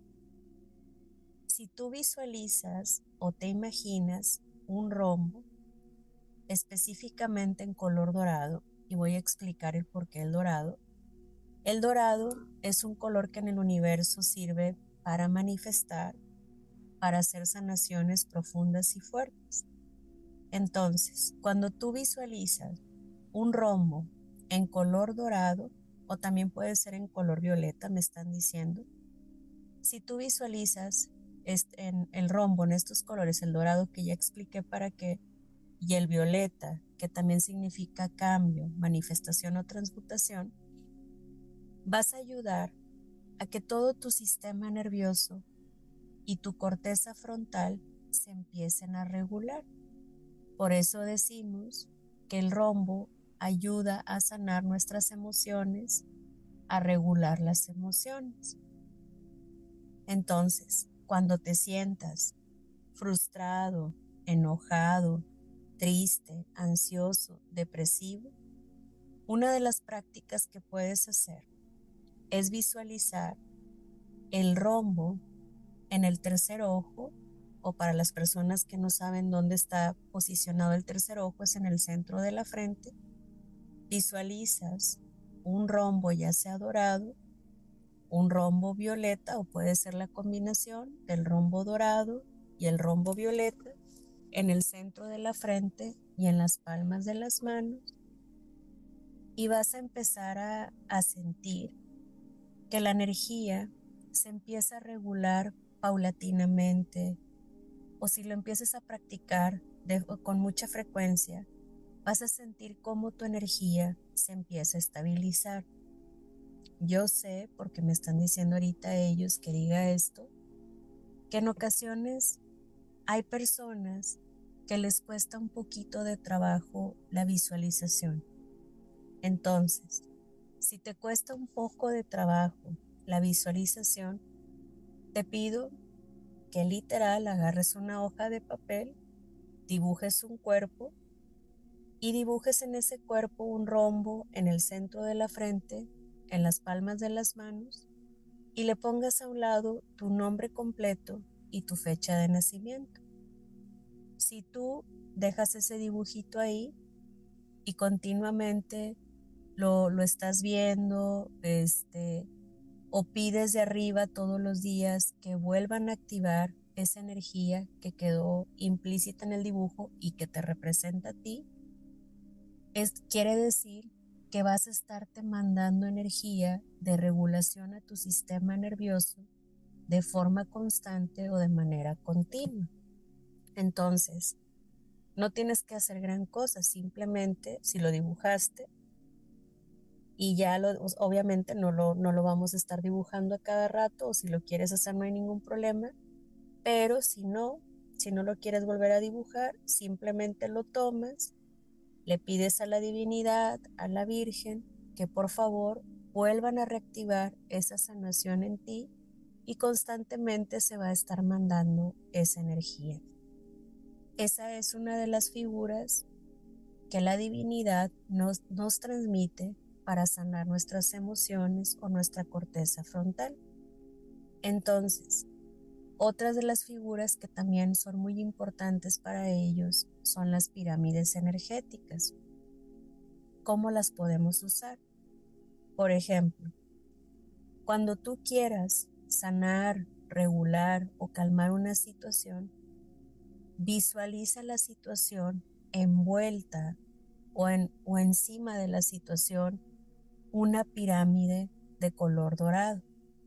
Si tú visualizas o te imaginas un rombo, específicamente en color dorado, y voy a explicar el por qué el dorado. El dorado es un color que en el universo sirve para manifestar, para hacer sanaciones profundas y fuertes. Entonces, cuando tú visualizas un rombo en color dorado, o también puede ser en color violeta, me están diciendo, si tú visualizas este, en el rombo en estos colores, el dorado que ya expliqué para qué, y el violeta, que también significa cambio, manifestación o transmutación, vas a ayudar a que todo tu sistema nervioso y tu corteza frontal se empiecen a regular. Por eso decimos que el rombo ayuda a sanar nuestras emociones, a regular las emociones. Entonces, cuando te sientas frustrado, enojado, triste, ansioso, depresivo, una de las prácticas que puedes hacer es visualizar el rombo en el tercer ojo, o para las personas que no saben dónde está posicionado el tercer ojo, es en el centro de la frente. Visualizas un rombo ya sea dorado, un rombo violeta, o puede ser la combinación del rombo dorado y el rombo violeta en el centro de la frente y en las palmas de las manos, y vas a empezar a, a sentir que la energía se empieza a regular paulatinamente, o si lo empiezas a practicar de, con mucha frecuencia, vas a sentir cómo tu energía se empieza a estabilizar. Yo sé, porque me están diciendo ahorita ellos que diga esto, que en ocasiones hay personas que les cuesta un poquito de trabajo la visualización. Entonces, si te cuesta un poco de trabajo la visualización, te pido que literal agarres una hoja de papel, dibujes un cuerpo y dibujes en ese cuerpo un rombo en el centro de la frente, en las palmas de las manos, y le pongas a un lado tu nombre completo y tu fecha de nacimiento. Si tú dejas ese dibujito ahí y continuamente lo, lo estás viendo, este, o pides de arriba todos los días que vuelvan a activar esa energía que quedó implícita en el dibujo y que te representa a ti, es, quiere decir que vas a estarte mandando energía de regulación a tu sistema nervioso de forma constante o de manera continua. Entonces, no tienes que hacer gran cosa, simplemente si lo dibujaste, y ya lo, obviamente no lo, no lo vamos a estar dibujando a cada rato, o si lo quieres hacer no hay ningún problema, pero si no, si no lo quieres volver a dibujar, simplemente lo tomas, le pides a la divinidad, a la Virgen, que por favor vuelvan a reactivar esa sanación en ti y constantemente se va a estar mandando esa energía. Esa es una de las figuras que la divinidad nos, nos transmite para sanar nuestras emociones o nuestra corteza frontal. Entonces, otras de las figuras que también son muy importantes para ellos son las pirámides energéticas. ¿Cómo las podemos usar? Por ejemplo, cuando tú quieras sanar, regular o calmar una situación, visualiza la situación envuelta o, en, o encima de la situación una pirámide de color dorado.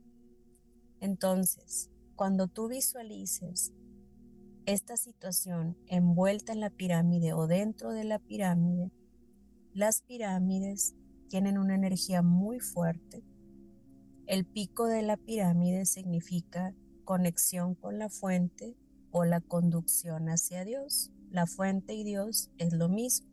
Entonces, cuando tú visualices esta situación envuelta en la pirámide o dentro de la pirámide, las pirámides tienen una energía muy fuerte. El pico de la pirámide significa conexión con la fuente o la conducción hacia Dios. La fuente y Dios es lo mismo.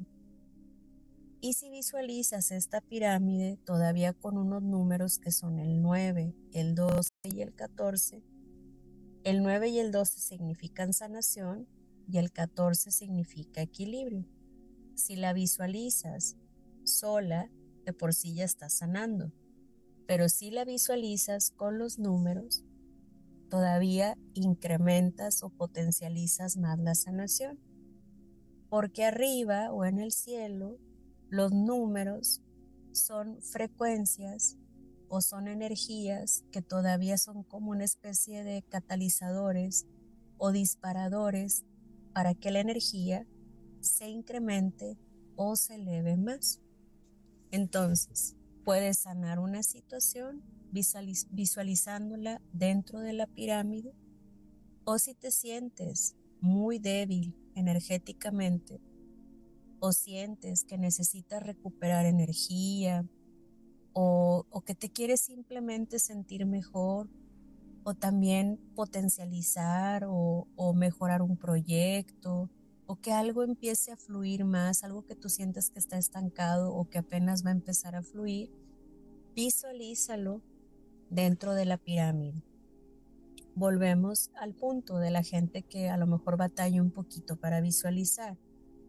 Y si visualizas esta pirámide todavía con unos números que son el nueve, el doce y el catorce, el nueve y el doce significan sanación y el catorce significa equilibrio. Si la visualizas sola, de por sí ya está sanando, pero si la visualizas con los números, todavía incrementas o potencializas más la sanación, porque arriba o en el cielo los números son frecuencias o son energías que todavía son como una especie de catalizadores o disparadores para que la energía se incremente o se eleve más. Entonces, puedes sanar una situación visualiz- visualizándola dentro de la pirámide, o si te sientes muy débil energéticamente o sientes que necesitas recuperar energía o, o que te quieres simplemente sentir mejor o también potencializar o, o mejorar un proyecto o que algo empiece a fluir más, algo que tú sientes que está estancado o que apenas va a empezar a fluir, visualízalo dentro de la pirámide. Volvemos al punto de la gente que a lo mejor batalla un poquito para visualizar.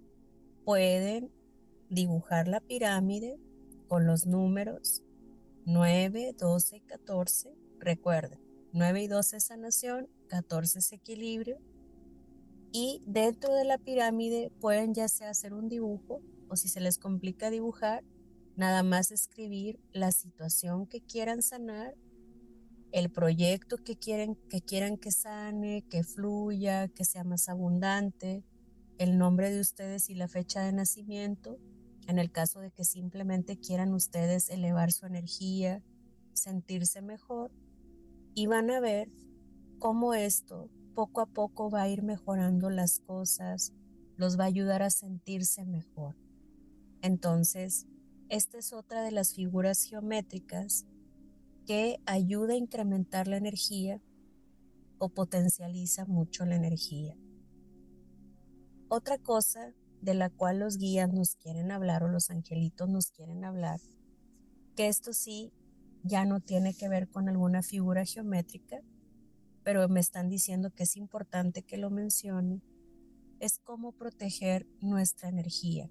Pueden dibujar la pirámide con los números nueve, doce y catorce. Recuerden, nueve y doce es sanación, catorce es equilibrio. Y dentro de la pirámide pueden ya sea hacer un dibujo o si se les complica dibujar, nada más escribir la situación que quieran sanar, el proyecto que quieren, que quieran que sane, que fluya, que sea más abundante, el nombre de ustedes y la fecha de nacimiento, en el caso de que simplemente quieran ustedes elevar su energía, sentirse mejor, y van a ver cómo esto poco a poco va a ir mejorando las cosas, los va a ayudar a sentirse mejor. Entonces, esta es otra de las figuras geométricas que ayuda a incrementar la energía o potencializa mucho la energía. Otra cosa de la cual los guías nos quieren hablar o los angelitos nos quieren hablar, que esto sí ya no tiene que ver con alguna figura geométrica, pero me están diciendo que es importante que lo mencione, es cómo proteger nuestra energía.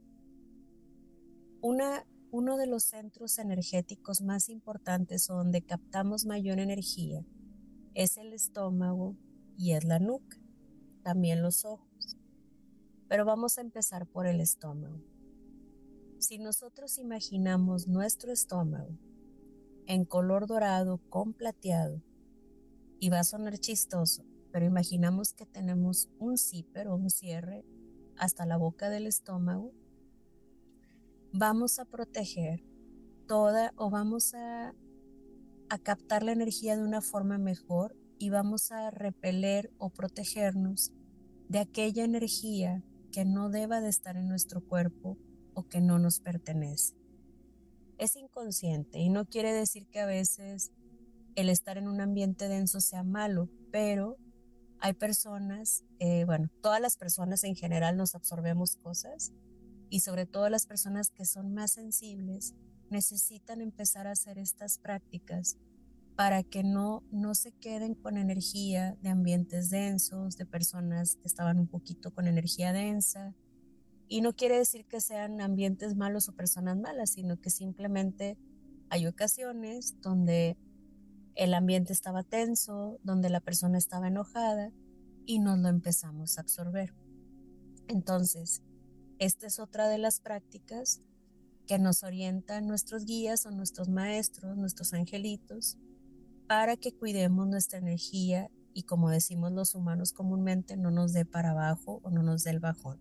Una, uno de los centros energéticos más importantes o donde captamos mayor energía es el estómago y es la nuca, también los ojos. Pero vamos a empezar por el estómago. Si nosotros imaginamos nuestro estómago en color dorado con plateado, y va a sonar chistoso, pero imaginamos que tenemos un zipper o un cierre hasta la boca del estómago, vamos a proteger toda o vamos a, a captar la energía de una forma mejor y vamos a repeler o protegernos de aquella energía que no deba de estar en nuestro cuerpo o que no nos pertenece. es inconsciente y no quiere decir que a veces el estar en un ambiente denso sea malo, pero hay personas, eh, bueno, todas las personas en general nos absorbemos cosas y sobre todo las personas que son más sensibles necesitan empezar a hacer estas prácticas para que no, no se queden con energía de ambientes densos, de personas que estaban un poquito con energía densa. Y no quiere decir que sean ambientes malos o personas malas, sino que simplemente hay ocasiones donde el ambiente estaba tenso, donde la persona estaba enojada y nos lo empezamos a absorber. Entonces, esta es otra de las prácticas que nos orientan nuestros guías o nuestros maestros, nuestros angelitos, para que cuidemos nuestra energía y, como decimos los humanos comúnmente, no nos dé para abajo o no nos dé el bajón.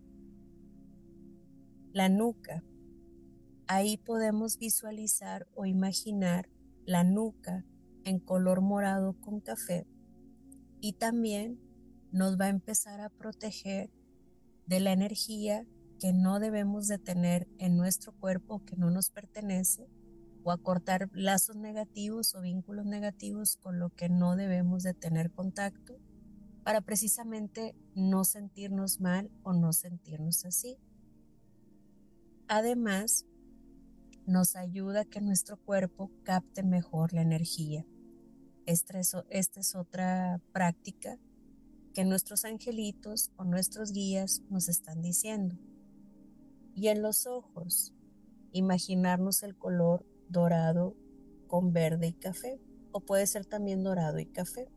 La nuca. Ahí podemos visualizar o imaginar la nuca en color morado con café y también nos va a empezar a proteger de la energía que no debemos de tener en nuestro cuerpo, que no nos pertenece, o a cortar lazos negativos o vínculos negativos con lo que no debemos de tener contacto, para precisamente no sentirnos mal o no sentirnos así. Además, nos ayuda a que nuestro cuerpo capte mejor la energía. Esta es, esta es otra práctica que nuestros angelitos o nuestros guías nos están diciendo. Y en los ojos, imaginarnos el color dorado con verde y café, o puede ser también dorado y café.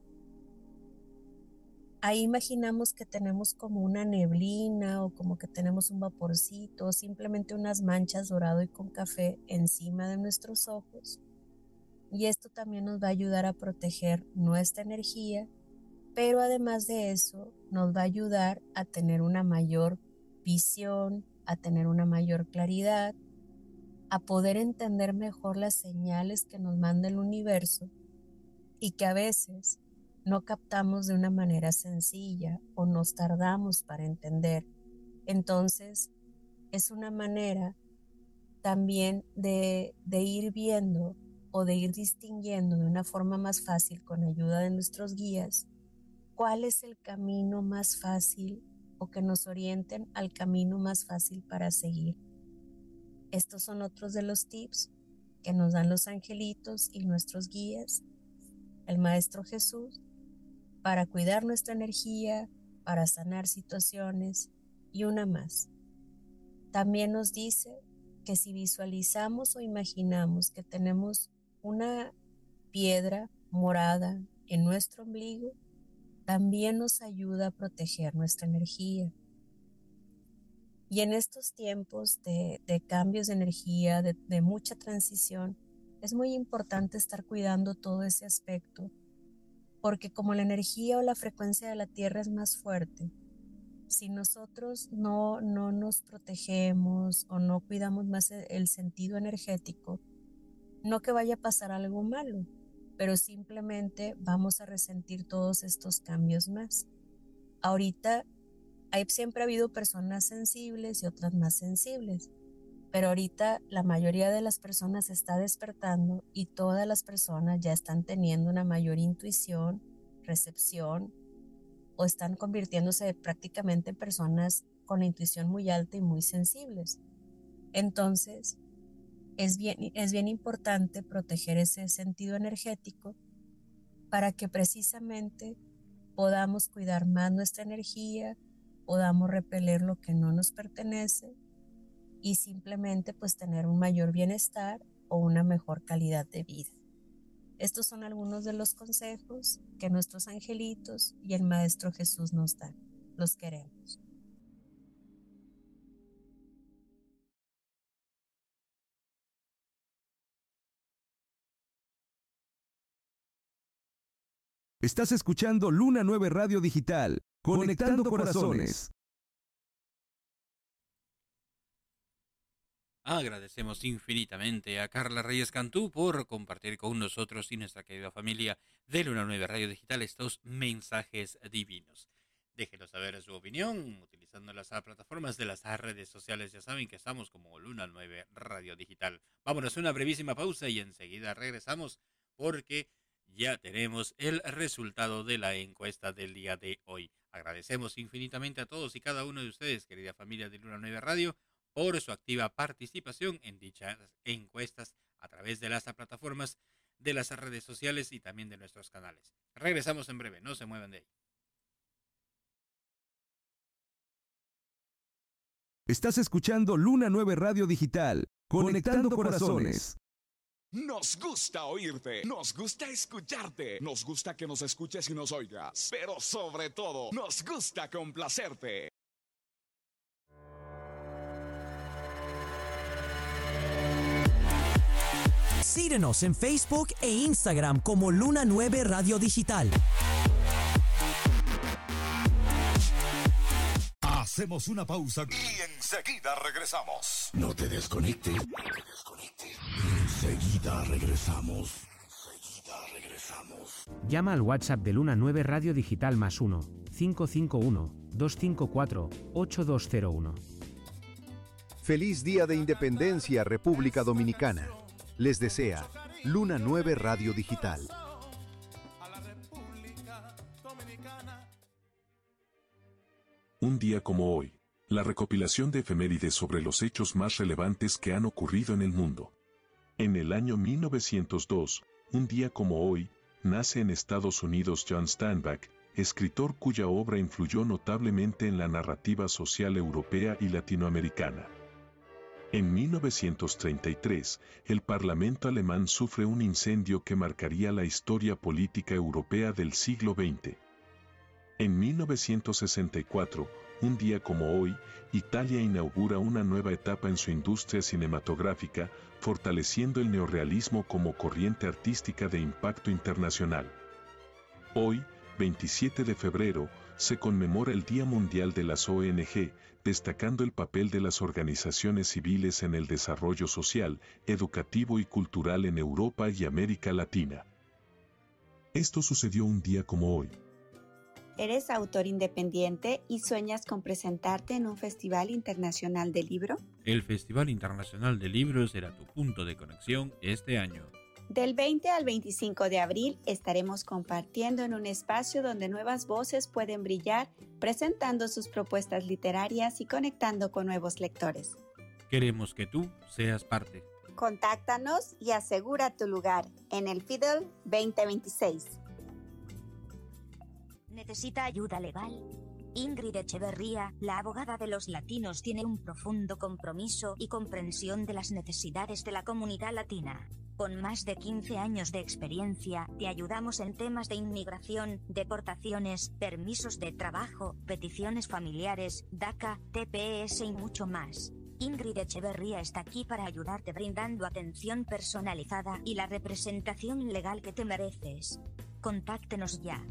Ahí imaginamos que tenemos como una neblina o como que tenemos un vaporcito o simplemente unas manchas dorado y con café encima de nuestros ojos. Y esto también nos va a ayudar a proteger nuestra energía, pero además de eso nos va a ayudar a tener una mayor visión, a tener una mayor claridad, a poder entender mejor las señales que nos manda el universo y que a veces no captamos de una manera sencilla o nos tardamos para entender. Entonces, es una manera también de, de ir viendo o de ir distinguiendo de una forma más fácil con ayuda de nuestros guías cuál es el camino más fácil o que nos orienten al camino más fácil para seguir. Estos son otros de los tips que nos dan los angelitos y nuestros guías, el Maestro Jesús, para cuidar nuestra energía, para sanar situaciones y una más. También nos dice que si visualizamos o imaginamos que tenemos una piedra morada en nuestro ombligo, también nos ayuda a proteger nuestra energía. Y en estos tiempos de, de cambios de energía, de, de mucha transición, es muy importante estar cuidando todo ese aspecto, porque como la energía o la frecuencia de la Tierra es más fuerte, si nosotros no, no nos protegemos o no cuidamos más el, el sentido energético, no que vaya a pasar algo malo, pero simplemente vamos a resentir todos estos cambios más. Ahorita hay, siempre ha habido personas sensibles y otras más sensibles, pero ahorita la mayoría de las personas se está despertando y todas las personas ya están teniendo una mayor intuición, recepción, o están convirtiéndose prácticamente en personas con la intuición muy alta y muy sensibles. Entonces, es bien, es bien importante proteger ese sentido energético para que precisamente podamos cuidar más nuestra energía, podamos repeler lo que no nos pertenece y simplemente pues tener un mayor bienestar o una mejor calidad de vida. Estos son algunos de los consejos que nuestros angelitos y el Maestro Jesús nos dan. Los queremos. Estás escuchando Luna nueve Radio Digital, conectando, conectando corazones. Agradecemos infinitamente a Carla Reyes Cantú por compartir con nosotros y nuestra querida familia de Luna nueve Radio Digital estos mensajes divinos. Déjenos saber su opinión utilizando las plataformas de las redes sociales. Ya saben que estamos como Luna nueve Radio Digital. Vámonos a una brevísima pausa y enseguida regresamos porque ya tenemos el resultado de la encuesta del día de hoy. Agradecemos infinitamente a todos y cada uno de ustedes, querida familia de Luna nueve Radio, por su activa participación en dichas encuestas a través de las plataformas de las redes sociales y también de nuestros canales. Regresamos en breve, no se muevan de ahí. Estás escuchando Luna nueve Radio Digital, conectando, conectando corazones. Nos gusta oírte, nos gusta escucharte, nos gusta que nos escuches y nos oigas, pero sobre todo, nos gusta complacerte. Síguenos en Facebook e Instagram como Luna nueve Radio Digital. Hacemos una pausa y enseguida regresamos. No te desconectes. No te desconectes. Enseguida regresamos. Enseguida regresamos. Llama al WhatsApp de Luna nueve Radio Digital más uno, cinco cinco uno, dos cinco cuatro, ocho dos cero uno. Feliz Día de Independencia, República Dominicana. Les desea Luna nueve Radio Digital. Un día como hoy, la recopilación de efemérides sobre los hechos más relevantes que han ocurrido en el mundo. En el año mil novecientos dos, un día como hoy, nace en Estados Unidos John Steinbeck, escritor cuya obra influyó notablemente en la narrativa social europea y latinoamericana. En mil novecientos treinta y tres, el Parlamento alemán sufre un incendio que marcaría la historia política europea del siglo veinte. En mil novecientos sesenta y cuatro, un día como hoy, Italia inaugura una nueva etapa en su industria cinematográfica, fortaleciendo el neorrealismo como corriente artística de impacto internacional. Hoy, veintisiete de febrero, se conmemora el Día Mundial de las O N G, destacando el papel de las organizaciones civiles en el desarrollo social, educativo y cultural en Europa y América Latina. Esto sucedió un día como hoy. ¿Eres autor independiente y sueñas con presentarte en un festival internacional de libro? El Festival Internacional de Libros será tu punto de conexión este año. Del veinte al veinticinco de abril estaremos compartiendo en un espacio donde nuevas voces pueden brillar, presentando sus propuestas literarias y conectando con nuevos lectores. Queremos que tú seas parte. Contáctanos y asegura tu lugar en el Fiddle veinte veintiséis. ¿Necesita ayuda legal? Ingrid Echeverría, la abogada de los latinos, tiene un profundo compromiso y comprensión de las necesidades de la comunidad latina. Con más de quince años de experiencia, te ayudamos en temas de inmigración, deportaciones, permisos de trabajo, peticiones familiares, DACA, T P S y mucho más. Ingrid Echeverría está aquí para ayudarte brindando atención personalizada y la representación legal que te mereces. Contáctenos ya.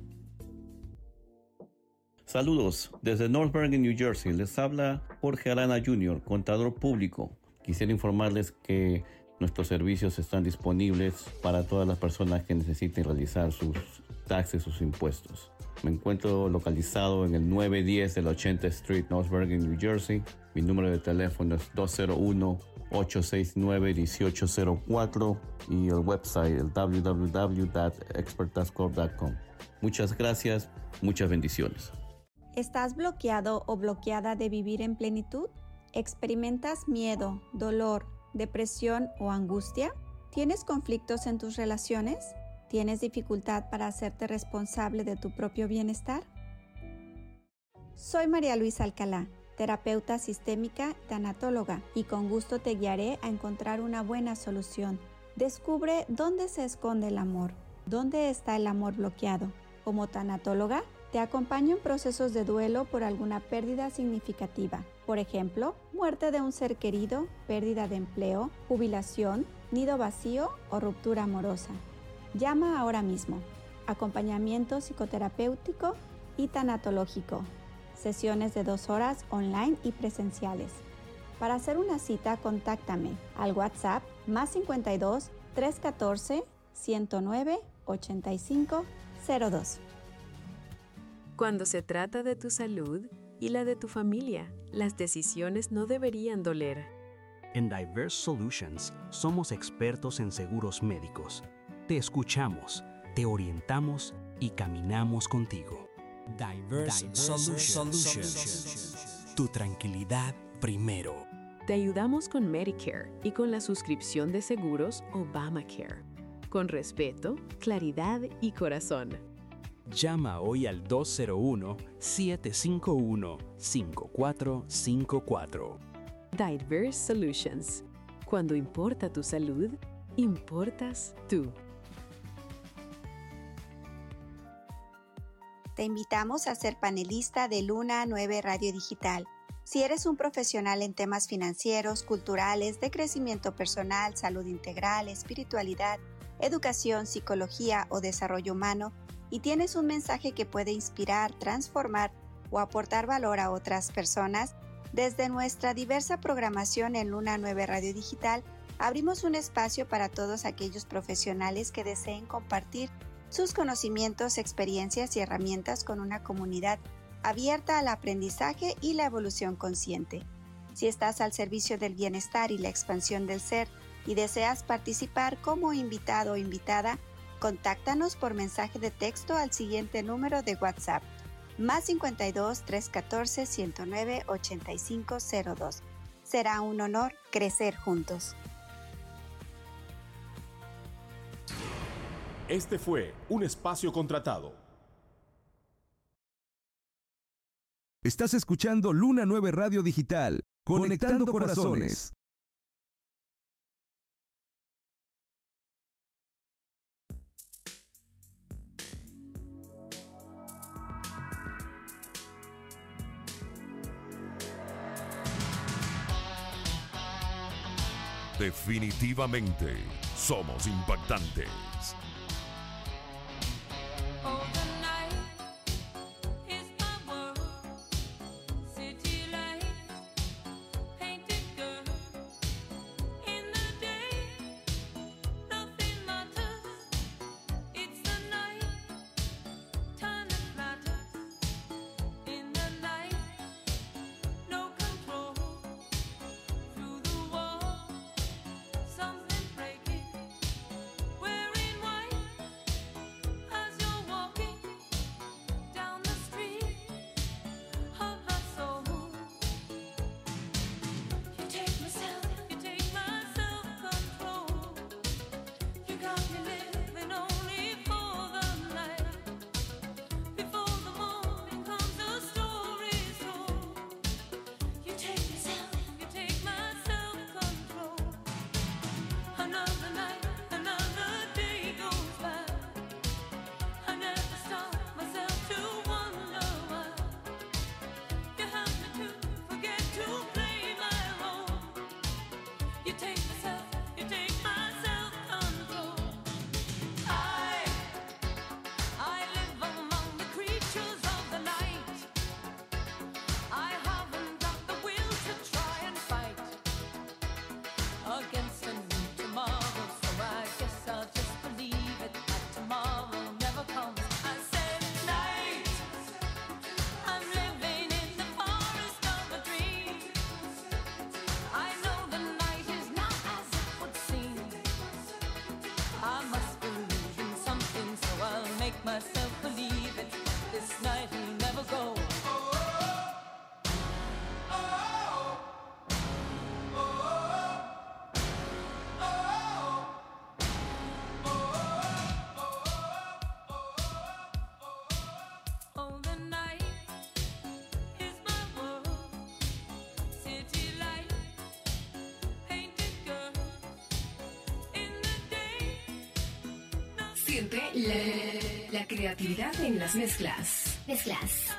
Saludos, desde North Bergen, New Jersey, les habla Jorge Arana junior, contador público. Quisiera informarles que nuestros servicios están disponibles para todas las personas que necesiten realizar sus taxes, sus impuestos. Me encuentro localizado en el nueve diez de la ochenta Street, North Bergen, New Jersey. Mi número de teléfono es dos cero uno, ocho seis nueve, uno ocho cero cuatro y el website el w w w punto expert tax corp punto com. Muchas gracias, muchas bendiciones. ¿Estás bloqueado o bloqueada de vivir en plenitud? ¿Experimentas miedo, dolor, depresión o angustia? ¿Tienes conflictos en tus relaciones? ¿Tienes dificultad para hacerte responsable de tu propio bienestar? Soy María Luisa Alcalá, terapeuta sistémica, tanatóloga, y con gusto te guiaré a encontrar una buena solución. Descubre dónde se esconde el amor, dónde está el amor bloqueado. Como tanatóloga, te acompaño en procesos de duelo por alguna pérdida significativa. Por ejemplo, muerte de un ser querido, pérdida de empleo, jubilación, nido vacío o ruptura amorosa. Llama ahora mismo. Acompañamiento psicoterapéutico y tanatológico. Sesiones de dos horas online y presenciales. Para hacer una cita, contáctame al WhatsApp más cincuenta y dos, trescientos catorce, ciento nueve, ochenta y cinco cero dos. Cuando se trata de tu salud y la de tu familia, las decisiones no deberían doler. En Diverse Solutions somos expertos en seguros médicos. Te escuchamos, te orientamos y caminamos contigo. Diverse, Diverse Solutions. Solutions. Tu tranquilidad primero. Te ayudamos con Medicare y con la suscripción de seguros Obamacare. Con respeto, claridad y corazón. Llama hoy al dos cero uno, siete cinco uno, cinco cuatro cinco cuatro. Diverse Solutions. Cuando importa tu salud, importas tú. Te invitamos a ser panelista de Luna nueve Radio Digital. Si eres un profesional en temas financieros, culturales, de crecimiento personal, salud integral, espiritualidad, educación, psicología o desarrollo humano, y tienes un mensaje que puede inspirar, transformar o aportar valor a otras personas, desde nuestra diversa programación en Luna nueve Radio Digital, abrimos un espacio para todos aquellos profesionales que deseen compartir sus conocimientos, experiencias y herramientas con una comunidad abierta al aprendizaje y la evolución consciente. Si estás al servicio del bienestar y la expansión del ser y deseas participar como invitado o invitada, contáctanos por mensaje de texto al siguiente número de WhatsApp, más cincuenta y dos, trescientos catorce, ciento nueve, ochenta y cinco cero dos. Será un honor crecer juntos. Este fue un espacio contratado. Estás escuchando Luna nueve Radio Digital, conectando, conectando corazones. Definitivamente, somos impactantes. Siente la, la creatividad en las mezclas. Mezclas.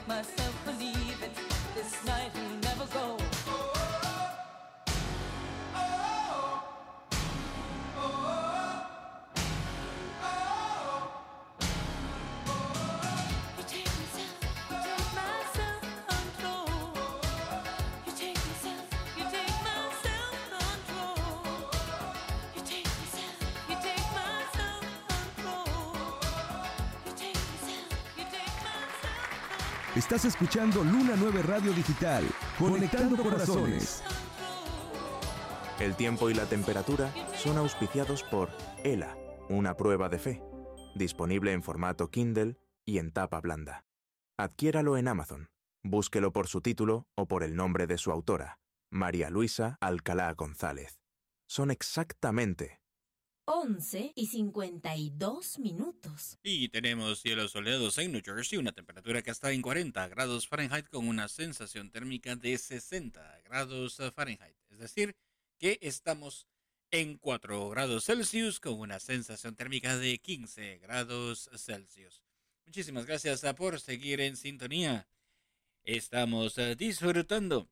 myself believing this night will never go. Estás escuchando Luna nueve Radio Digital, conectando corazones. El tiempo y la temperatura son auspiciados por ELA, una prueba de fe, disponible en formato Kindle y en tapa blanda. Adquiéralo en Amazon. Búsquelo por su título o por el nombre de su autora, María Luisa Alcalá González. Son exactamente once y cincuenta y dos minutos. Y tenemos cielos soleados en New Jersey, una temperatura que está en cuarenta grados Fahrenheit con una sensación térmica de sesenta grados Fahrenheit. Es decir, que estamos en cuatro grados Celsius con una sensación térmica de quince grados Celsius. Muchísimas gracias por seguir en sintonía. Estamos disfrutando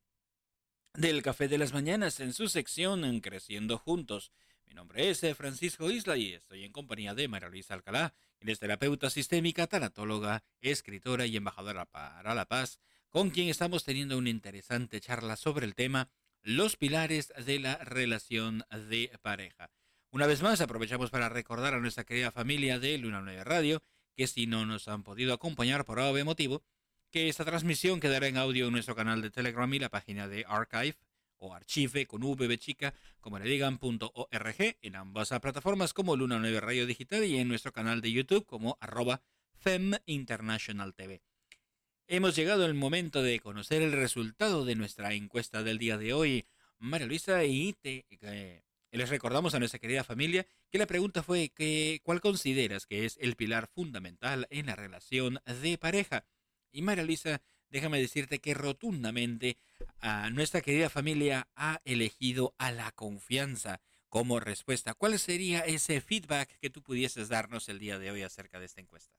del Café de las Mañanas en su sección Creciendo Juntos. Mi nombre es Francisco Isla y estoy en compañía de María Luisa Alcalá, quien es terapeuta sistémica, tanatóloga, escritora y embajadora para la paz, con quien estamos teniendo una interesante charla sobre el tema los pilares de la relación de pareja. Una vez más, aprovechamos para recordar a nuestra querida familia de Luna nueve Radio que si no nos han podido acompañar por obvio motivo, que esta transmisión quedará en audio en nuestro canal de Telegram y la página de Archive, o Archive con V chica, como le digan, punto .org, en ambas plataformas como Luna nueve Radio Digital y en nuestro canal de YouTube como arroba Fem International T V. Hemos llegado al momento de conocer el resultado de nuestra encuesta del día de hoy, María Luisa, y te, eh, les recordamos a nuestra querida familia que la pregunta fue que, ¿cuál consideras que es el pilar fundamental en la relación de pareja? Y María Luisa, déjame decirte que rotundamente a nuestra querida familia ha elegido a la confianza como respuesta. ¿Cuál sería ese feedback que tú pudieses darnos el día de hoy acerca de esta encuesta?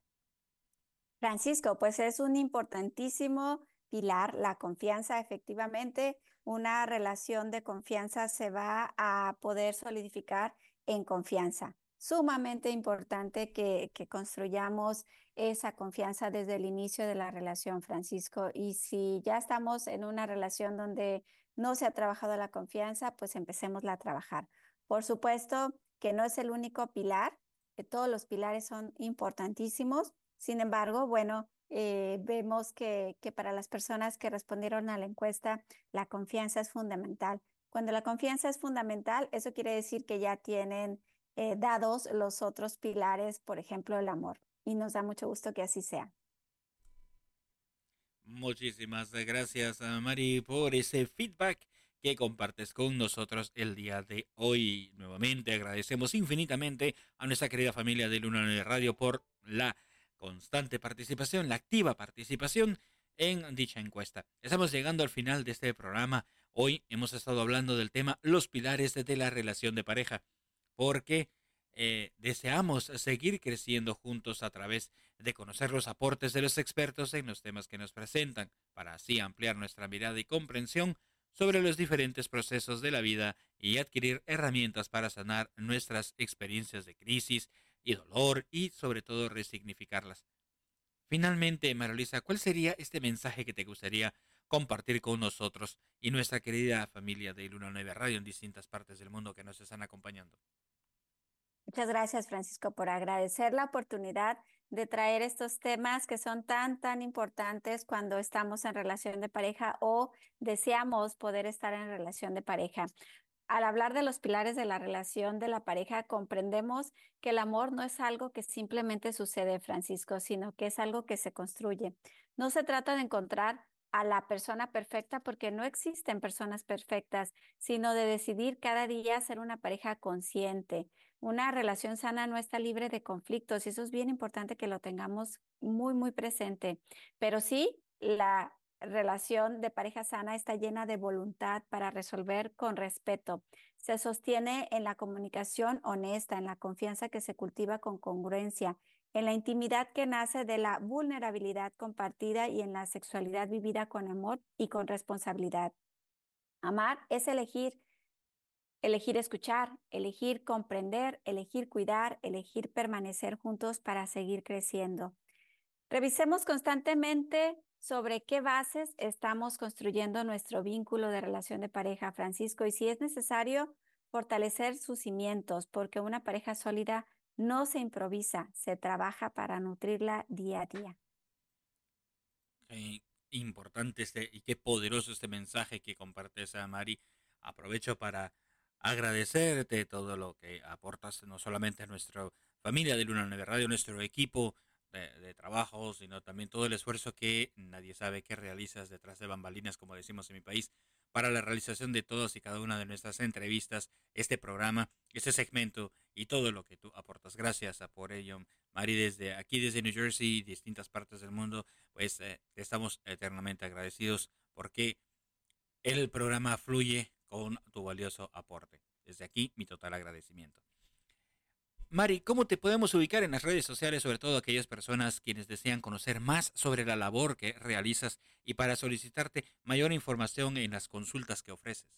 Francisco, pues es un importantísimo pilar, la confianza. Efectivamente, una relación de confianza se va a poder solidificar en confianza. Sumamente importante que, que construyamos esa confianza desde el inicio de la relación, Francisco. Y si ya estamos en una relación donde no se ha trabajado la confianza, pues empecémosla a trabajar. Por supuesto que no es el único pilar, que todos los pilares son importantísimos. Sin embargo, bueno, eh, vemos que, que para las personas que respondieron a la encuesta, la confianza es fundamental. Cuando la confianza es fundamental, eso quiere decir que ya tienen Eh, dados los otros pilares, por ejemplo, el amor. Y nos da mucho gusto que así sea. Muchísimas gracias, Mari, por ese feedback que compartes con nosotros el día de hoy. Nuevamente agradecemos infinitamente a nuestra querida familia de Luna nueve Radio por la constante participación, la activa participación en dicha encuesta. Estamos llegando al final de este programa. Hoy hemos estado hablando del tema los pilares de la relación de pareja, porque eh, deseamos seguir creciendo juntos a través de conocer los aportes de los expertos en los temas que nos presentan, para así ampliar nuestra mirada y comprensión sobre los diferentes procesos de la vida y adquirir herramientas para sanar nuestras experiencias de crisis y dolor y sobre todo resignificarlas. Finalmente, María Luisa, ¿cuál sería este mensaje que te gustaría compartir con nosotros y nuestra querida familia de Luna nueve Radio en distintas partes del mundo que nos están acompañando? Muchas gracias, Francisco, por agradecer la oportunidad de traer estos temas que son tan, tan importantes cuando estamos en relación de pareja o deseamos poder estar en relación de pareja. Al hablar de los pilares de la relación de la pareja, comprendemos que el amor no es algo que simplemente sucede, Francisco, sino que es algo que se construye. No se trata de encontrar a la persona perfecta, porque no existen personas perfectas, sino de decidir cada día ser una pareja consciente. Una relación sana no está libre de conflictos y eso es bien importante que lo tengamos muy, muy presente. Pero sí, la relación de pareja sana está llena de voluntad para resolver con respeto. Se sostiene en la comunicación honesta, en la confianza que se cultiva con congruencia, en la intimidad que nace de la vulnerabilidad compartida y en la sexualidad vivida con amor y con responsabilidad. Amar es elegir, elegir escuchar, elegir comprender, elegir cuidar, elegir permanecer juntos para seguir creciendo. Revisemos constantemente sobre qué bases estamos construyendo nuestro vínculo de relación de pareja, Francisco, y si es necesario fortalecer sus cimientos, porque una pareja sólida no se improvisa, se trabaja para nutrirla día a día. Qué importante este y qué poderoso este mensaje que compartes, a Mari. Aprovecho para agradecerte todo lo que aportas, no solamente a nuestra familia de Luna Nueve Radio, nuestro equipo de, de trabajo, sino también todo el esfuerzo que nadie sabe que realizas detrás de bambalinas, como decimos en mi país, para la realización de todas y cada una de nuestras entrevistas, este programa, este segmento y todo lo que tú aportas. Gracias por ello, Mari, desde aquí, desde New Jersey y distintas partes del mundo, pues eh, estamos eternamente agradecidos porque el programa fluye con tu valioso aporte. Desde aquí, mi total agradecimiento. Mari, ¿cómo te podemos ubicar en las redes sociales, sobre todo aquellas personas quienes desean conocer más sobre la labor que realizas y para solicitarte mayor información en las consultas que ofreces?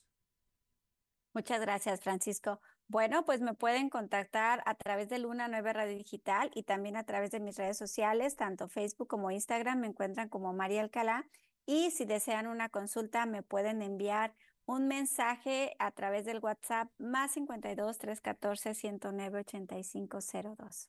Muchas gracias, Francisco. Bueno, pues me pueden contactar a través de Luna Nueve Radio Digital y también a través de mis redes sociales, tanto Facebook como Instagram, me encuentran como María Alcalá. Y si desean una consulta, me pueden enviar un mensaje a través del WhatsApp más cincuenta y dos, trescientos catorce, ciento nueve, ochenta y cinco cero dos.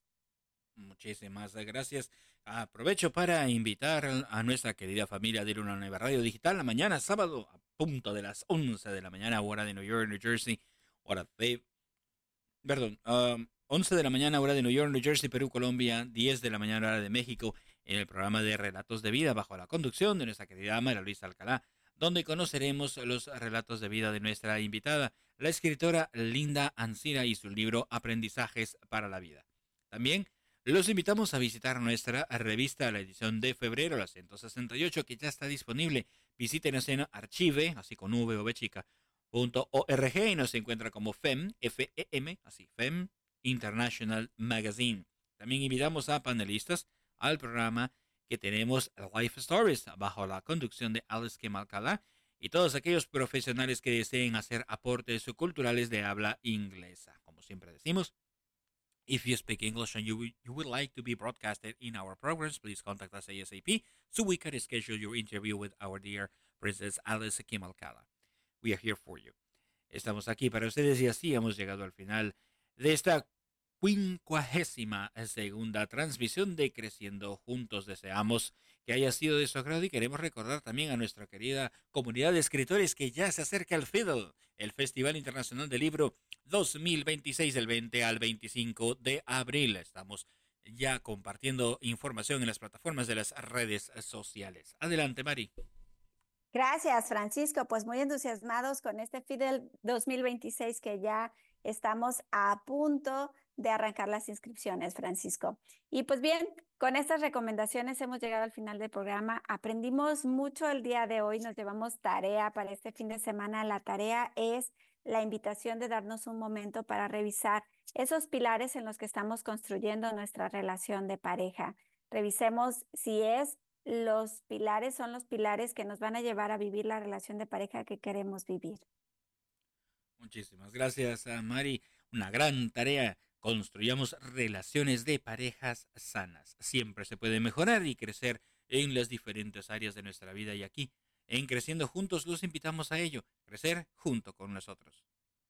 Muchísimas gracias. Aprovecho para invitar a nuestra querida familia de Luna Nueva Radio Digital la mañana sábado a punto de las once de la mañana, hora de New York, New Jersey, hora de... Perdón, um, once de la mañana, hora de New York, New Jersey, Perú, Colombia, diez de la mañana, hora de México, en el programa de Relatos de Vida bajo la conducción de nuestra querida María Luisa Alcalá, donde conoceremos los relatos de vida de nuestra invitada, la escritora Linda Ancira y su libro Aprendizajes para la Vida. También los invitamos a visitar nuestra revista, la edición de febrero, la ciento sesenta y ocho, que ya está disponible. Visítenos en archive, así con V o B chica, punto org, y nos encuentra como F E M, F E M, así, F E M International Magazine. También invitamos a panelistas al programa que tenemos Life Stories, bajo la conducción de Alice Kim Alcalá, y todos aquellos profesionales que deseen hacer aportes culturales de habla inglesa. Como siempre decimos, if you speak English and you, you would like to be broadcasted in our programs, please contact us ASAP so we can schedule your interview with our dear Princess Alice Kim Alcalá. We are here for you. Estamos aquí para ustedes y así hemos llegado al final de esta quincuagésima segunda transmisión de Creciendo Juntos. Deseamos que haya sido de su agrado y queremos recordar también a nuestra querida comunidad de escritores que ya se acerca el F I D L, el Festival Internacional del Libro dos mil veintiséis, del veinte al veinticinco de abril. Estamos ya compartiendo información en las plataformas de las redes sociales. Adelante, Mari. Gracias, Francisco. Pues muy entusiasmados con este F I D L dos mil veintiséis que ya estamos a punto de arrancar las inscripciones, Francisco. Y pues bien, con estas recomendaciones hemos llegado al final del programa. Aprendimos mucho el día de hoy, nos llevamos tarea para este fin de semana. La tarea es la invitación de darnos un momento para revisar esos pilares en los que estamos construyendo nuestra relación de pareja. Revisemos si es los pilares, son los pilares que nos van a llevar a vivir la relación de pareja que queremos vivir. Muchísimas gracias, Mari. Una gran tarea. Construyamos relaciones de parejas sanas. Siempre se puede mejorar y crecer en las diferentes áreas de nuestra vida, y aquí, en Creciendo Juntos, los invitamos a ello, crecer junto con nosotros.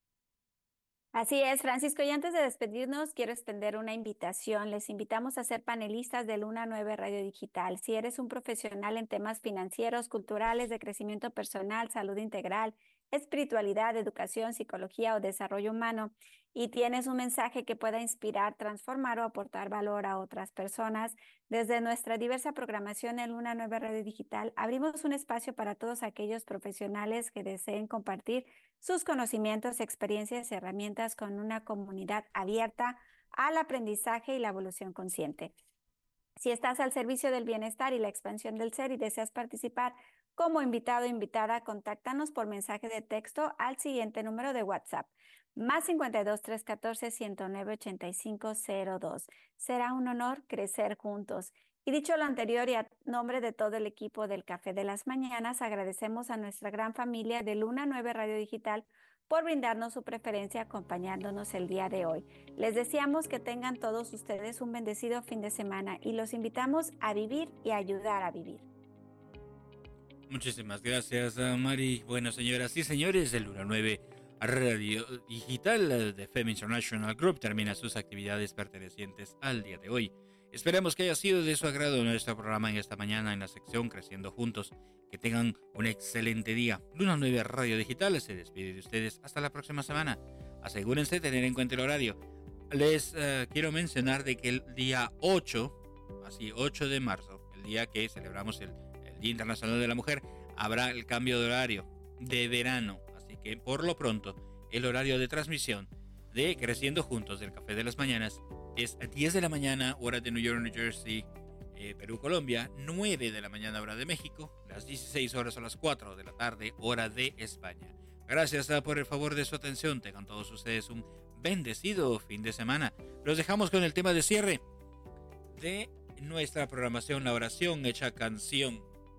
Así es, Francisco, y antes de despedirnos, quiero extender una invitación. Les invitamos a ser panelistas de Luna Nueve Radio Digital. Si eres un profesional en temas financieros, culturales, de crecimiento personal, salud integral, espiritualidad, educación, psicología o desarrollo humano, y tienes un mensaje que pueda inspirar, transformar o aportar valor a otras personas, desde nuestra diversa programación en Luna Nueva Radio Digital, abrimos un espacio para todos aquellos profesionales que deseen compartir sus conocimientos, experiencias y herramientas con una comunidad abierta al aprendizaje y la evolución consciente. Si estás al servicio del bienestar y la expansión del ser y deseas participar como invitado o invitada, contáctanos por mensaje de texto al siguiente número de WhatsApp, más cincuenta y dos, trescientos catorce, ciento nueve, ochenta y cinco cero dos. Será un honor crecer juntos. Y dicho lo anterior y a nombre de todo el equipo del Café de las Mañanas, agradecemos a nuestra gran familia de Luna nueve Radio Digital por brindarnos su preferencia acompañándonos el día de hoy. Les deseamos que tengan todos ustedes un bendecido fin de semana y los invitamos a vivir y a ayudar a vivir. Muchísimas gracias, Mari. Bueno, señoras y señores, el Luna nueve Radio Digital de F E M International Group termina sus actividades pertenecientes al día de hoy. Esperamos que haya sido de su agrado nuestro programa en esta mañana en la sección Creciendo Juntos. Que tengan un excelente día. Luna nueve Radio Digital se despide de ustedes hasta la próxima semana. Asegúrense de tener en cuenta el horario. Les uh, quiero mencionar de que el día ocho, así ocho de marzo, el día que celebramos el, el Día Internacional de la Mujer, habrá el cambio de horario de verano. Así que por lo pronto el horario de transmisión de Creciendo Juntos del Café de las Mañanas es a diez de la mañana, hora de New York, New Jersey, eh, Perú, Colombia, nueve de la mañana, hora de México, las dieciséis horas a las cuatro de la tarde, hora de España. Gracias uh, por el favor de su atención. Tengan todos ustedes un bendecido fin de semana. Los dejamos con el tema de cierre de nuestra programación, la oración hecha canción.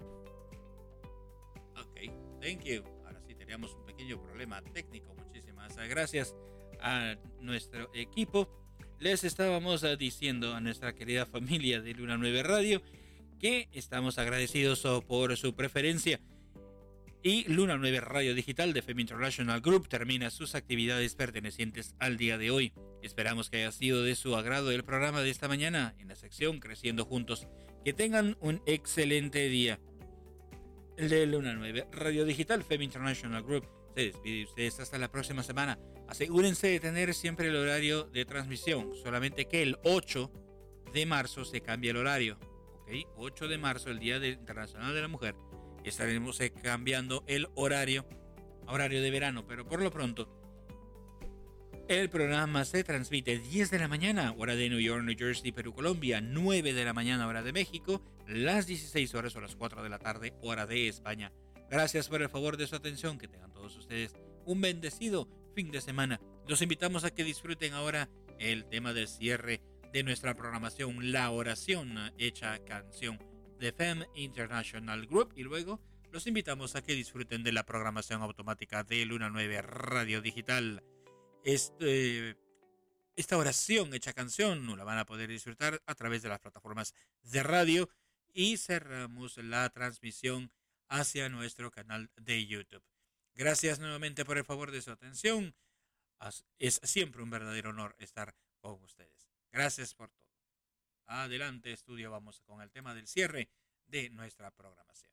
Ok, thank you. Ahora sí teníamos un pequeño problema técnico. Muchísimas gracias a nuestro equipo. Les estábamos uh, diciendo a nuestra querida familia de Luna nueve Radio que estamos agradecidos uh, por su preferencia. Y Luna nueve Radio Digital de F E M International Group termina sus actividades pertenecientes al día de hoy. Esperamos que haya sido de su agrado el programa de esta mañana en la sección Creciendo Juntos. Que tengan un excelente día. El de Luna nueve Radio Digital F E M International Group se despide de ustedes hasta la próxima semana. Asegúrense de tener siempre el horario de transmisión, solamente que el ocho de marzo se cambia el horario. ¿Okay? ocho de marzo, el Día Internacional de la Mujer, estaremos cambiando el horario, horario de verano, pero por lo pronto el programa se transmite diez de la mañana, hora de New York, New Jersey, Perú, Colombia, nueve de la mañana, hora de México, las dieciséis horas o las cuatro de la tarde, hora de España. Gracias por el favor de su atención, que tengan todos ustedes un bendecido fin de semana. Los invitamos a que disfruten ahora el tema del cierre de nuestra programación, la oración hecha canción de F E M International Group, y luego los invitamos a que disfruten de la programación automática de Luna nueve Radio Digital. Este, esta oración hecha canción no la van a poder disfrutar a través de las plataformas de radio, y cerramos la transmisión hacia nuestro canal de YouTube. Gracias nuevamente por el favor de su atención. Es siempre un verdadero honor estar con ustedes. Gracias por todo. Adelante, estudio, vamos con el tema del cierre de nuestra programación.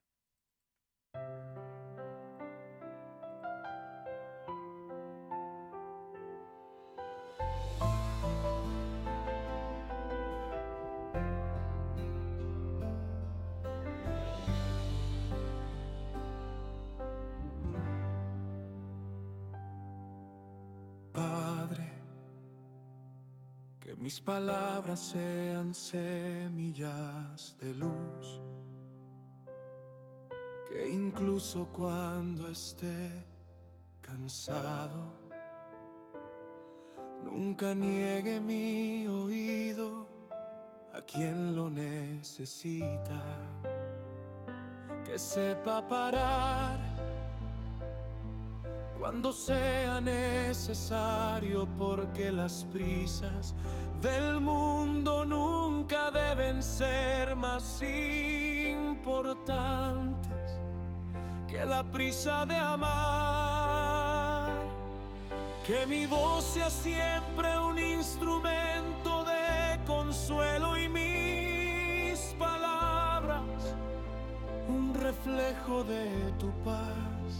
Que mis palabras sean semillas de luz, que incluso cuando esté cansado, nunca niegue mi oído a quien lo necesita, que sepa parar cuando sea necesario, porque las prisas del mundo nunca deben ser más importantes que la prisa de amar. Que mi voz sea siempre un instrumento de consuelo y mis palabras un reflejo de tu paz.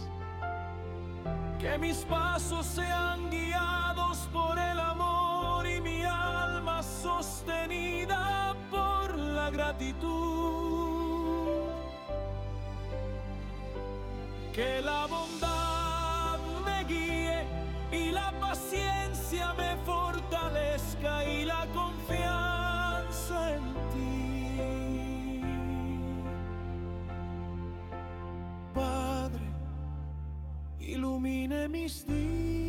Que mis pasos sean guiados por el amor y mi alma sostenida por la gratitud. Que la bondad me guíe y la paciencia me fortalezca y la confianza en ti ilumine mis días.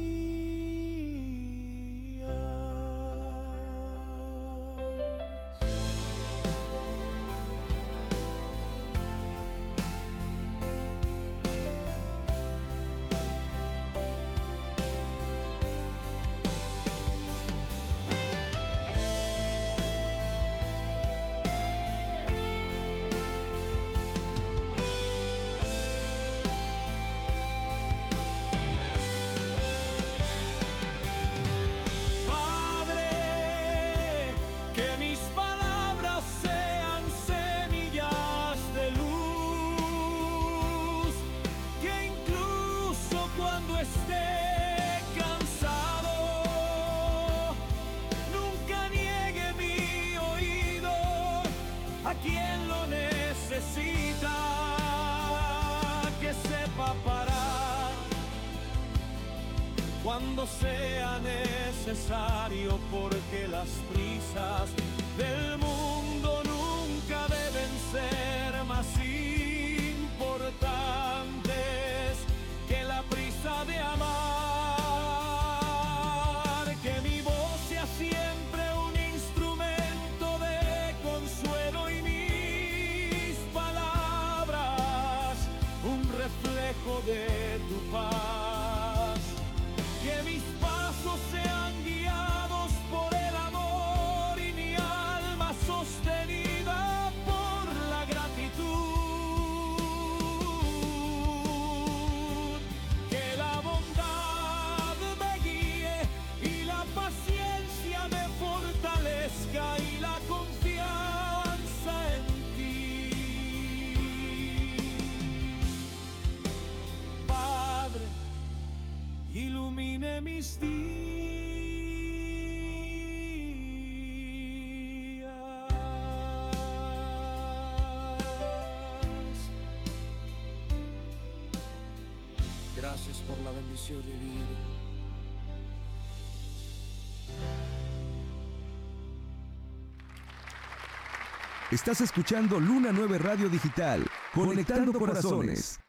Cuando sea necesario, porque las prisas del mundo nunca deben ser más importantes que la prisa de amar. Que mi voz sea siempre un instrumento de consuelo y mis palabras un reflejo de tu paz. Que mis pasos sean guiados por el amor y mi alma sostenida por la gratitud. Que la bondad me guíe y la paciencia me fortalezca y la confianza en ti. Padre, ilumine mis días. Gracias por la bendición de vida. Estás escuchando Luna nueve Radio Digital, conectando corazones.